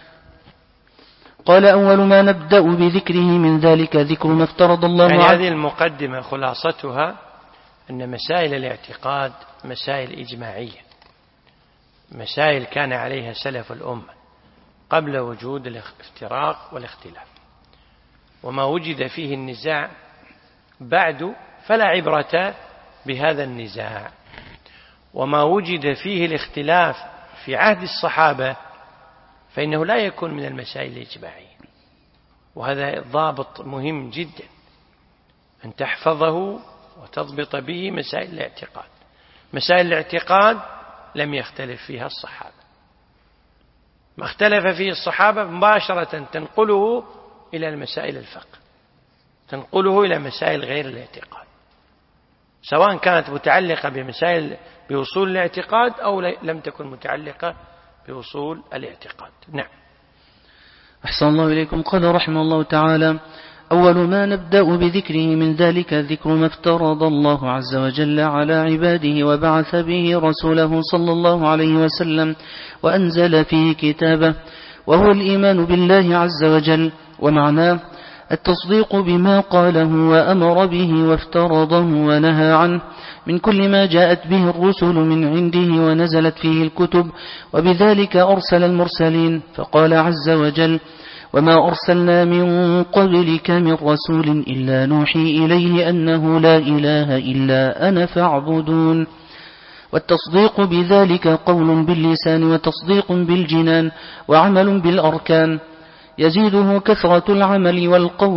قال: أول ما نبدأ بذكره من ذلك ذكر ما افترض الله يعني هذه المقدمة خلاصتها أن مسائل الاعتقاد مسائل إجماعية، مسائل كان عليها سلف الأمة قبل وجود الافتراق والاختلاف، وما وجد فيه النزاع بعد فلا عبرة بهذا النزاع، وما وجد فيه الاختلاف في عهد الصحابة فإنه لا يكون من المسائل الإجماعية. وهذا ضابط مهم جدا أن تحفظه وتضبط به مسائل الاعتقاد. مسائل الاعتقاد لم يختلف فيها الصحابة، ما اختلف فيه الصحابة مباشرة تنقله إلى المسائل الفقه، تنقله إلى مسائل غير الاعتقاد، سواء كانت متعلقة بمسائل بوصول الاعتقاد أو لم تكن متعلقة بوصول الاعتقاد. نعم. أحسن الله إليكم. قال رحمه الله تعالى: أول ما نبدأ بذكره من ذلك ذكر ما افترض الله عز وجل على عباده وبعث به رسوله صلى الله عليه وسلم وأنزل فيه كتابه، وهو الإيمان بالله عز وجل، ومعناه التصديق بما قاله وأمر به وافترضه ونهى عنه من كل ما جاءت به الرسل من عنده ونزلت فيه الكتب، وبذلك أرسل المرسلين، فقال عز وجل: وما أرسلنا من قبلك من رسول إلا نوحي إليه أنه لا إله إلا أنا فاعبدون. والتصديق بذلك قول باللسان وتصديق بالجنان وعمل بالأركان، يزيده كثرة العمل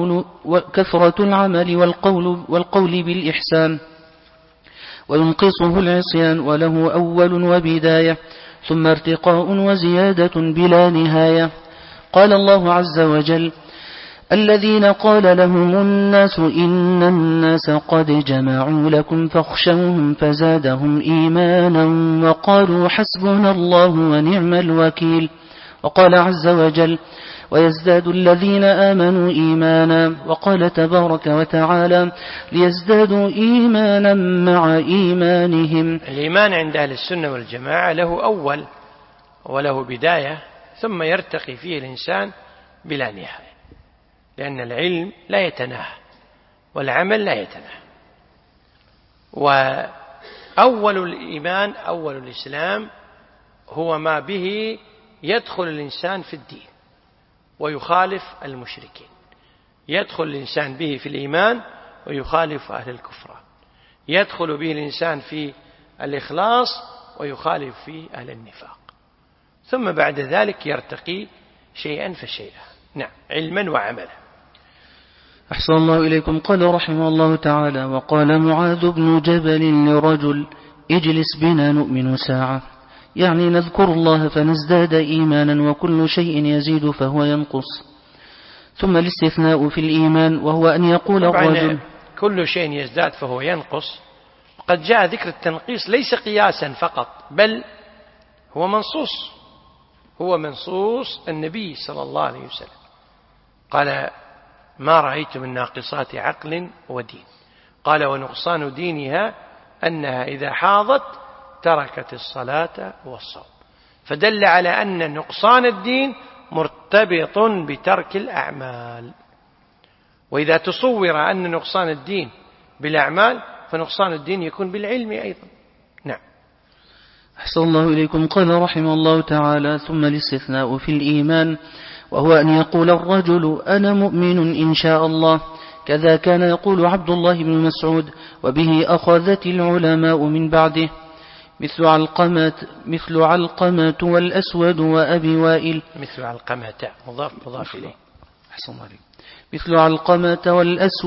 والقول بالإحسان، وينقصه العصيان، وله أول وبداية ثم ارتقاء وزيادة بلا نهاية. قال الله عز وجل: الذين قال لهم الناس إن الناس قد جمعوا لكم فاخشوهم فزادهم إيمانا وقالوا حسبنا الله ونعم الوكيل. وقال عز وجل: ويزداد الذين آمنوا إيمانا. وقال تبارك وتعالى: ليزدادوا إيمانا مع إيمانهم. الإيمان عند أهل السنة والجماعة له أول وله بداية، ثم يرتقي فيه الإنسان بلا نهاية، لأن العلم لا يتناهى والعمل لا يتناهى. وأول الإيمان أول الإسلام هو ما به يدخل الإنسان في الدين ويخالف المشركين، يدخل الإنسان به في الإيمان ويخالف أهل الكفران، يدخل به الإنسان في الإخلاص ويخالف فيه أهل النفاق، ثم بعد ذلك يرتقي شيئا فشيئا. نعم، علما وعملا. أحسن الله إليكم. قال رحمه الله تعالى: وقال معاذ بن جبل لرجل: اجلس بنا نؤمن ساعة، يعني نذكر الله فنزداد إيمانا، وكل شيء يزيد فهو ينقص. ثم الاستثناء في الإيمان، وهو أن يقول الرجل: كل شيء يزداد فهو ينقص. وقد جاء ذكر التنقيص ليس قياسا فقط، بل هو منصوص النبي صلى الله عليه وسلم قال: ما رأيت من ناقصات عقل ودين. قال: ونقصان دينها أنها إذا حاضت تركت الصلاة والصوم. فدل على أن نقصان الدين مرتبط بترك الأعمال. وإذا تصور أن نقصان الدين بالأعمال فنقصان الدين يكون بالعلم أيضا. نعم. أحسن الله إليكم. قال رحمه الله تعالى: ثم الاستثناء في الإيمان، وهو أن يقول الرجل: أنا مؤمن إن شاء الله، كذا كان يقول عبد الله بن مسعود، وبه أخذت العلماء من بعده، مثل علقمة والأسود وأبي وائل. مثل علقمة مضاف إليه. أحسن الله عليك. مثل علقمة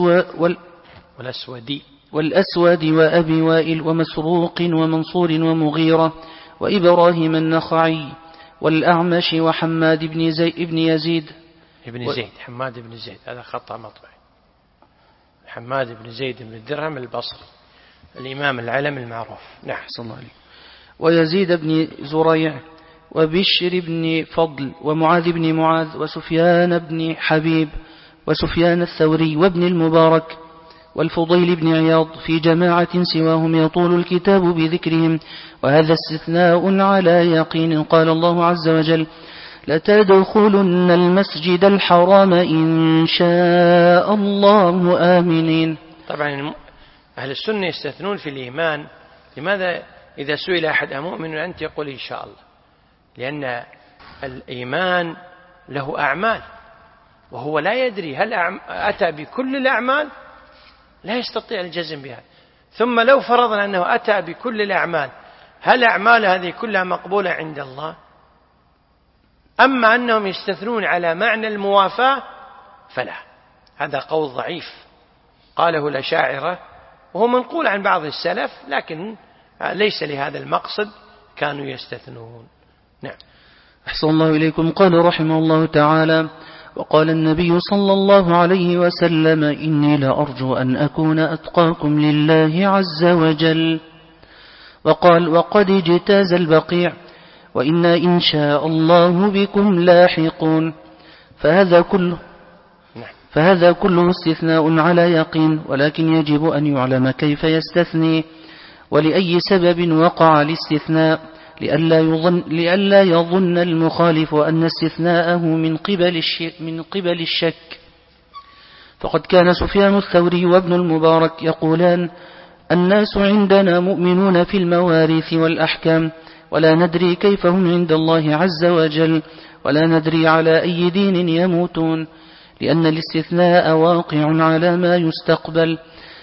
والأسود وأبي وائل ومسروق ومنصور ومغيرة وإبراهيم النخعي والأعمش وحماد بن يزيد حماد بن زيد، هذا خطأ مطبعي. حماد بن زيد بن الدرهم البصري، الإمام العلم المعروف. نعم. صلى الله عليه. ويزيد بن زريع وبشر بن فضل ومعاذ بن معاذ وسفيان بن حبيب وسفيان الثوري وابن المبارك والفضيل بن عياض، في جماعة سواهم يطول الكتاب بذكرهم، وهذا استثناء على يقين. قال الله عز وجل: لتدخلن المسجد الحرام إن شاء الله آمنين. طبعا أهل السنة يستثنون في الإيمان. لماذا إذا سئل أحد أمؤمن أنت يقول إن شاء الله؟ لأن الإيمان له أعمال، وهو لا يدري هل أتى بكل الأعمال، لا يستطيع الجزم بها. ثم لو فرضنا أنه أتى بكل الأعمال، هل أعمال هذه كلها مقبولة عند الله؟ أما أنهم يستثنون على معنى الموافاة فلا، هذا قول ضعيف قاله الأشاعرة، وهو منقول عن بعض السلف، لكن ليس لهذا المقصد كانوا يستثنون. نعم. أحسن الله إليكم. قال رحمه الله تعالى: وقال النبي صلى الله عليه وسلم: إني لأرجو أن أكون أتقاكم لله عز وجل. وقال: وقد اجتاز البقيع، وإنا إن شاء الله بكم لاحقون. فهذا كله استثناء على يقين، ولكن يجب أن يعلم كيف يستثني ولأي سبب وقع الاستثناء، لئلا يظن المخالف أن استثناءه من قبل الشك. فقد كان سفيان الثوري وابن المبارك يقولان: الناس عندنا مؤمنون في المواريث والأحكام، ولا ندري كيف هم عند الله عز وجل، ولا ندري على أي دين يموتون، لأن الاستثناء واقع على ما يستقبل.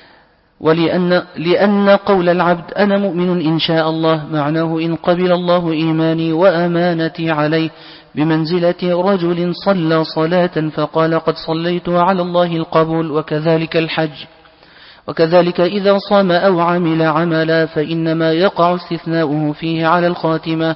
لأن قول العبد أنا مؤمن إن شاء الله معناه إن قبل الله إيماني وأمانتي عليه، بمنزلة رجل صلى صلاة فقال قد صليت على الله القبول. وكذلك الحج، وكذلك إذا صام أو عمل عملا فإنما يقع استثناؤه فيه على الخاتمة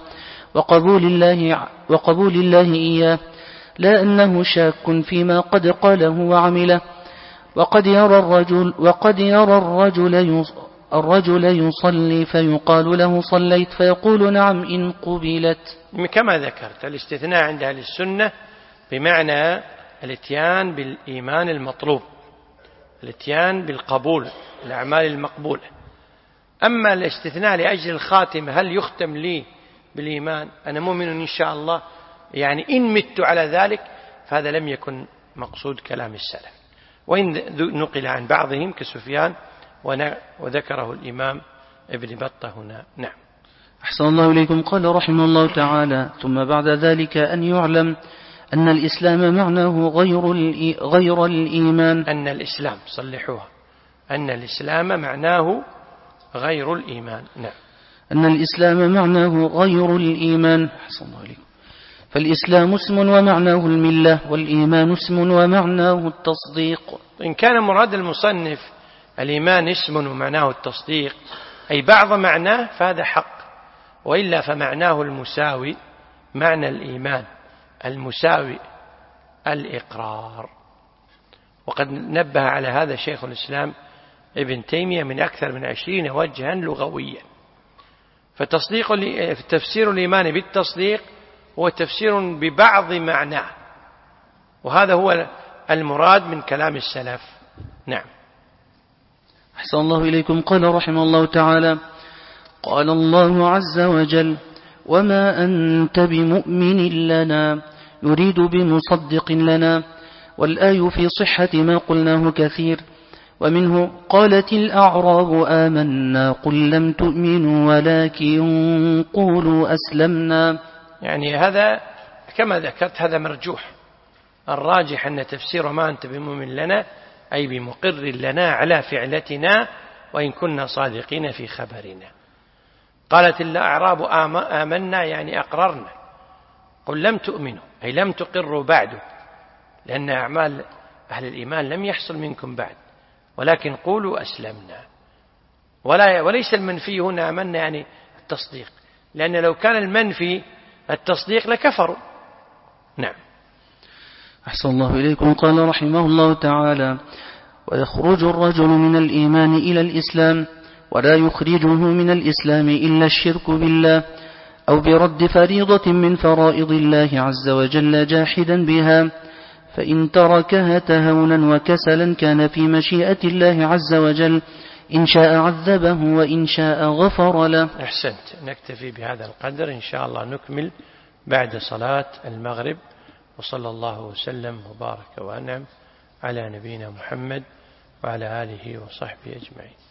وقبول الله إياه، لا أنه شاك فيما قد قاله وعمله. وقد يرى الرجل يصلي فيقال له صليت، فيقول نعم إن قبلت. كما ذكرت، الاستثناء عند أهل السنة بمعنى الاتيان بالإيمان المطلوب، الاتيان بالقبول، الأعمال المقبولة. أما الاستثناء لأجل الخاتمة، هل يختم لي بالإيمان أنا مؤمن إن شاء الله، يعني إن مت على ذلك، فهذا لم يكن مقصود كلام السلف، وإن نقل عن بعضهم كسفيان وذكره الإمام ابن بطة هنا. نعم. أحسن الله إليكم. قال رحمه الله تعالى: ثم بعد ذلك أن يعلم أن الإسلام معناه غير الإيمان. أن الإسلام، صلحوها، أن الإسلام معناه غير الإيمان. نعم. أن الإسلام معناه غير الإيمان. أحسن الله إليكم. فالإسلام اسم ومعناه الملة، والإيمان اسم ومعناه التصديق. إن كان مراد المصنف الإيمان اسم ومعناه التصديق، أي بعض معناه، فهذا حق، وإلا فمعناه المساوي معنى الإيمان، المساوي الإقرار. وقد نبه على هذا شيخ الإسلام ابن تيمية من أكثر من 20 وجها لغويا. فتفسير الإيمان بالتصديق هو تفسير ببعض معناه، وهذا هو المراد من كلام السلف. نعم. أحسن الله إليكم. قال رحمه الله تعالى: قال الله عز وجل: وما أنت بمؤمن لنا، يريد بمصدق لنا. والآي في صحة ما قلناه كثير، ومنه: قالت الأعراب آمنا قل لم تؤمنوا ولكن قولوا أسلمنا. يعني هذا كما ذكرت هذا مرجوح، الراجح أن تفسير ما أنت بمؤمن لنا أي بمقر لنا على فعلتنا، وإن كنا صادقين في خبرنا. قالت الأعراب آمنا يعني أقررنا، قل لم تؤمنوا أي لم تقروا بعد، لأن أعمال أهل الإيمان لم يحصل منكم بعد، ولكن قولوا أسلمنا. وليس المنفي هنا آمنا يعني التصديق، لأن لو كان المنفي التصديق لكفروا. نعم. أحسن الله إليكم. قال رحمه الله تعالى: ويخرج الرجل من الإيمان إلى الإسلام، ولا يخرجه من الإسلام إلا الشرك بالله، أو برد فريضة من فرائض الله عز وجل جاحدا بها، فإن تركها تهونا وكسلا كان في مشيئة الله عز وجل، إن شاء عذبه وإن شاء غفر له. أحسنت. نكتفي بهذا القدر، إن شاء الله نكمل بعد صلاة المغرب. وصلى الله وسلم وبارك وأنعم على نبينا محمد وعلى آله وصحبه أجمعين.